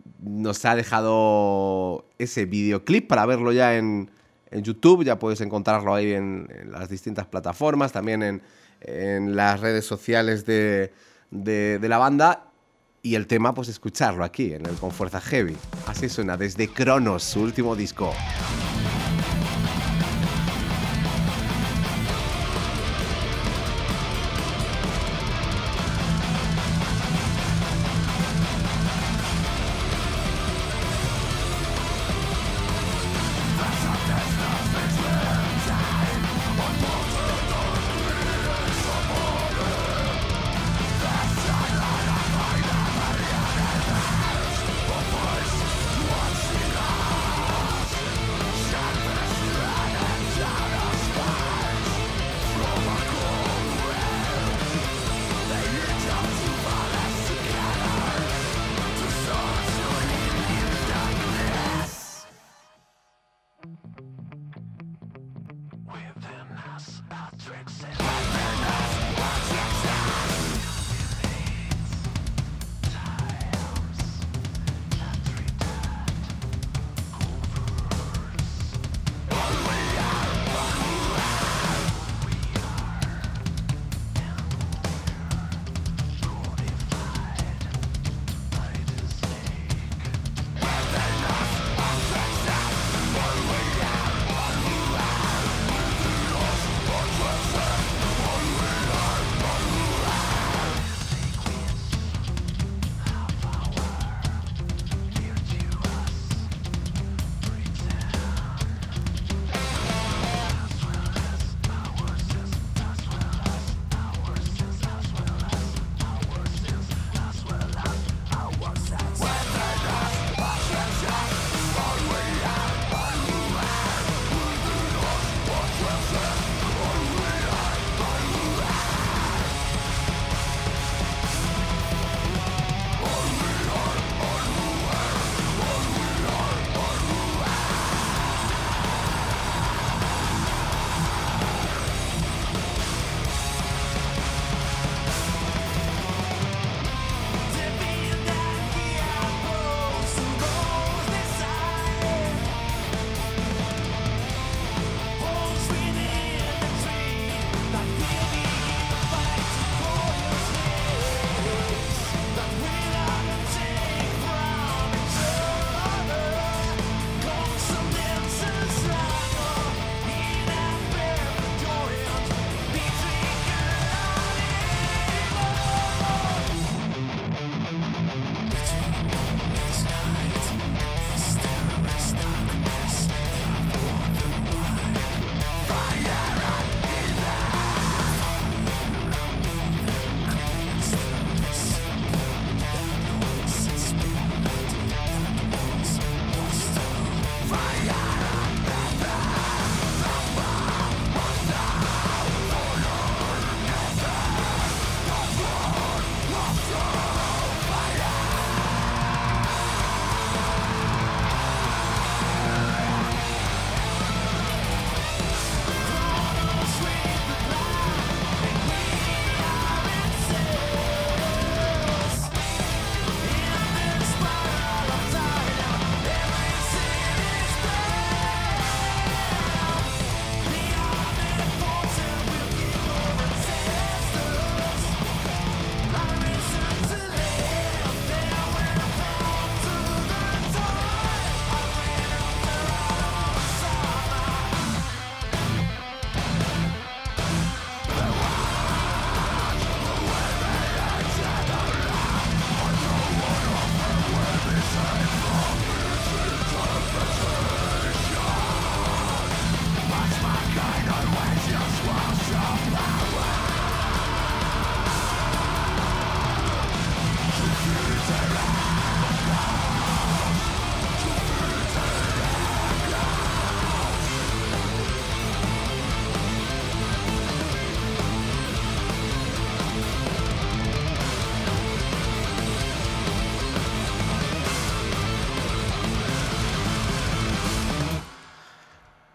Speaker 1: nos ha dejado ese videoclip para verlo ya en, en YouTube. Ya puedes encontrarlo ahí en, en las distintas plataformas, también en, en las redes sociales de, de, de la banda. Y el tema, pues escucharlo aquí, en el Con Fuerza Heavy. Así suena, desde Cronos, su último disco.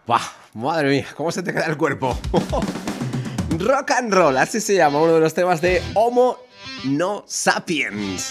Speaker 1: ¡Buah! Madre mía, ¿cómo se te queda el cuerpo? Rock and Roll, así se llama uno de los temas de Homo No Sapiens.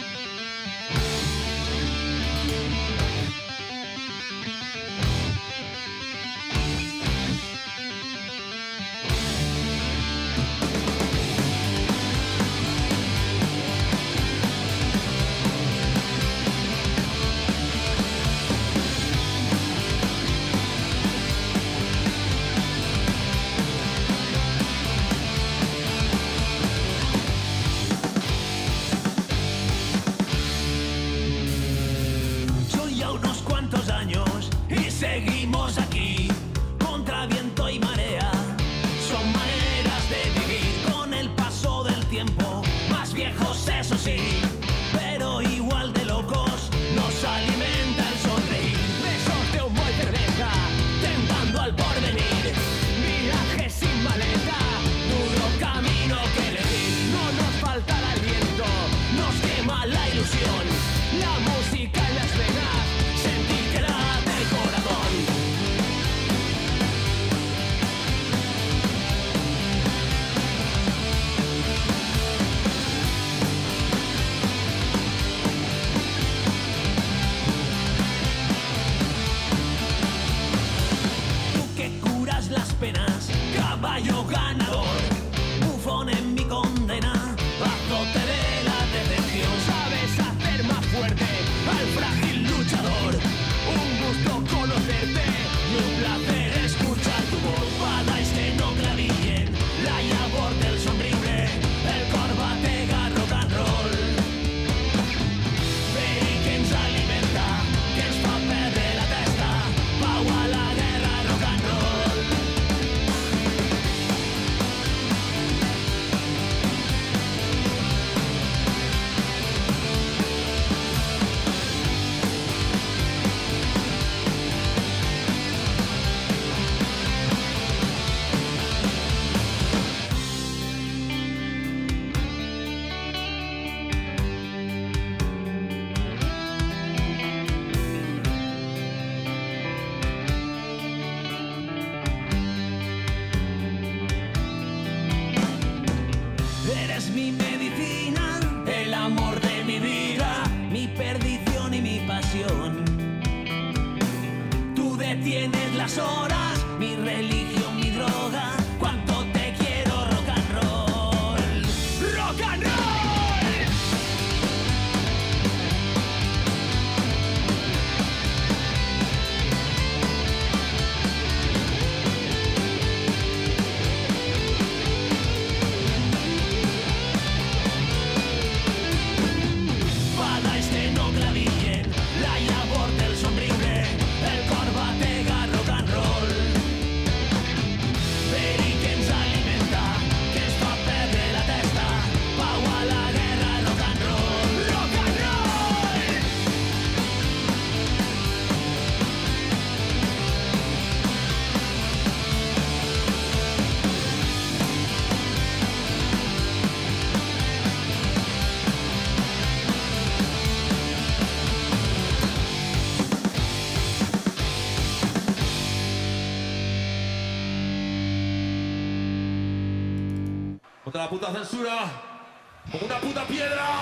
Speaker 12: Contra la puta censura, como una puta piedra.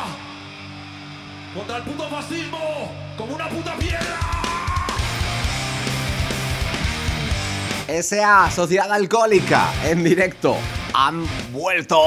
Speaker 12: Contra el puto fascismo, como una puta piedra.
Speaker 1: S A, Sociedad Alcohólica, en directo. Han vuelto.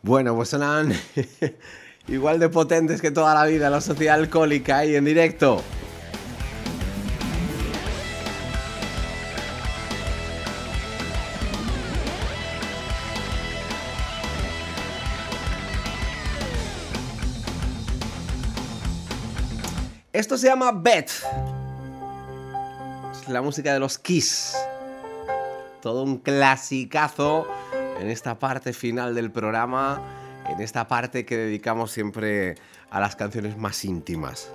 Speaker 1: Bueno, pues sonan igual de potentes que toda la vida la Sociedad Alcohólica ahí en directo. Esto se llama Beth. Es la música de los Kiss. Todo un clasicazo en esta parte final del programa, en esta parte que dedicamos siempre a las canciones más íntimas.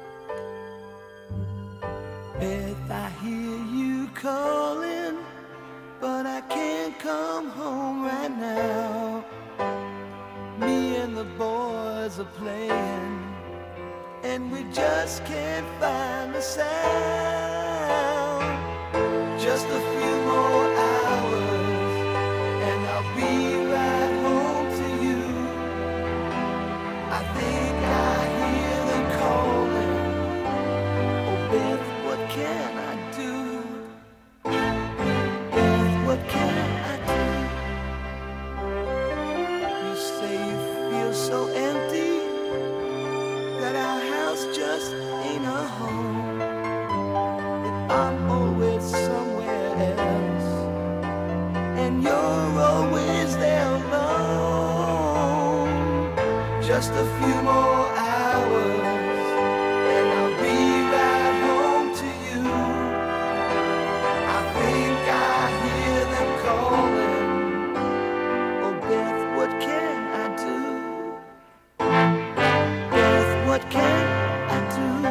Speaker 5: Beth, I hear you calling, but I can't come home right now. Me and the boys are playing, and we just can't find the sound. Just a few more hours, and I'll be right home to you. I think I hear them calling. Oh, Beth, what can I do? Beth, what can I do? You say you feel so empty, that our house just ain't a home, that I'm always somewhere else, and you're always there alone. Just a few more hours, and I'll be right home to you. I think I hear them calling. Oh, Beth, what can I do? Beth, what can I do?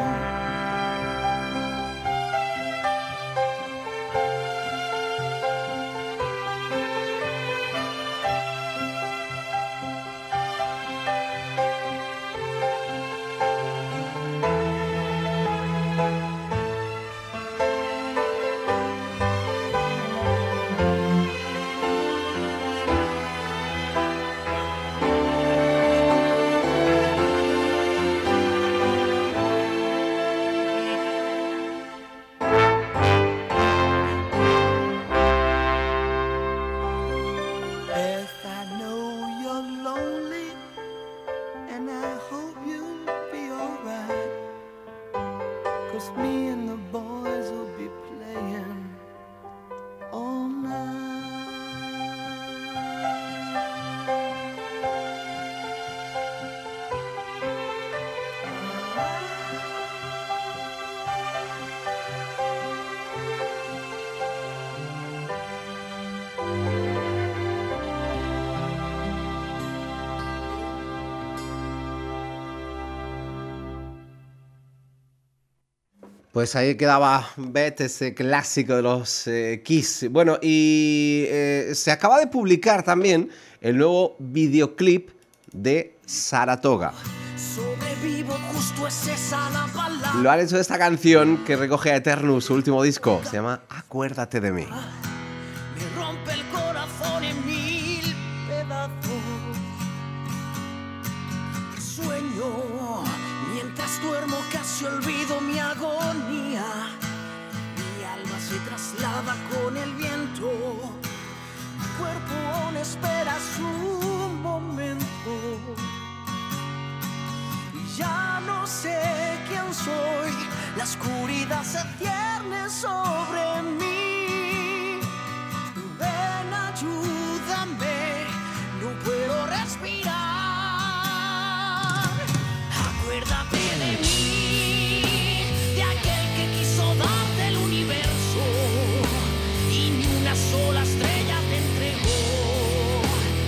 Speaker 1: Pues ahí quedaba Beth, ese clásico de los eh, Kiss. Bueno, y eh, se acaba de publicar también el nuevo videoclip de Saratoga.
Speaker 5: Sobrevivo, justo es esa la palabra.
Speaker 1: Lo han hecho de esta canción que recoge a Eternus, su último disco. Se llama Acuérdate de mí.
Speaker 5: Me rompe el corazón en mil pedazos. Sueño mientras duermo, casi olvido mi agonía. Mi alma se traslada con el viento. Mi cuerpo aún espera su momento. Y ya no sé quién soy. La oscuridad se cierne sobre mí. Ven, ayúdame, no puedo respirar. Acuérdate de mí, de aquel que quiso darte el universo y ni una sola estrella te entregó.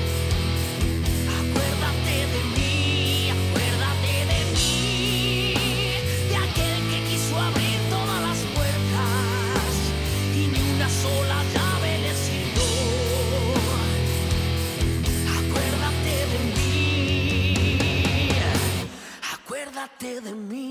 Speaker 5: Acuérdate de mí, acuérdate de mí, de aquel que quiso abrir todas las puertas y ni una sola llave le sirvió. Acuérdate de mí, acuérdate de mí.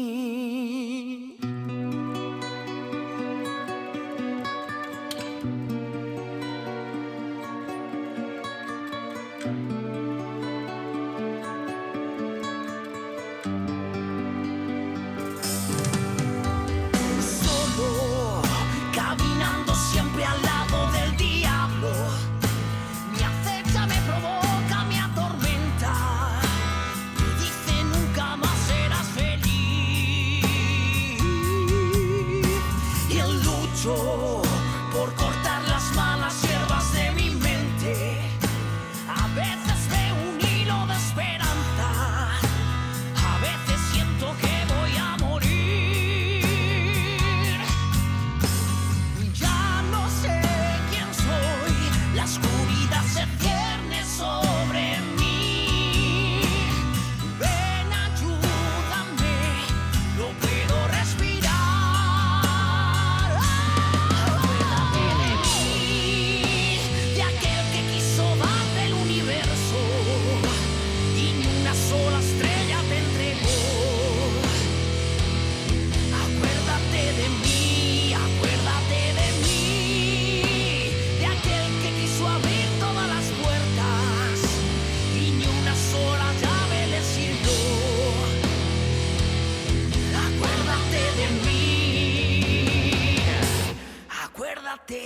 Speaker 5: Solo, caminando siempre al lado del diablo. Me acecha, me provoca, me atormenta.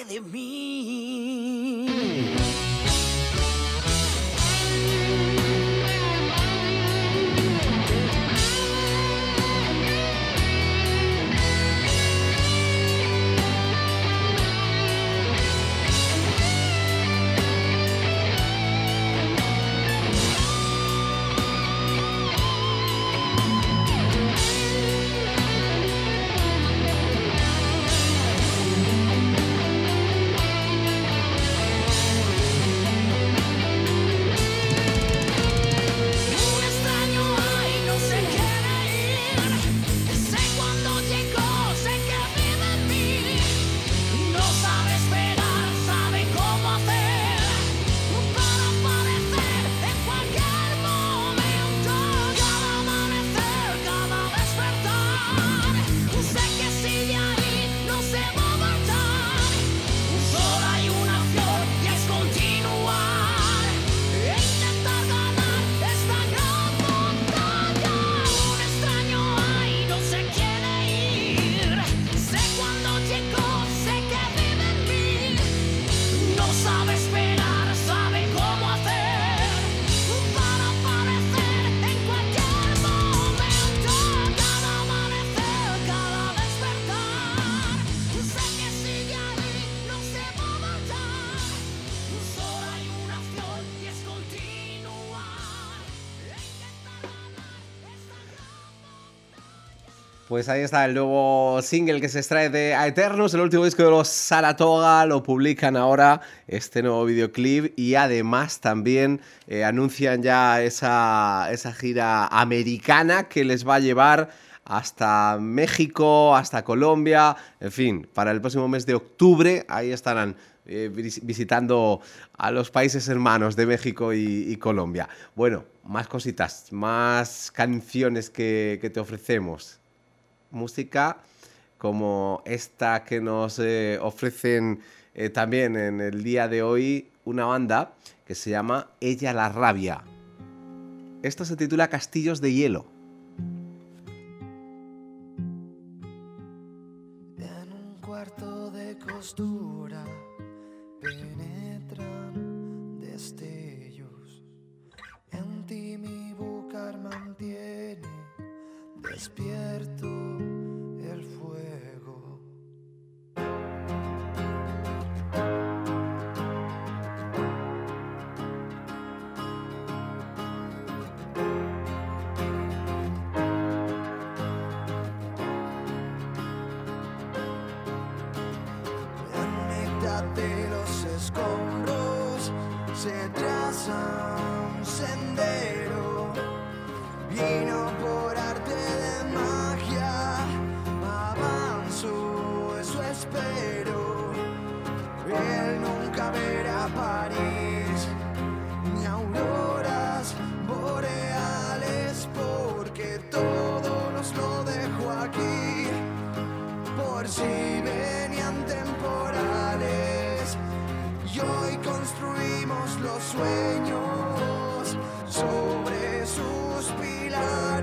Speaker 5: de mí.
Speaker 1: Pues ahí está el nuevo single que se extrae de Aeternus, el último disco de los Saratoga. Lo publican ahora, este nuevo videoclip, y además también eh, anuncian ya esa, esa gira americana que les va a llevar hasta México, hasta Colombia, en fin, para el próximo mes de octubre. Ahí estarán eh, visitando a los países hermanos de México y, y Colombia. Bueno, más cositas, más canciones que, que te ofrecemos. Música como esta que nos eh, ofrecen eh, también en el día de hoy una banda que se llama Ella la Rabia. Esto se titula Castillos de Hielo.
Speaker 5: En un cuarto de costura penetran destellos. En ti mi bucar mantiene despierto el fuego. En mitad de los escombros se traza un sendero y no por arte de magia avanzo, eso espero. Él nunca verá París ni auroras boreales, porque todo nos lo dejó aquí, por si venían temporales. Y hoy construimos los sueños sobre sus pilares.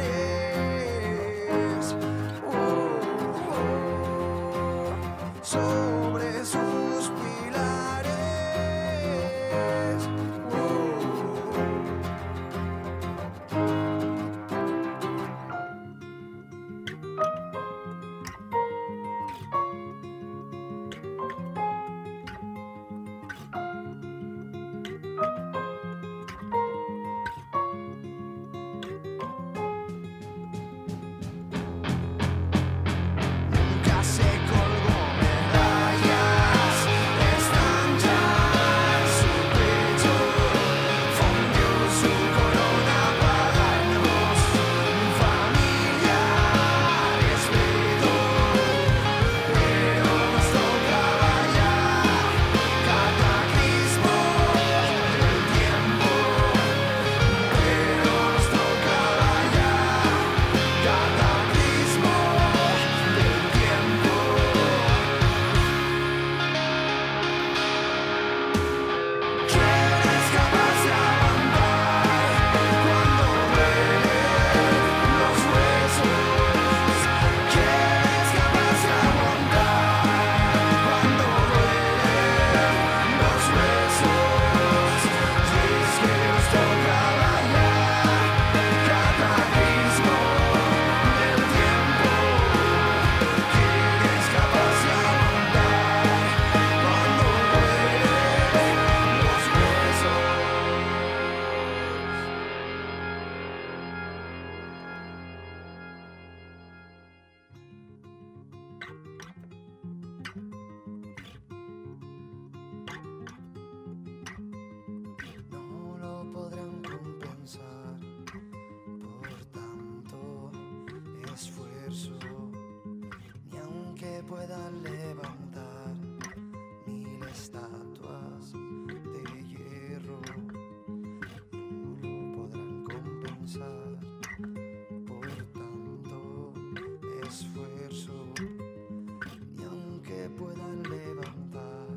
Speaker 5: esfuerzo, ni aunque puedan levantar mil estatuas de hierro, no lo podrán compensar por tanto esfuerzo, ni aunque puedan levantar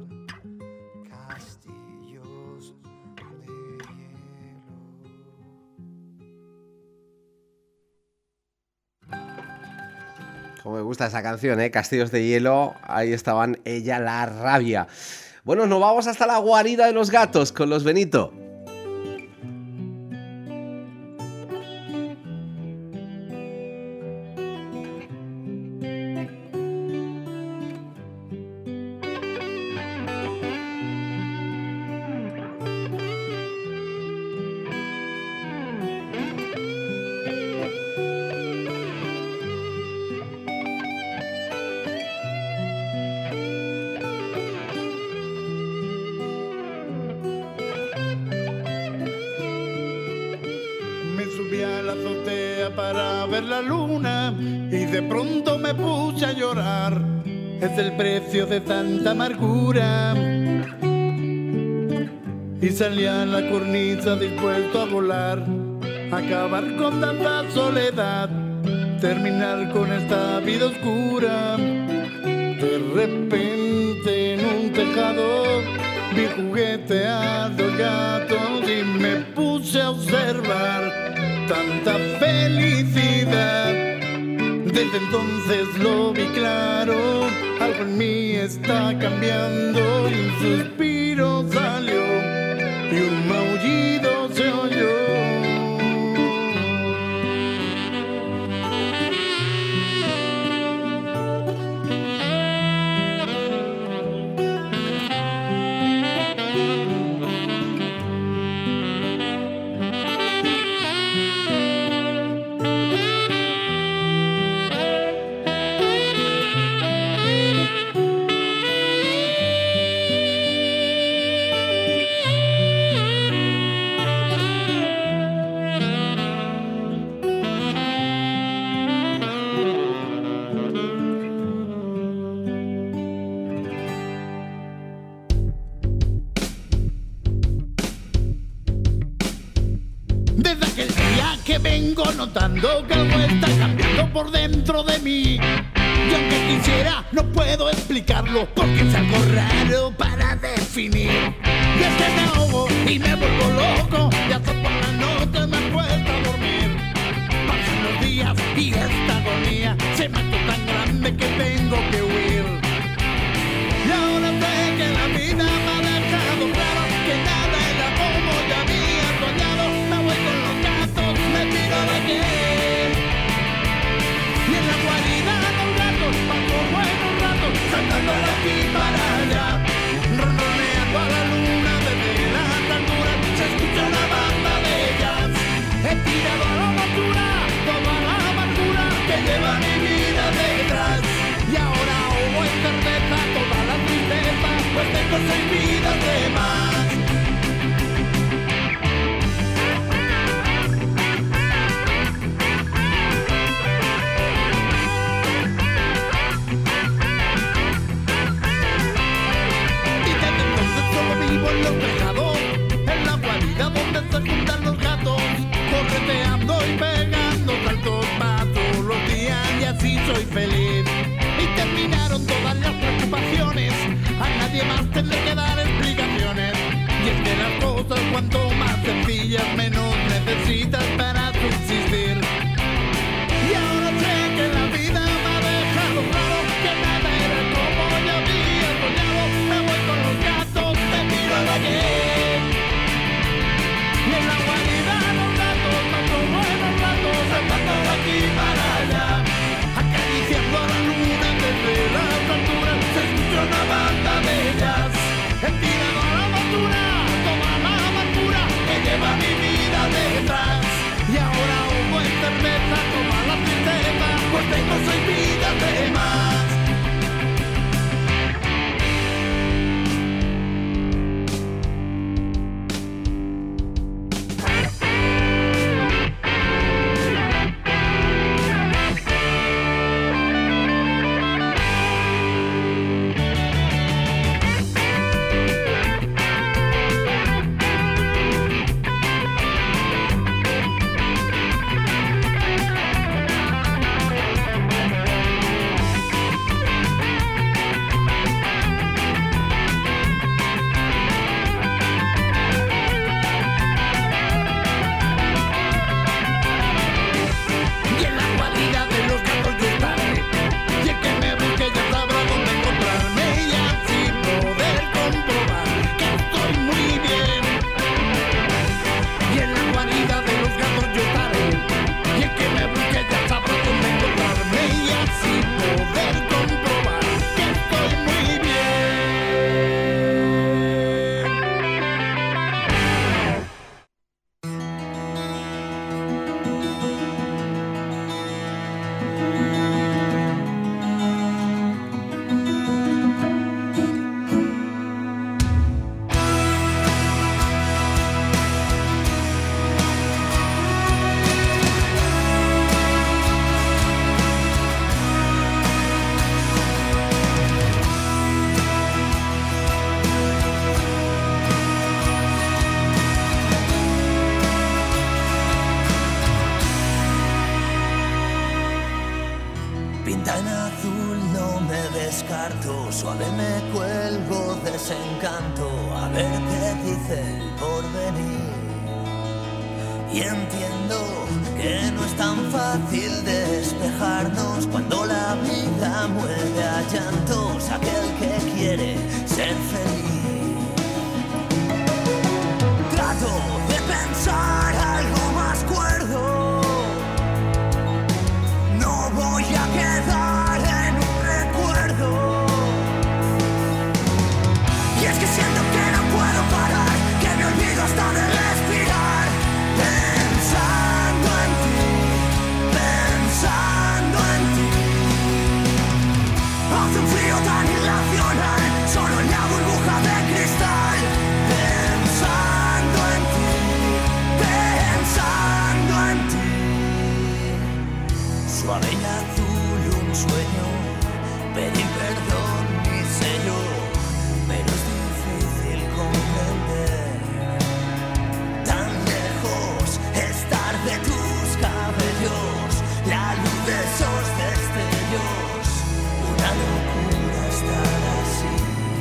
Speaker 5: castillos de hielo.
Speaker 1: Como me gusta esa canción, ¿eh? Castillos de hielo, ahí estaban Ella la rabia. Bueno, nos vamos hasta la guarida de los gatos con los Benito.
Speaker 13: Para ver la luna y de pronto me puse a llorar. Es el precio de tanta amargura. Y salí a la cornisa dispuesto a volar, acabar con tanta soledad, terminar con esta vida oscura. De repente en un tejado vi juguetear los gatos y me puse a observar tanta felicidad. Desde entonces lo vi claro, algo en mí está cambiando y un suspiro salió y un maullido se oyó. Vengo notando que algo está cambiando por dentro de mí. Y aunque quisiera, no puedo explicarlo, porque es algo raro para definir. Y es que me ahogo y me vuelvo loco, y hasta por la noche me cuesta dormir. Pasan los días y esta agonía se me hace tan grande que tengo que huir. Y ahora sé que la vida me ha dejado claro que nada era como ya había soñado. Me voy con los gatos, me tiro de aquí. Y en la guarida los gatos paso buenos ratos, saltando de aquí para allá, ronroneando a la luna desde las alturas. Se escucha una banda de jazz. He tirado a la basura toda la amargura que lleva mi vida detrás. Y ahora ahogo en cerveza toda la tristeza, pues tengo seis vidas de más. Vivo en los tejados, en la guarida donde se juntan los gatos, correteando y pegando saltos para todos los días, y así soy feliz. Y terminaron todas las preocupaciones, a nadie más tendré que dar explicaciones. Y es que las cosas cuanto más sencillas menos necesitas para subsistir. Y ahora sé que la vida me ha dejado claro que nada era como yo había soñado. Me voy con los gatos, me tiro de aquí. Y en la guarida los gatos paso buenos ratos, saltando de aquí para allá, acariciando a la luna desde las alturas. Se escucha una banda de jazz. He tirado a la basura toda la amargura
Speaker 14: Pinta en azul, no me descarto, suave me cuelgo, desencanto, a ver qué dice el porvenir. Y entiendo que no es tan fácil despejarnos cuando la vida mueve a llantos a aquel que quiere ser feliz. Trato de pensar algo más cuerdo, no voy a quedar en un recuerdo. Y es que siento que no puedo parar, que me olvido hasta de respirar. Pensando en ti, pensando en ti. Hace un frío tan irracional, solo en la burbuja de cristal. Pensando en ti, pensando en ti. Suave y azul un sueño, pedir perdón mi sello, pero es difícil comprender. Tan lejos estar de tus cabellos, la luz de esos destellos, una locura estar así.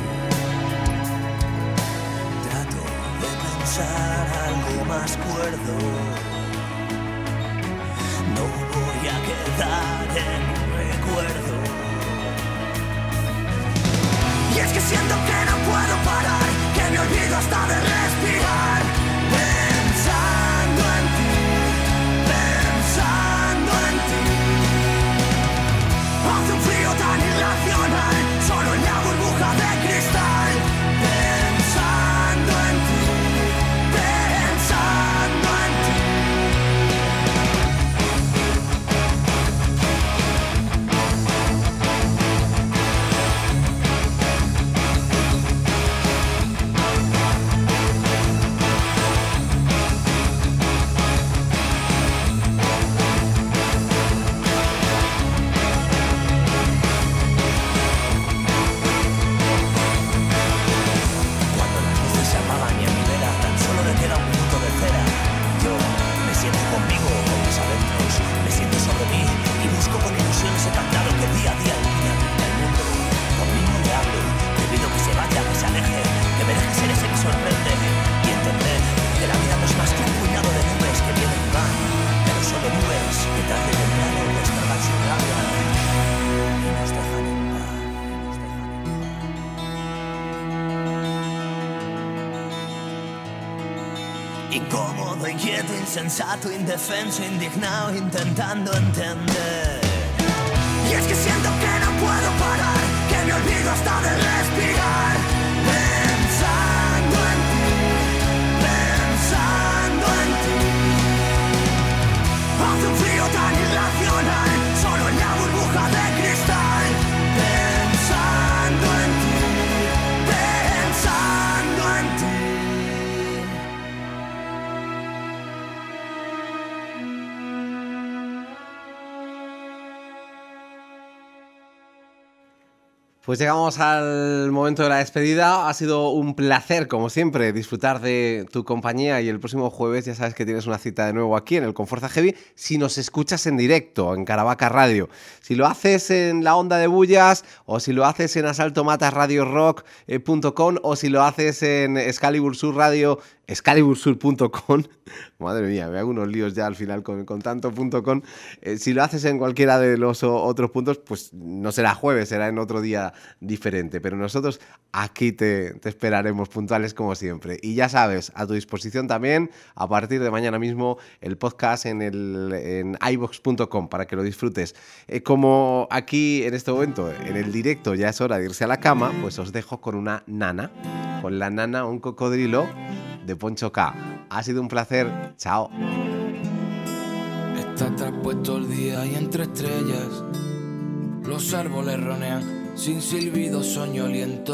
Speaker 14: Trato de pensar algo más cuerdo, no voy a quedar en un recuerdo. Y es que siento que no puedo parar, que me olvido hasta de respirar. Pensando en ti, pensando en ti. Hace un frío tan irracional, solo en la burbuja de cristal. Pensando en ti, pensando en ti. Cuando las luces se apagan y a mi vera tan solo le queda un minuto de cera, yo me siento conmigo con mis adentros, me siento sobre mí y busco con ilusión ese candado que día a día ilumina el mundo. Conmigo le hablo, le pido que se vaya, que se aleje, que me deje ser ese que sorprende y entender que la vida no es más que un puñado de nubes que vienen y van, pero solo nubes que tarde o temprano descargan su rabia y nos dejan en paz. Incómodo, inquieto, insensato, indefenso, indignado, intentando entender. Y es que siento que no puedo parar, que me olvido hasta de respirar. Pensando en ti, pensando en ti. Hace un frío tan irracional, solo en la burbuja de cristal. Pensando en ti, pensando en ti.
Speaker 1: Pues llegamos al momento de la despedida. Ha sido un placer, como siempre, disfrutar de tu compañía y el próximo jueves ya sabes que tienes una cita de nuevo aquí en el Confuerza Heavy si nos escuchas en directo en Caravaca Radio. Si lo haces en la Onda de Bullas o si lo haces en asalto matas radio rock punto com o si lo haces en Excalibur Sur Radio, excalibur sur punto com. Madre mía, me hago unos líos ya al final con, con tanto punto com. Eh, si lo haces en cualquiera de los o, otros puntos, pues no será jueves, será en otro día diferente. Pero nosotros aquí te, te esperaremos puntuales como siempre. Y ya sabes, a tu disposición también, a partir de mañana mismo, el podcast en, el, en i vox punto com para que lo disfrutes. Eh, como aquí en este momento, en el directo, ya es hora de irse a la cama, pues os dejo con una nana, con la nana, un cocodrilo de Poncho K. Ha sido un placer. Chao.
Speaker 15: Está traspuesto el día y entre estrellas los árboles ronean sin silbidos soñolientos.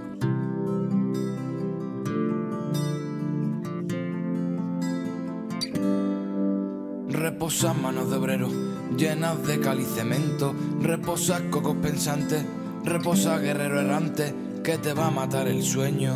Speaker 15: Reposan manos de obrero llenas de cal y cemento. Reposa cocos pensantes, reposa guerrero errante que te va a matar el sueño.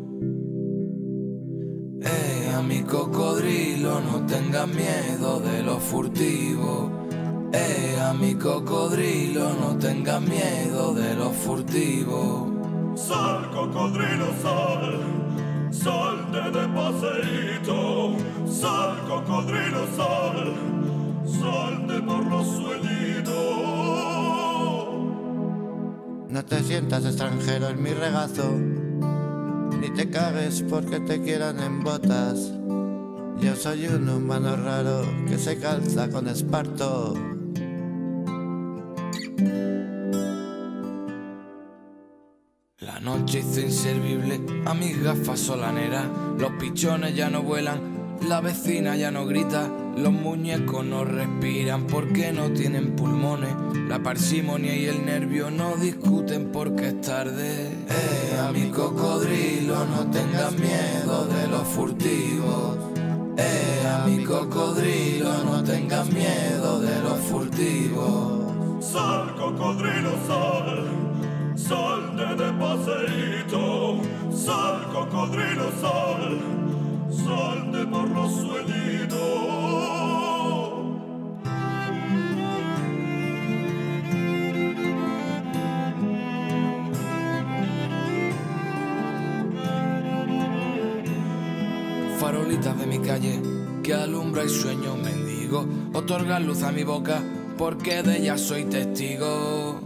Speaker 15: Eh, a mi cocodrilo, no tengas miedo de los furtivos. Eh, a a mi cocodrilo, no tengas miedo de los furtivos.
Speaker 5: Sal, cocodrilo, sal, salte de paseíto. Sal, cocodrilo, sal, salte por los suelitos.
Speaker 16: No te sientas extranjero en mi regazo, ni te cagues porque te quieran en botas. Yo soy un humano raro que se calza con esparto.
Speaker 15: La noche hizo inservible a mis gafas solaneras. Los pichones ya no vuelan, la vecina ya no grita. Los muñecos no respiran porque no tienen pulmones. La parsimonia y el nervio no discuten porque es tarde. Eh, a mi cocodrilo, no tengas miedo de los furtivos. Eh, a mi cocodrilo, no tengas miedo de los furtivos.
Speaker 5: Sal, cocodrilo, sal, salte de paseíto. Sal, cocodrilo, sal, salte por los suelitos.
Speaker 15: Farolitas de mi calle que alumbra el sueño mendigo, otorgan luz a mi boca porque de ella soy testigo.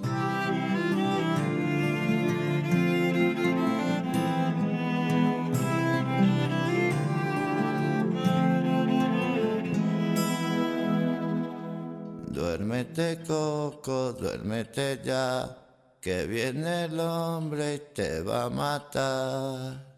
Speaker 16: Duérmete, Coco, duérmete ya, que viene el hombre y te va a matar.